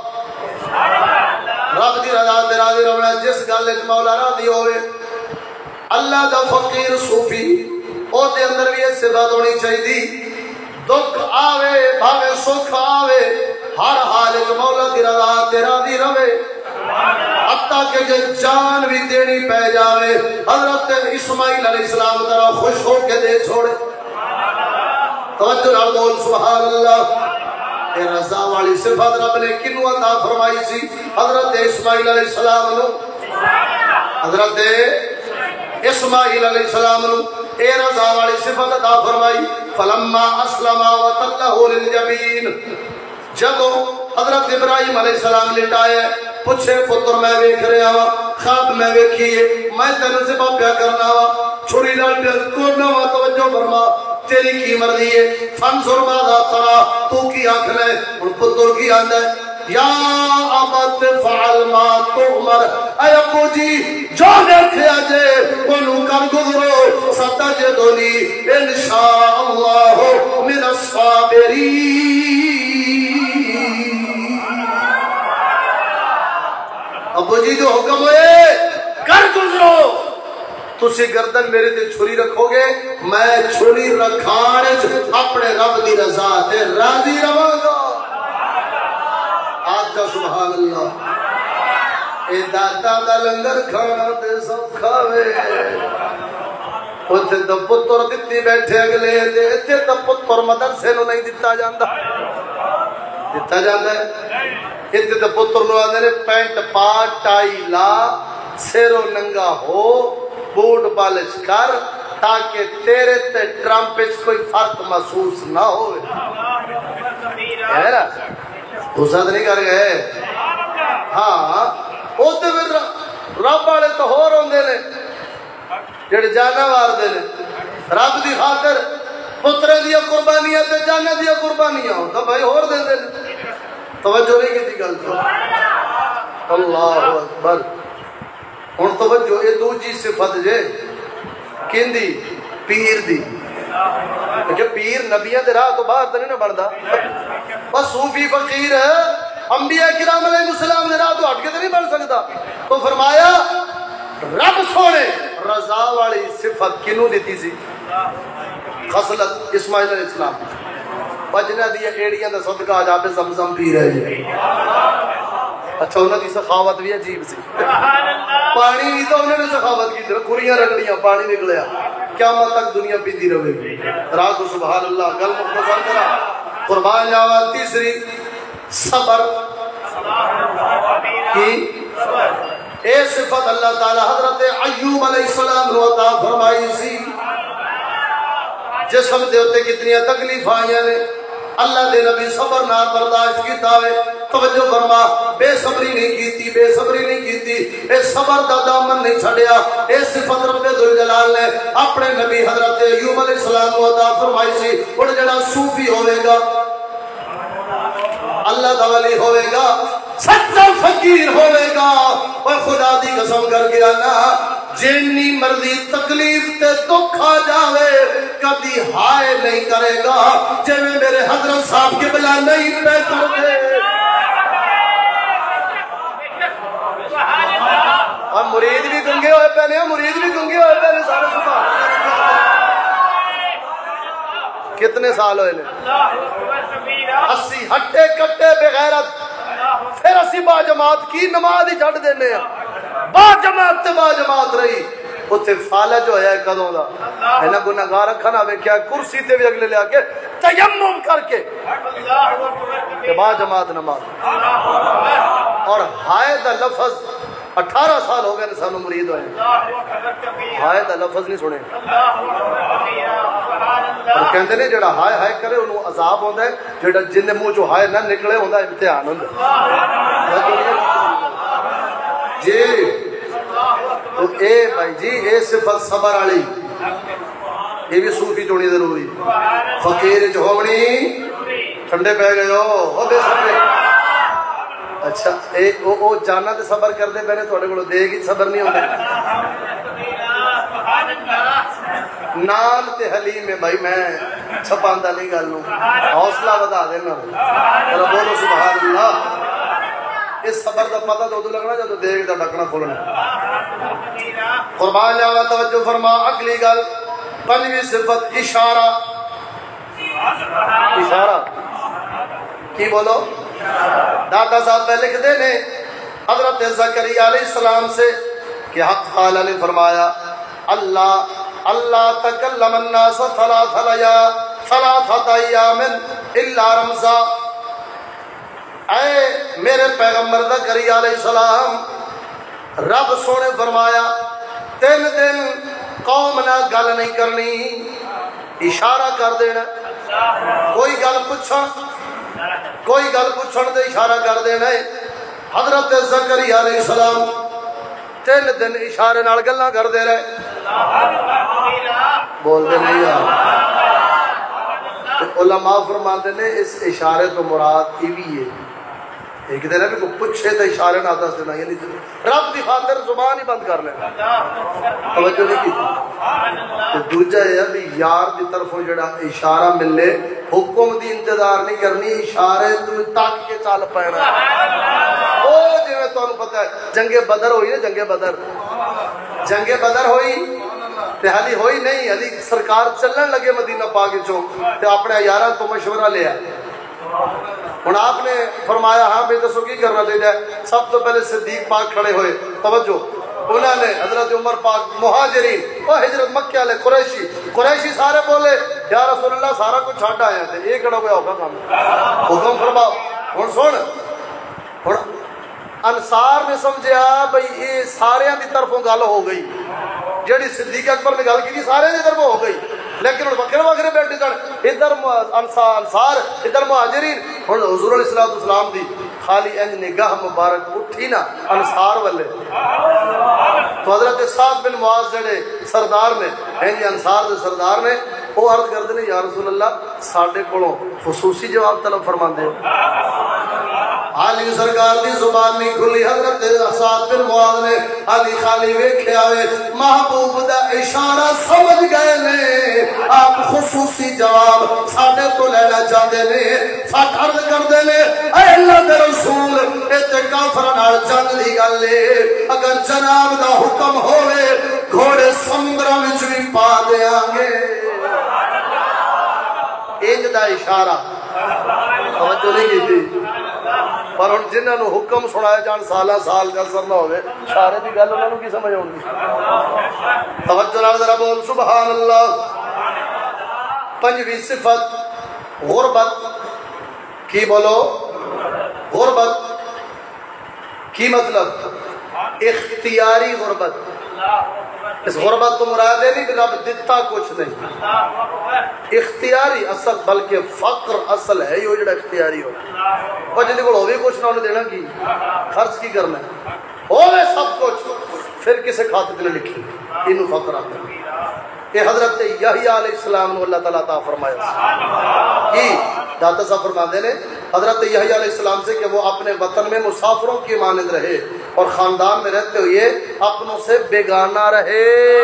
رب دی رضا تے راضی رہنا جس گل وچ مولا راضی ہوئے اللہ دا فقیر صوفی او دے اندر بھی یہ صفت ہونی چاہیے دکھ آوے بھاوے سکھ آوے ہر حال وچ مولا دی رضا تے راضی رہے حتیٰ کہ جو جان بھی دینی پہ جاوے حضرت اسماعیل علیہ السلام طرح خوش ہو کے دے چھوڑے توجہ نال بول سبحان اللہ اے رضا والی صفت رب نے کنو عطا فرمائی سی حضرت اسماعیل علیہ السلام نو حضرت اسماعیل علیہ السلام نو اے رضا والی صفت عطا فرمائی فلما اسلم وتلہ للجبین جدو حضرت ابراہیم علیہ السلام لٹائے پوچھے پتر میں ویکھ رہا وا خواب میں ویکھیے میں تینوں سے پیا کرنا وا چھری نال پیا کرنا وا توجہ فرما تیری کی مرضی ہے فانظر ماذا ترى تو کی آنکھ لے اور پتر کی آندا ہے یا ابت فعل ما تؤمر اے ابو جی جو دیکھیا جے اونوں کر گزرو ستجدنی انشاءاللہ من الصابرین ابو جی جو حکم ہوئے کر گزرو تسی گردن میرے تے چھری رکھو گے میں چھری رکھانے اپنے رب دی رضا تے راضی رہاں گا آج کا سبحان اللہ اے داتا دا لنگر کھانا تے سب کھاوے اتھے دا پتر دتی بیٹھے اگلے دے اتھے دا پتر مدرسے نو نہیں دتا جاندہ دتا جاندہ ہے اتھے دا پتر نو آدھے نے پینٹ پا ٹائی لا سیرو ننگا ہو بوٹ بالش کر تاکہ تیرے تے ٹرمپ اس کوئی فرق محسوس نہ ہوئے ہے نا حسد نہیں کر گئے ہاں اوتے پھر رب والے تو ہور ہوندے نے جڑے جانا وار دے نے رب دی خاطر پترے دیا قربانیاں تے جانا دیا قربانیاں ہوں تو بھائی ہور دے دے توجہ نہیں کی تھی گل تو اللہ اکبر ہن توجہ یہ دو جی صفت جے کیندی پیر دی کہ پیر نبیاں دے راہ تو باہر تے نہیں نہ بندا بس صوفی فقیر انبیاء کرام علیہ السلام دے راہ تو ہٹ کے تے نہیں بن سکدا تو فرمایا رب سونے رضا والی صفت کنوں دیتی سی خصلت اسماعیل علیہ السلام بجنا دیا ایڑیاں دا صدقہ آج آپ زمزم پی رہے جی اچھا انہوں دی سخاوت بھی عجیب سی پانی بھی تو انہوں نے سخاوت کی طرح کھریاں رگڑیاں پانی نکلیا قیامت تک دنیا پیندی رہے گی راہ کو سبحان اللہ گل مختصر کرا قربان جاوا تیسری صبر کی اے صفت اللہ تعالی حضرت ایوب علیہ السلام نے عطا فرمائی سی جسم دے ہوتے کتنی تکلیف آئیاں نے اللہ دے نبی صبر نہ برداشت کیتا ہے توجہ فرما بے صبری نہیں کیتی بے صبری نہیں کیتی اے صبر دا دامن نہیں چھڑیا اے صفت رب ذوالجلال نے اپنے نبی حضرت ایوب علیہ السلام کو عطا فرمائی سی اور جڑا صوفی ہوے گا اللہ دا ولی ہوے گا سچا فقیر ہوے گا اور خدا دی قسم کر کے آنا جنی مرضی تکلیف تے دکھ آ جاوے کبھی ہائے نہیں کرے گا جے میں میرے حضرت صاحب کے بلا نہیں پہ کر دے اور مرید بھی گنگے ہوئے پہنے مرید بھی گنگے ہوئے پہنے سارے سبحان کتنے سال ہوئے لے اسی ہٹے کٹے بغیرت پھر اسی با جماعت کی نماز ہی جھڑ دینے ہیں با جماعت تے با جماعت رہی اتھے فالج ہویا ہے کدوں دا اینا گناہگار رکھا نہ ویکھیا کرسی تے بھی اگلے لے آکے تیمم کر کے کہ با جماعت نماز اور ہائے دا لفظ اٹھارہ سال ہو گئے نے سانو مرید ہوئے ہائے دا لفظ نہیں سنے اور کہندے نے جڑا ہائے ہائے کرے انہوں عذاب ہوندہ ہے جڑا جن منہ جو ہائے نہ نکلے ہوندہ ہے امتحان ہوندہ جی تو اے بھائی جی اے صفت صبر علی یہ بھی صوفی چونی ضروری فقیر چہونی ٹھنڈے پہ گئے ہو او بے صبر اچھا اے او او جانا تے صبر کر دے پہنے تھوڑے کو دے گی صبر نہیں ہوندے نال تے حلیم ہے بھائی میں چھپاندہ نہیں گل نو حوصلہ بتا دینا ذرا بولو سبحان اللہ اس صبر دا پتہ تو ادو لگنا جب دیکھ دا ڈکنا کھولنا قربان جاوا توجہ فرما اگلی گل پنجویں صفت اشارہ اشارہ کی بولو داتا صاحب پہ لکھ دے نے حضرت زکریا علیہ السلام سے کہ حق تعالی نے فرمایا اللہ اللہ تکلم الناس ثلاث لیا ثلاث ایام الا رمزا اے میرے پیغمبر زکریا علیہ السلام رب سونے فرمایا تین دن قوم نہ گل نہیں کرنی اشارہ کر دینا کوئی گل پوچھن کوئی گل پوچھن تے اشارہ کر دینا حضرت زکریا علیہ السلام تین دن اشارے نال گلاں کردے رہے بول دے نہیں یار علماء فرماتے نے اس اشارے تو مراد یہ بھی ہے ایک دن ہے کہ پوچھے تو اشارے نہ دس دینا یعنی رب دی خاطر زبان ہی بند کر لینا توجہ نہیں کی دوجہ ہے بھی یار دی طرفوں جڑا اشارہ ملے حکم دی انتظار نہیں کرنی اشارے تو تاک کے چال پینا او جو میں تو انہوں پتہ ہے جنگ بدر ہوئی نا جنگ بدر جنگ بدر ہوئی تے حالی ہوئی نہیں حالی سرکار چلن لگے مدینہ پاک چوں تے اپنے یارہ تو مشورہ لیا ہن آپ نے فرمایا ہاں بے دسو کی کرنا چاہیے سب تو پہلے صدیق پاک کھڑے ہوئے توجہ انہوں نے حضرت عمر پاک مہاجرین وہ ہجرت مکہ والے قریشی قریشی سارے بولے یا رسول اللہ سارا کچھ چھڈ آیا تھے یہ کڑا ہوا ہوگا کام حکم فرماؤ ہن سن ہن انصار نے سمجھا بھئی یہ سارے دی طرفوں گل ہو گئی جیڑی صدیق اکبر نے گل کی سارے دی طرفوں ہو گئی لیکن وکھرے وکھرے بیٹھے سن ادھر انصار ادھر مہاجرین ہن حضور علیہ الصلوۃ والسلام دی خالی انج نگاہ مبارک اٹھی نا انصار والے تو حضرت سعد بن معاذ جڑے سردار نے انج انصار دے سردار نے وہ عرض کرتے ہیں یا رسول اللہ ساڈے کولوں خصوصی جواب طلب فرماندے ہو علی سرکار دی زبان نہیں کھلی حضرت سعد بن معاذ نے علی خالی ویکھیا وے محبوب دا اشارہ سمجھ گئے نے آپ خصوصی جواب ساڈے تو لینا چاہتے نے ساتھ عرض کرتے نے اے اللہ دے رسول اتے کافراں نال جنگ دی گل ہے اگر جناب دا حکم ہوے گھوڑے سمندراں وچ بھی پا دیاں گے انج دا اشارہ توجہ نہیں کی تھی پر ہن جنہاں نو حکم سنایا جان سالہ سال کا اثر نہ ہوئے اشارے دی گل انہاں نو کی سمجھ آؤں گی توجہ نال ذرا بول سبحان اللہ پنجویں صفت غربت کی بولو غربت کی مطلب اختیاری غربت اس غربت تو مراد ہے نہیں کہ رب دیتا کچھ نہیں اختیاری اصل بلکہ فقر اصل ہے یہ جڑا اختیاری ہو اور جن کو ہوئے کچھ نہ انہیں دینا کی خرچ کی کرنا ہے ہوئے سب کچھ پھر کسے کھاتے دلے لکھی انہوں فقر آتا ہے کہ حضرت یحییٰ علیہ السلام نے اللہ تعالیٰ تعالیٰ فرمایا کہ داتا صاحب فرماتے ہیں حضرت یحییٰ علیہ السلام سے کہ وہ اپنے وطن میں مسافروں کی مانند رہے اور خاندان میں رہتے ہوئے اپنوں سے بیگانہ رہے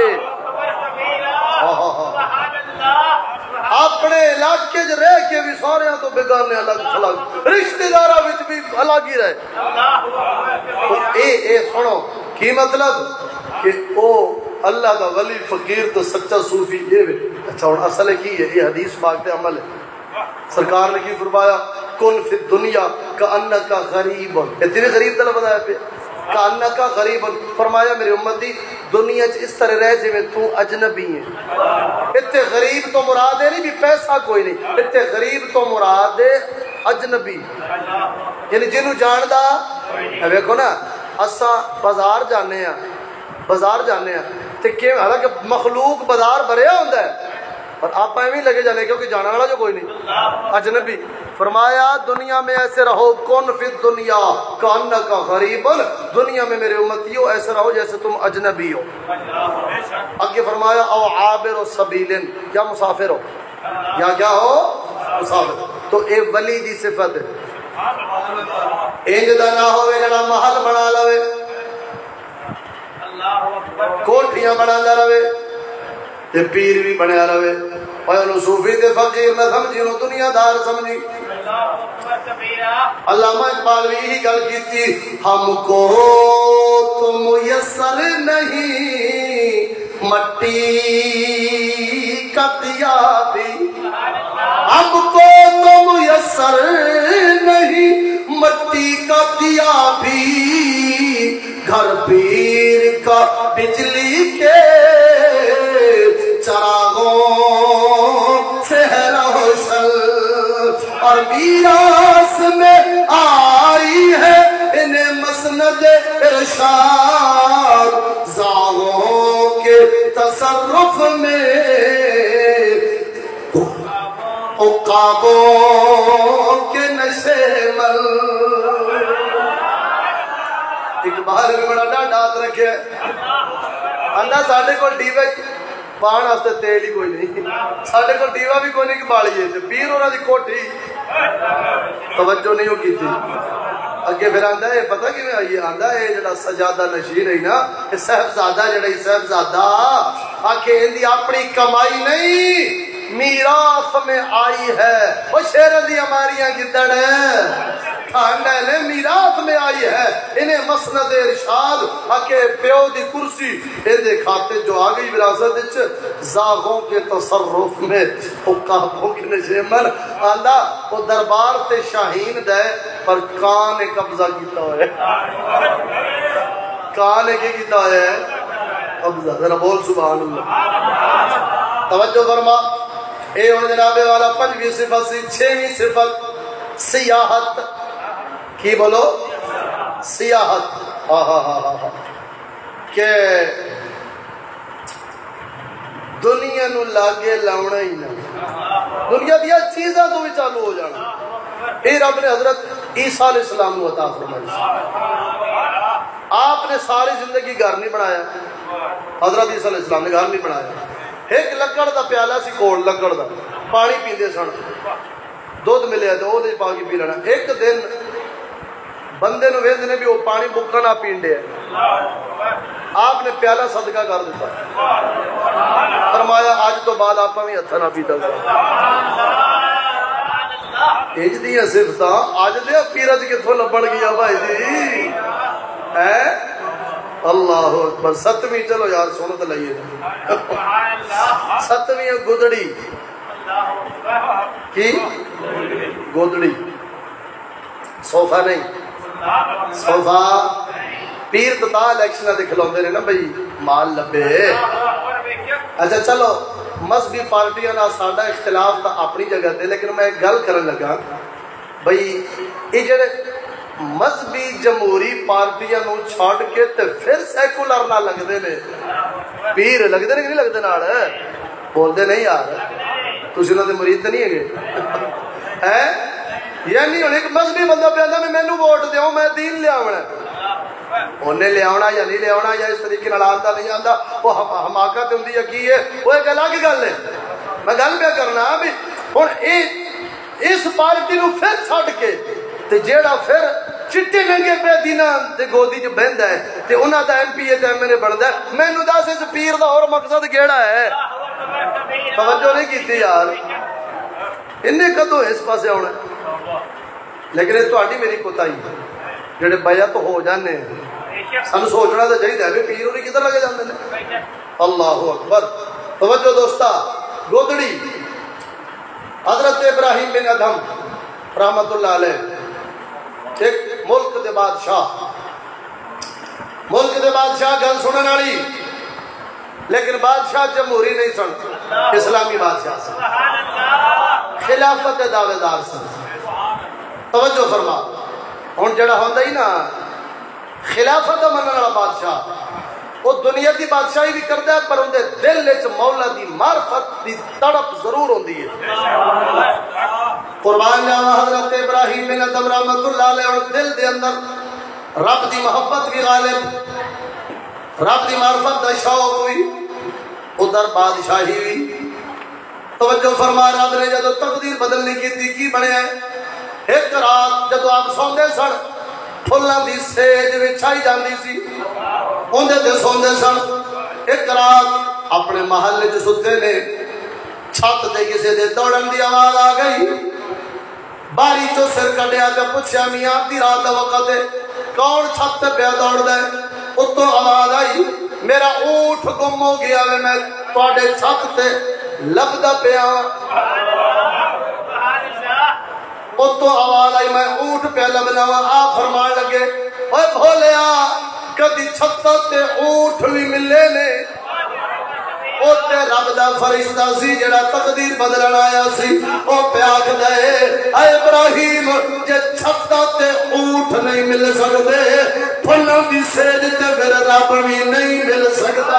اپنے علاقے جو رہ کے بھی سارے تو بیگانے الگ الگ رشتہ دارہ وچ بھی الگ ہی رہے تو اے اے سنو کی مطلب کہ او اللہ کا ولی فقیر تو سچا صوفی یہ بھی اچھا اور اصل کی ہے یہ حدیث پاک تے عمل ہے سرکار نے کی فرمایا کن فی الدنیا کانکا غریب اتنی غریب طلب بتایا پہ کانکا غریب فرمایا میری امتی دنیا اس طرح رہ جی میں تو اجنبی ہے اتنے غریب تو مراد ہے نہیں بھی پیسہ کوئی نہیں اتنے غریب تو مراد ہے اجنبی یعنی جنہوں جاندہ ویکھو نا اساں بازار جانے ہیں بازار جانے ہیں تے کہ حالانکہ مخلوق بازار بھریا ہوندا ہے اور آپ ایویں لگے جانے کیونکہ جانا والا جو کوئی نہیں اجنبی فرمایا دنیا میں ایسے رہو کن فی الدنیا کانکا غریب دنیا میں میرے امتیو ایسے رہو جیسے تم اجنبی ہو آگے فرمایا او عابر و سبیلن یا مسافر ہو یا کیا ہو مسافر تو اے ولی دی صفت ہے انج دا نہ ہوئے جڑا محل بنا لوے کوٹھیاں بنا رہے تے پیر بھی بنیا رہے، اور صوفی تے فقیر نہ سمجھی، انہوں دنیا دار سمجھی۔ علامہ اقبال بھی یہی گل کی تھی، ہم کو تو میسر نہیں مٹی کا دیا بھی، ہم کو تو میسر نہیں مٹی کا دیا بھی، گھر پیر کا بجلی کے چراغوں سے ہے روشن، اور میراث میں آئی ہے انہیں مسند ارشاد، زاغوں کے تصرف میں عقابوں کے نشے مل۔ اقبال بھی بڑا ڈاٹ رکھے آندا ساڈے کول ڈیوے پان واسطے تیل ہی کوئی نہیں، ساڈے کول ڈیوا بھی کوئی نہیں کہ بالیے، تے پیر انہاں دی کوٹھی توجہ نہیں کی تھی۔ اگے پھر آندا ہے پتہ کیویں آئی، آندا ہے جڑا سجادہ نشین ہے نا، کہ صاحبزادہ جڑا صاحبزادہ آکھے اندی اپنی کمائی نہیں میراث میں آئی ہے، وہ شیر دی ہماریاں گدڑ ٹھانڈ ہے میراث میں آئی ہے انہیں مسند ارشاد، آکے پیو دی کرسی اندے کھاتے جو آگئی وراثت وچ، زاغوں کے تصرف میں حکاموں کے نشے من۔ آندا وہ دربار تے شاہین دے پر کان نے قبضہ کیتا ہوئے، کان نے کیتا ہوئے قبضہ، ذرا بول سبحان اللہ۔ توجہ فرما، اے ہن جناب والا پنجویں صفت سی، چھویں صفت سیاحت کی بولو، سیاحت، ہاں ہاں ہاں ہاں کہ دنیا نو لاگے لاؤنا ہی نہ، دنیا دیا چیزاں تو بھی چالو ہو جانا۔ اے رب نے حضرت عیسیٰ علیہ السلام کو عطا فرمائی، آپ نے ساری زندگی گھر نہیں بنایا، حضرت عیسیٰ علیہ السلام نے گھر نہیں بنایا، ایک لکڑ دا پیالہ سی کول، لکڑ دا پانی پیندے سن، دودھ ملے تو وہ پا کے پی لینا۔ ایک دن بندے نو ویندے نے بھی وہ پانی بکا نہ پینڈے ہے، آپ نے پیالہ صدقہ کر دیتا، فرمایا آج تو بعد آپ بھی ہتھا نہ پیتا گیا۔ اج دیاں صفتاں اج دے پیرج کتھوں لبن گیا بھائی جی، ہے اللہ اکبر۔ ستویں چلو یار سنت لئیے، ستویں گدڑی کی گودڑی، صوفہ نہیں، صوفہ پیر تو الیکشن دے کھلوندے نے نا بھئی مال لبے۔ اچھا چلو مذہبی پارٹیاں نال ساڈا اختلاف تا اپنی جگہ تے، لیکن میں ایک گل کرن لگا بھئی یہ جڑے مذہبی جمہوری پارٹیاں نو چھوڑ کے تے پھر سیکولر نہ لگدے نے، پیر لگدے نے کہ نہیں لگدے نال، بولدے نہیں یار تسی انہاں دے مرید تے نہیں ہے ہیں؟ یعنی ہن ایک مذہبی بندہ پہندا میں مینوں ووٹ دیو میں دین لے آونا، انہیں لے آونا یا نہیں لے آونا یا اس طریقے نال آندا نہیں آندا، وہ حماقت ہوندی ہے کی ہے، وہ ایک الگ گل ہے۔ میں گل پہ کرنا بھی ہن اس پارٹی نو پھر چھڈ کے تے جیڑا پھر چٹے ننگے پہ دینا تے گودی چ بہندا ہے تے انہاں دا ایم پی اے تے ایم ایل اے بندا ہے، مینوں دس اس پیر دا اور مقصد کیڑا ہے؟ توجہ نہیں کیتی یار، انہیں کدو اس پاسے آنا، لیکن یہ تہاڈی میری کوتاہی ہے جڑے بیعت ہو جانے ہیں، سانو سوچنا تو چاہیے ہے پیر ہوری کدھر لگے جاندے نے۔ اللہ اکبر۔ توجہ دوستا، گودڑی حضرت ابراہیم بن ادھم رحمت اللہ علیہ، ایک ملک دے بادشاہ، ملک دے بادشاہ گل سنن والی، لیکن بادشاہ جمہوری نہیں سن، اسلامی بادشاہ سن، خلافت دے دعوے دار سن۔ توجہ فرما، ہن جڑا ہوندا ہی نا خلافت دا منن والا بادشاہ، وہ دنیا دی بادشاہی بھی کردا ہے پر اون دے دل وچ مولا دی معرفت دی تڑپ ضرور ہوندی ہے۔ قربان جاواں حضرت ابراہیم بن ادھم رحمت اللہ علیہ، اور دل دے اندر رب دی محبت بھی غالب، رب دی معرفت دا شوق ہوئی، ادھر بادشاہی ہوئی۔ توجہ فرما، رب نے جدو تقدیر بدلنے کی تھی کی بنیا ہے، ایک رات جدو آپ سوندے سن پھلاں دی سیج وچھائی جاندی سی، اندے تے سوندے سن، ایک رات اپنے محلے جو ستے نے چھت دے کسے دے دوڑن دی آواز آ گئی باری چو سر کٹیا تے پوچھیا میاں دی رات دا وقت ہے کون چھت تے پیا دوڑ دے اتو آواز آئی میرا اونٹ گم ہو گیا وے میں تواڈے چھت تے لبدا پیا اتو آواز آئی میں اونٹ پہ لبنا وا آ فرمان لگے اوے بھولیا کدی چھت تے اونٹ بھی ملے نے اوتے رب دا فرشتہ سی جڑا تقدیر بدلن آیا سی او پہ آکھدا اے اے ابراہیم جے چھت تے اونٹ نہیں مل سکدے پھلاں دی سیج تے پھر رب بھی نہیں مل سکدا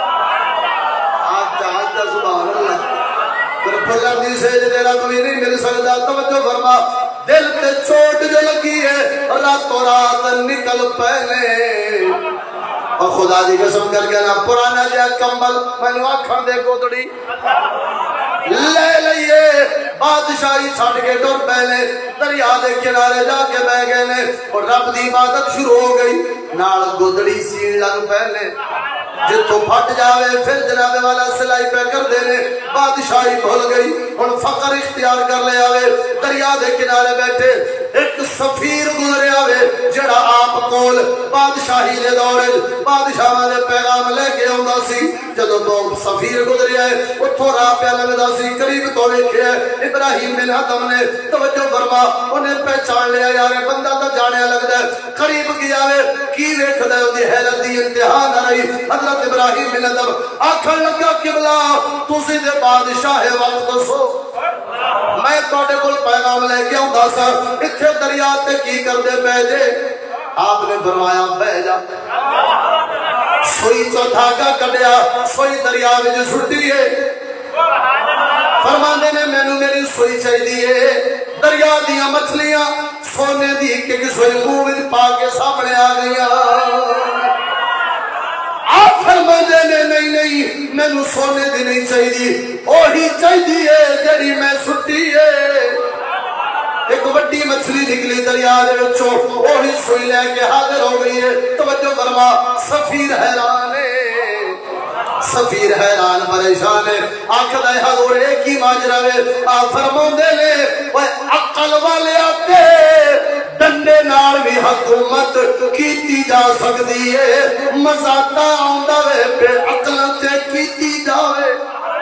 آج آج سبحان اللہ پھر پھلاں دی سیج تے رب بھی نہیں مل سکدا توجہ فرما دل تے چوٹ جو لگی ہے راتوں رات نکل پہلے اور خدا دی قسم کر کے نا پرانا جا کمبل میں نے آنکھاں دے گودڑی لے لئیے بادشاہی چھڑ کے ٹر پہلے دریا دے کنارے جا کے بہ گئے نے اور رب دی عبادت شروع ہو گئی نال گودڑی سین لگ پہلے جتوں پھٹ جاوے پھر جناب والا سلائی پہ کر دینے بادشاہی بھول گئی اور فقر اختیار کر لے آوے دریا دے کنارے بیٹھے ایک سفیر گزرے آوے جڑا آپ کول بادشاہی دے دورے بادشاہ دے پیغام لے کے ہوندا سی جدوں تو سفیر گزرے آئے اتھوں راہ پہ لگدا سی قریب تو ویکھیا ابراہیم بن ادم نے توجہ فرما انہیں پہچان لیا یار بندہ تو جانے لگدا ہے قریب گیا وے کی ویکھدا ہے اودی حیرت دی انتہا نہ رہی حضرت ابراہیم بن ادم آکھن لگا قبلہ تسی دے بادشاہ وقت دسو میں تواڈے کول پیغام لے کے آوندا سا ایتھے دریا تے کی کردے پے جے آپ نے فرمایا بہ جا سوئی تو دھاگا کڈیا سوئی دریا وچ سٹ دیے فرماندے نے مینوں میری سوئی چاہیے دریا دیاں مچھلیاں سونے دی کہ سوئی منہ وچ پا کے سامنے آ گئیاں آپ فرماندے نے نہیں نہیں مینوں سونے دی نہیں چاہیے اوہی چاہیے جڑی میں سٹی ہے ایک وڈی مچھلی نکلی دریا دے وچوں اوہی سوئی لے کے حاضر ہو گئی ہے توجہ فرما سفیر حیران ہے سفیر حیران پریشان ہے آکھدا ہے حضور ایک ہی ماجرا ہے آ فرماندے نے اوے عقل والے آتے ڈنڈے نال بھی حکومت کیتی جا سکدی ہے مزہ تا آوندا وے تے عقل تے کیتی جاوے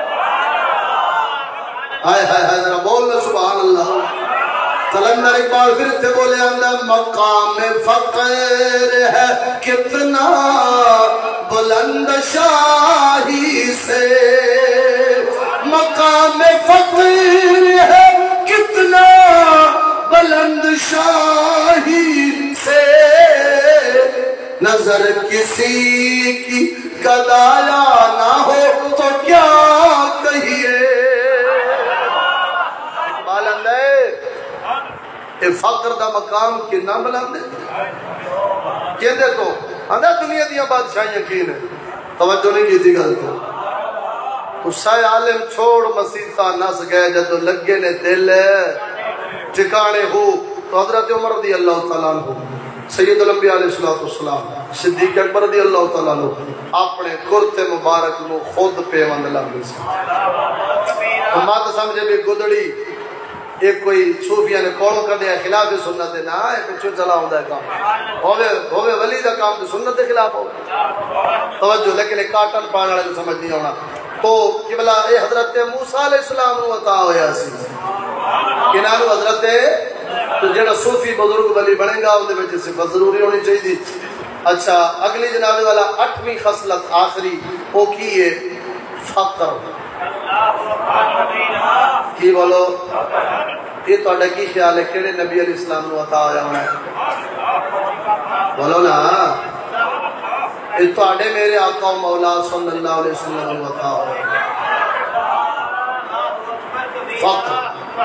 ہائے ہائے ہائے ذرا بول سبحان اللہ کلندر اقبال پھر سے بولے اندر مقام فقر ہے کتنا بلند شاہی سے مقام فقر ہے کتنا بلند شاہی سے نظر کسی کی گدایا نہ ہو تو کیا کہیے اے فقر دا مقام کنا بلند ہے کہندے تو آندا دنیا دیاں بادشاہیاں کین ہے توجہ نہیں کی تھی گل تو اسے عالم چھوڑ مسیطہ نس گئے جدو لگے نے دل ٹھکانے ہو تو حضرت عمر رضی اللہ تعالیٰ عنہ سید الانبیاء علیہ السلام صدیق اکبر رضی اللہ تعالیٰ عنہ اپنے کرتے مبارک نو خود پیوند لگ سے مات سمجھے بھی گدڑی ایک کوئی صوفیہ نے کولو کر دیا خلاف سنت ہے نا ہے پچھو چلا ہوں دا کام ہوئے ہوئے ولی دا کام تو سنت دے خلاف ہو توجہ لیکن ایک کارٹن پانے والے کو سمجھ نہیں ہونا تو قبلہ اے حضرت موسیٰ علیہ السلام نو عطا ہویا سی کنانو حضرت تو جنہا صوفی بزرگ ولی بنے گا ان دے میں جیسے ضروری ہونی چاہیے دی اچھا اگلی جناب والا اٹھویں خصلت آخری وہ کی ہے فقر کی بولو یہ تو اڈا کی خیال ہے کیڑے نبی علیہ السلام نو عطا ہویا ہونا ہے بولو نا یہ تو اڈے میرے آقا و مولا صلی اللہ علیہ وسلم نو عطا ہویا فقر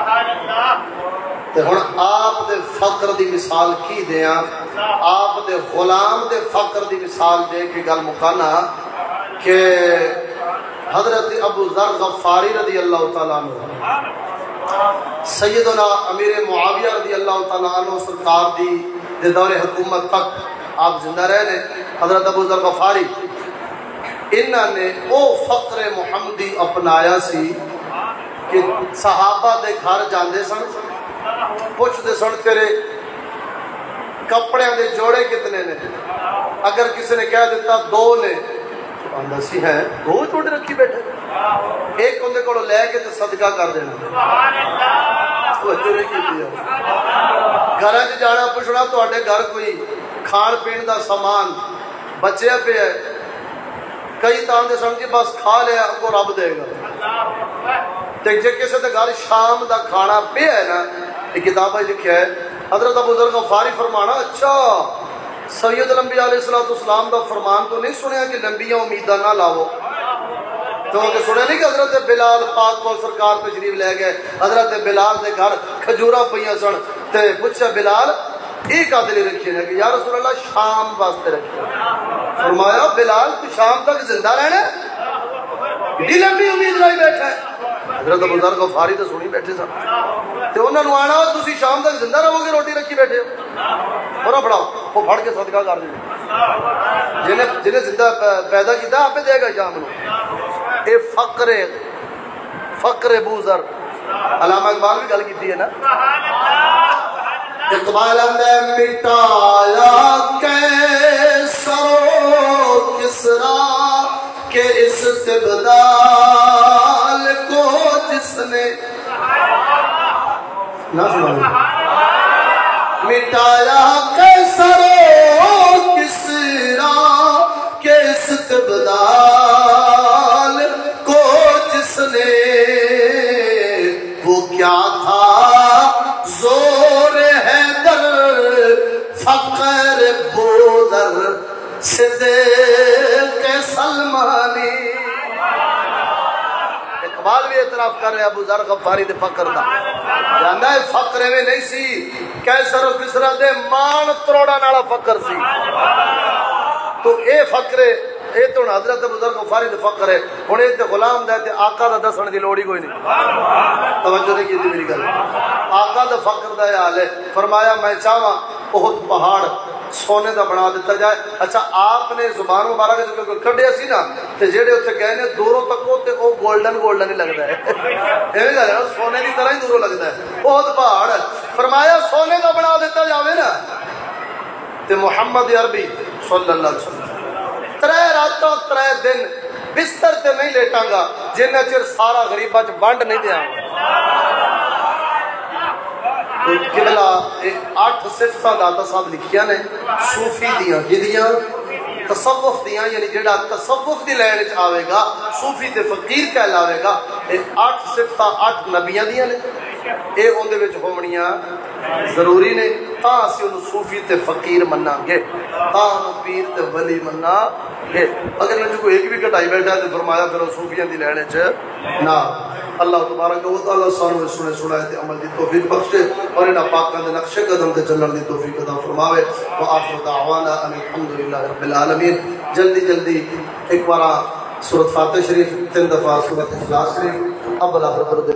تے ہن آپ دے فقر دی مثال کی دیاں آپ دے غلام دے فقر دی مثال دے کے گل مکانا کہ حضرت ابو ذر غفاری رضی اللہ تعالیٰ عنہ سیدنا امیر معاویہ رضی اللہ تعالیٰ عنہ سرکار دی دے دور حکومت تک آپ زندہ رہے نے حضرت ابو ذر غفاری ان انہوں نے وہ فقر محمدی اپنایا سی کہ صحابہ دے گھر جاندے سن پوچھتے سن تیرے کپڑے دے جوڑے کتنے نے، اگر کسی نے کہہ دیتا دو نے آندا سی ہے دو جوڑے رکھی بیٹھے، ایک اندے کو لے کے تو صدقہ کر دینا۔ گھر چ جانا پوچھنا تے گھر کوئی کھان پین دا سامان بچیا پہ ہے، کئی تاں دے سن جی بس کھا لیا اگوں رب دے گا، تے جے کسی دے گھر شام دا کھانا پہ ہے نا، یہ کتاب لکھیا ہے حضرت ابو ذر غفاری فرمانا اچھا سید الانبیاء علیہ الصلوۃ والسلام دا فرمان تو نہیں سنیا کہ لمبیاں امیداں نہ لاؤ، تو کہ سنیا نہیں کہ حضرت بلال پاک کو سرکار تشریف لے گئے، حضرت بلال دے گھر کھجورا پیاں سن تے پوچھا بلال ایک آدھے رکھے نے کہ یا رسول اللہ شام واسطے رکھے، فرمایا بلال تو شام تک زندہ رہنا بڑی لمبی امید لائی بیٹھا ہے، حضرت ابو ذر غفاری تو سنی بیٹھے سن تے انہاں نوں آنا تسی شام تک زندہ رہو گے روٹی رکھی بیٹھے ہو، اور پڑھاؤ وہ پھڑ کے صدقہ کر دے، جنہیں جنہیں زندہ پیدا کیتا آپ دے گا شام نو۔ اے فقر فقر ابو ذر علامہ اقبال بھی گل کیتی ہے نا، اقبال نے مٹایا کیسر و کسرا کہ استبدال کو جس نے نہ سنا مٹایا کیسر و کسرا کہ استبدال کو جس نے، وہ کیا تھا زور حیدر فقر بودر صدیق سلمانی، اقبال بھی اعتراف کر رہے ابو ذر غفاری دے فقر دا، جاندا ہے فقر میں نہیں سی کیسر و کسرا دے مان تروڑا نالا فقر سی، تو اے فقر اے تو حضرت ابو ذر غفاری دے فقر ہے، ہن اے تے غلام دا تے آقا دا دسن دی لوڑ ہی کوئی نہیں، توجہ نہیں کیتی میری گل، آقا دا فقر دا حال ہے، فرمایا میں چاہواں احد پہاڑ سونے دا بنا دیتا جائے، اچھا آپ نے زبان مبارک جو کڈیا سی نا تے جڑے اوتھے گئے نے دوروں تک او تے او گولڈن گولڈن ہی لگدا ہے، ایویں گل ہے سونے دی طرح ہی دوروں لگدا ہے، احد پہاڑ فرمایا سونے دا بنا دیتا جاوے نا تے محمد عربی صلی اللہ علیہ وسلم ترے راتاں ترے دن بستر تے نہیں لیٹاں گا جنہ چر سارا غریباں چ ونڈ نہیں دیاں قبلہ آٹھ صفتاں داتا صاحب لکھیاں نے صوفی دیاں گدیاں تصوف دیاں، یعنی جڑا تصوف دی لائن وچ آوے گا صوفی تے فقیر کہلاوے گا، اے آٹھ صفتاں آٹھ نبیاں دیاں نے، اے اون دے وچ ہونیاں ضروری نے، تاں اسی اونوں صوفی تے فقیر مننا گے، تاں اونوں پیر تے ولی مننا گے، اگر نہ کوئی ایک بھی کٹائی بیٹھا تے فرمایا پھر صوفیاں دی لائن وچ نہ۔ اللہ تبارک و تعالی سانوں سنے سنائے تے عمل دی توفیق بخشے اور انہاں پاکاں دے نقش قدم تے چلن دی توفیق عطا فرماوے، وآخر دعوانا ان الحمدللہ رب العالمین۔ جلدی جلدی ایک بار سورۃ فاتح شریف تین دفعہ سورۃ اخلاص شریف اب اللہ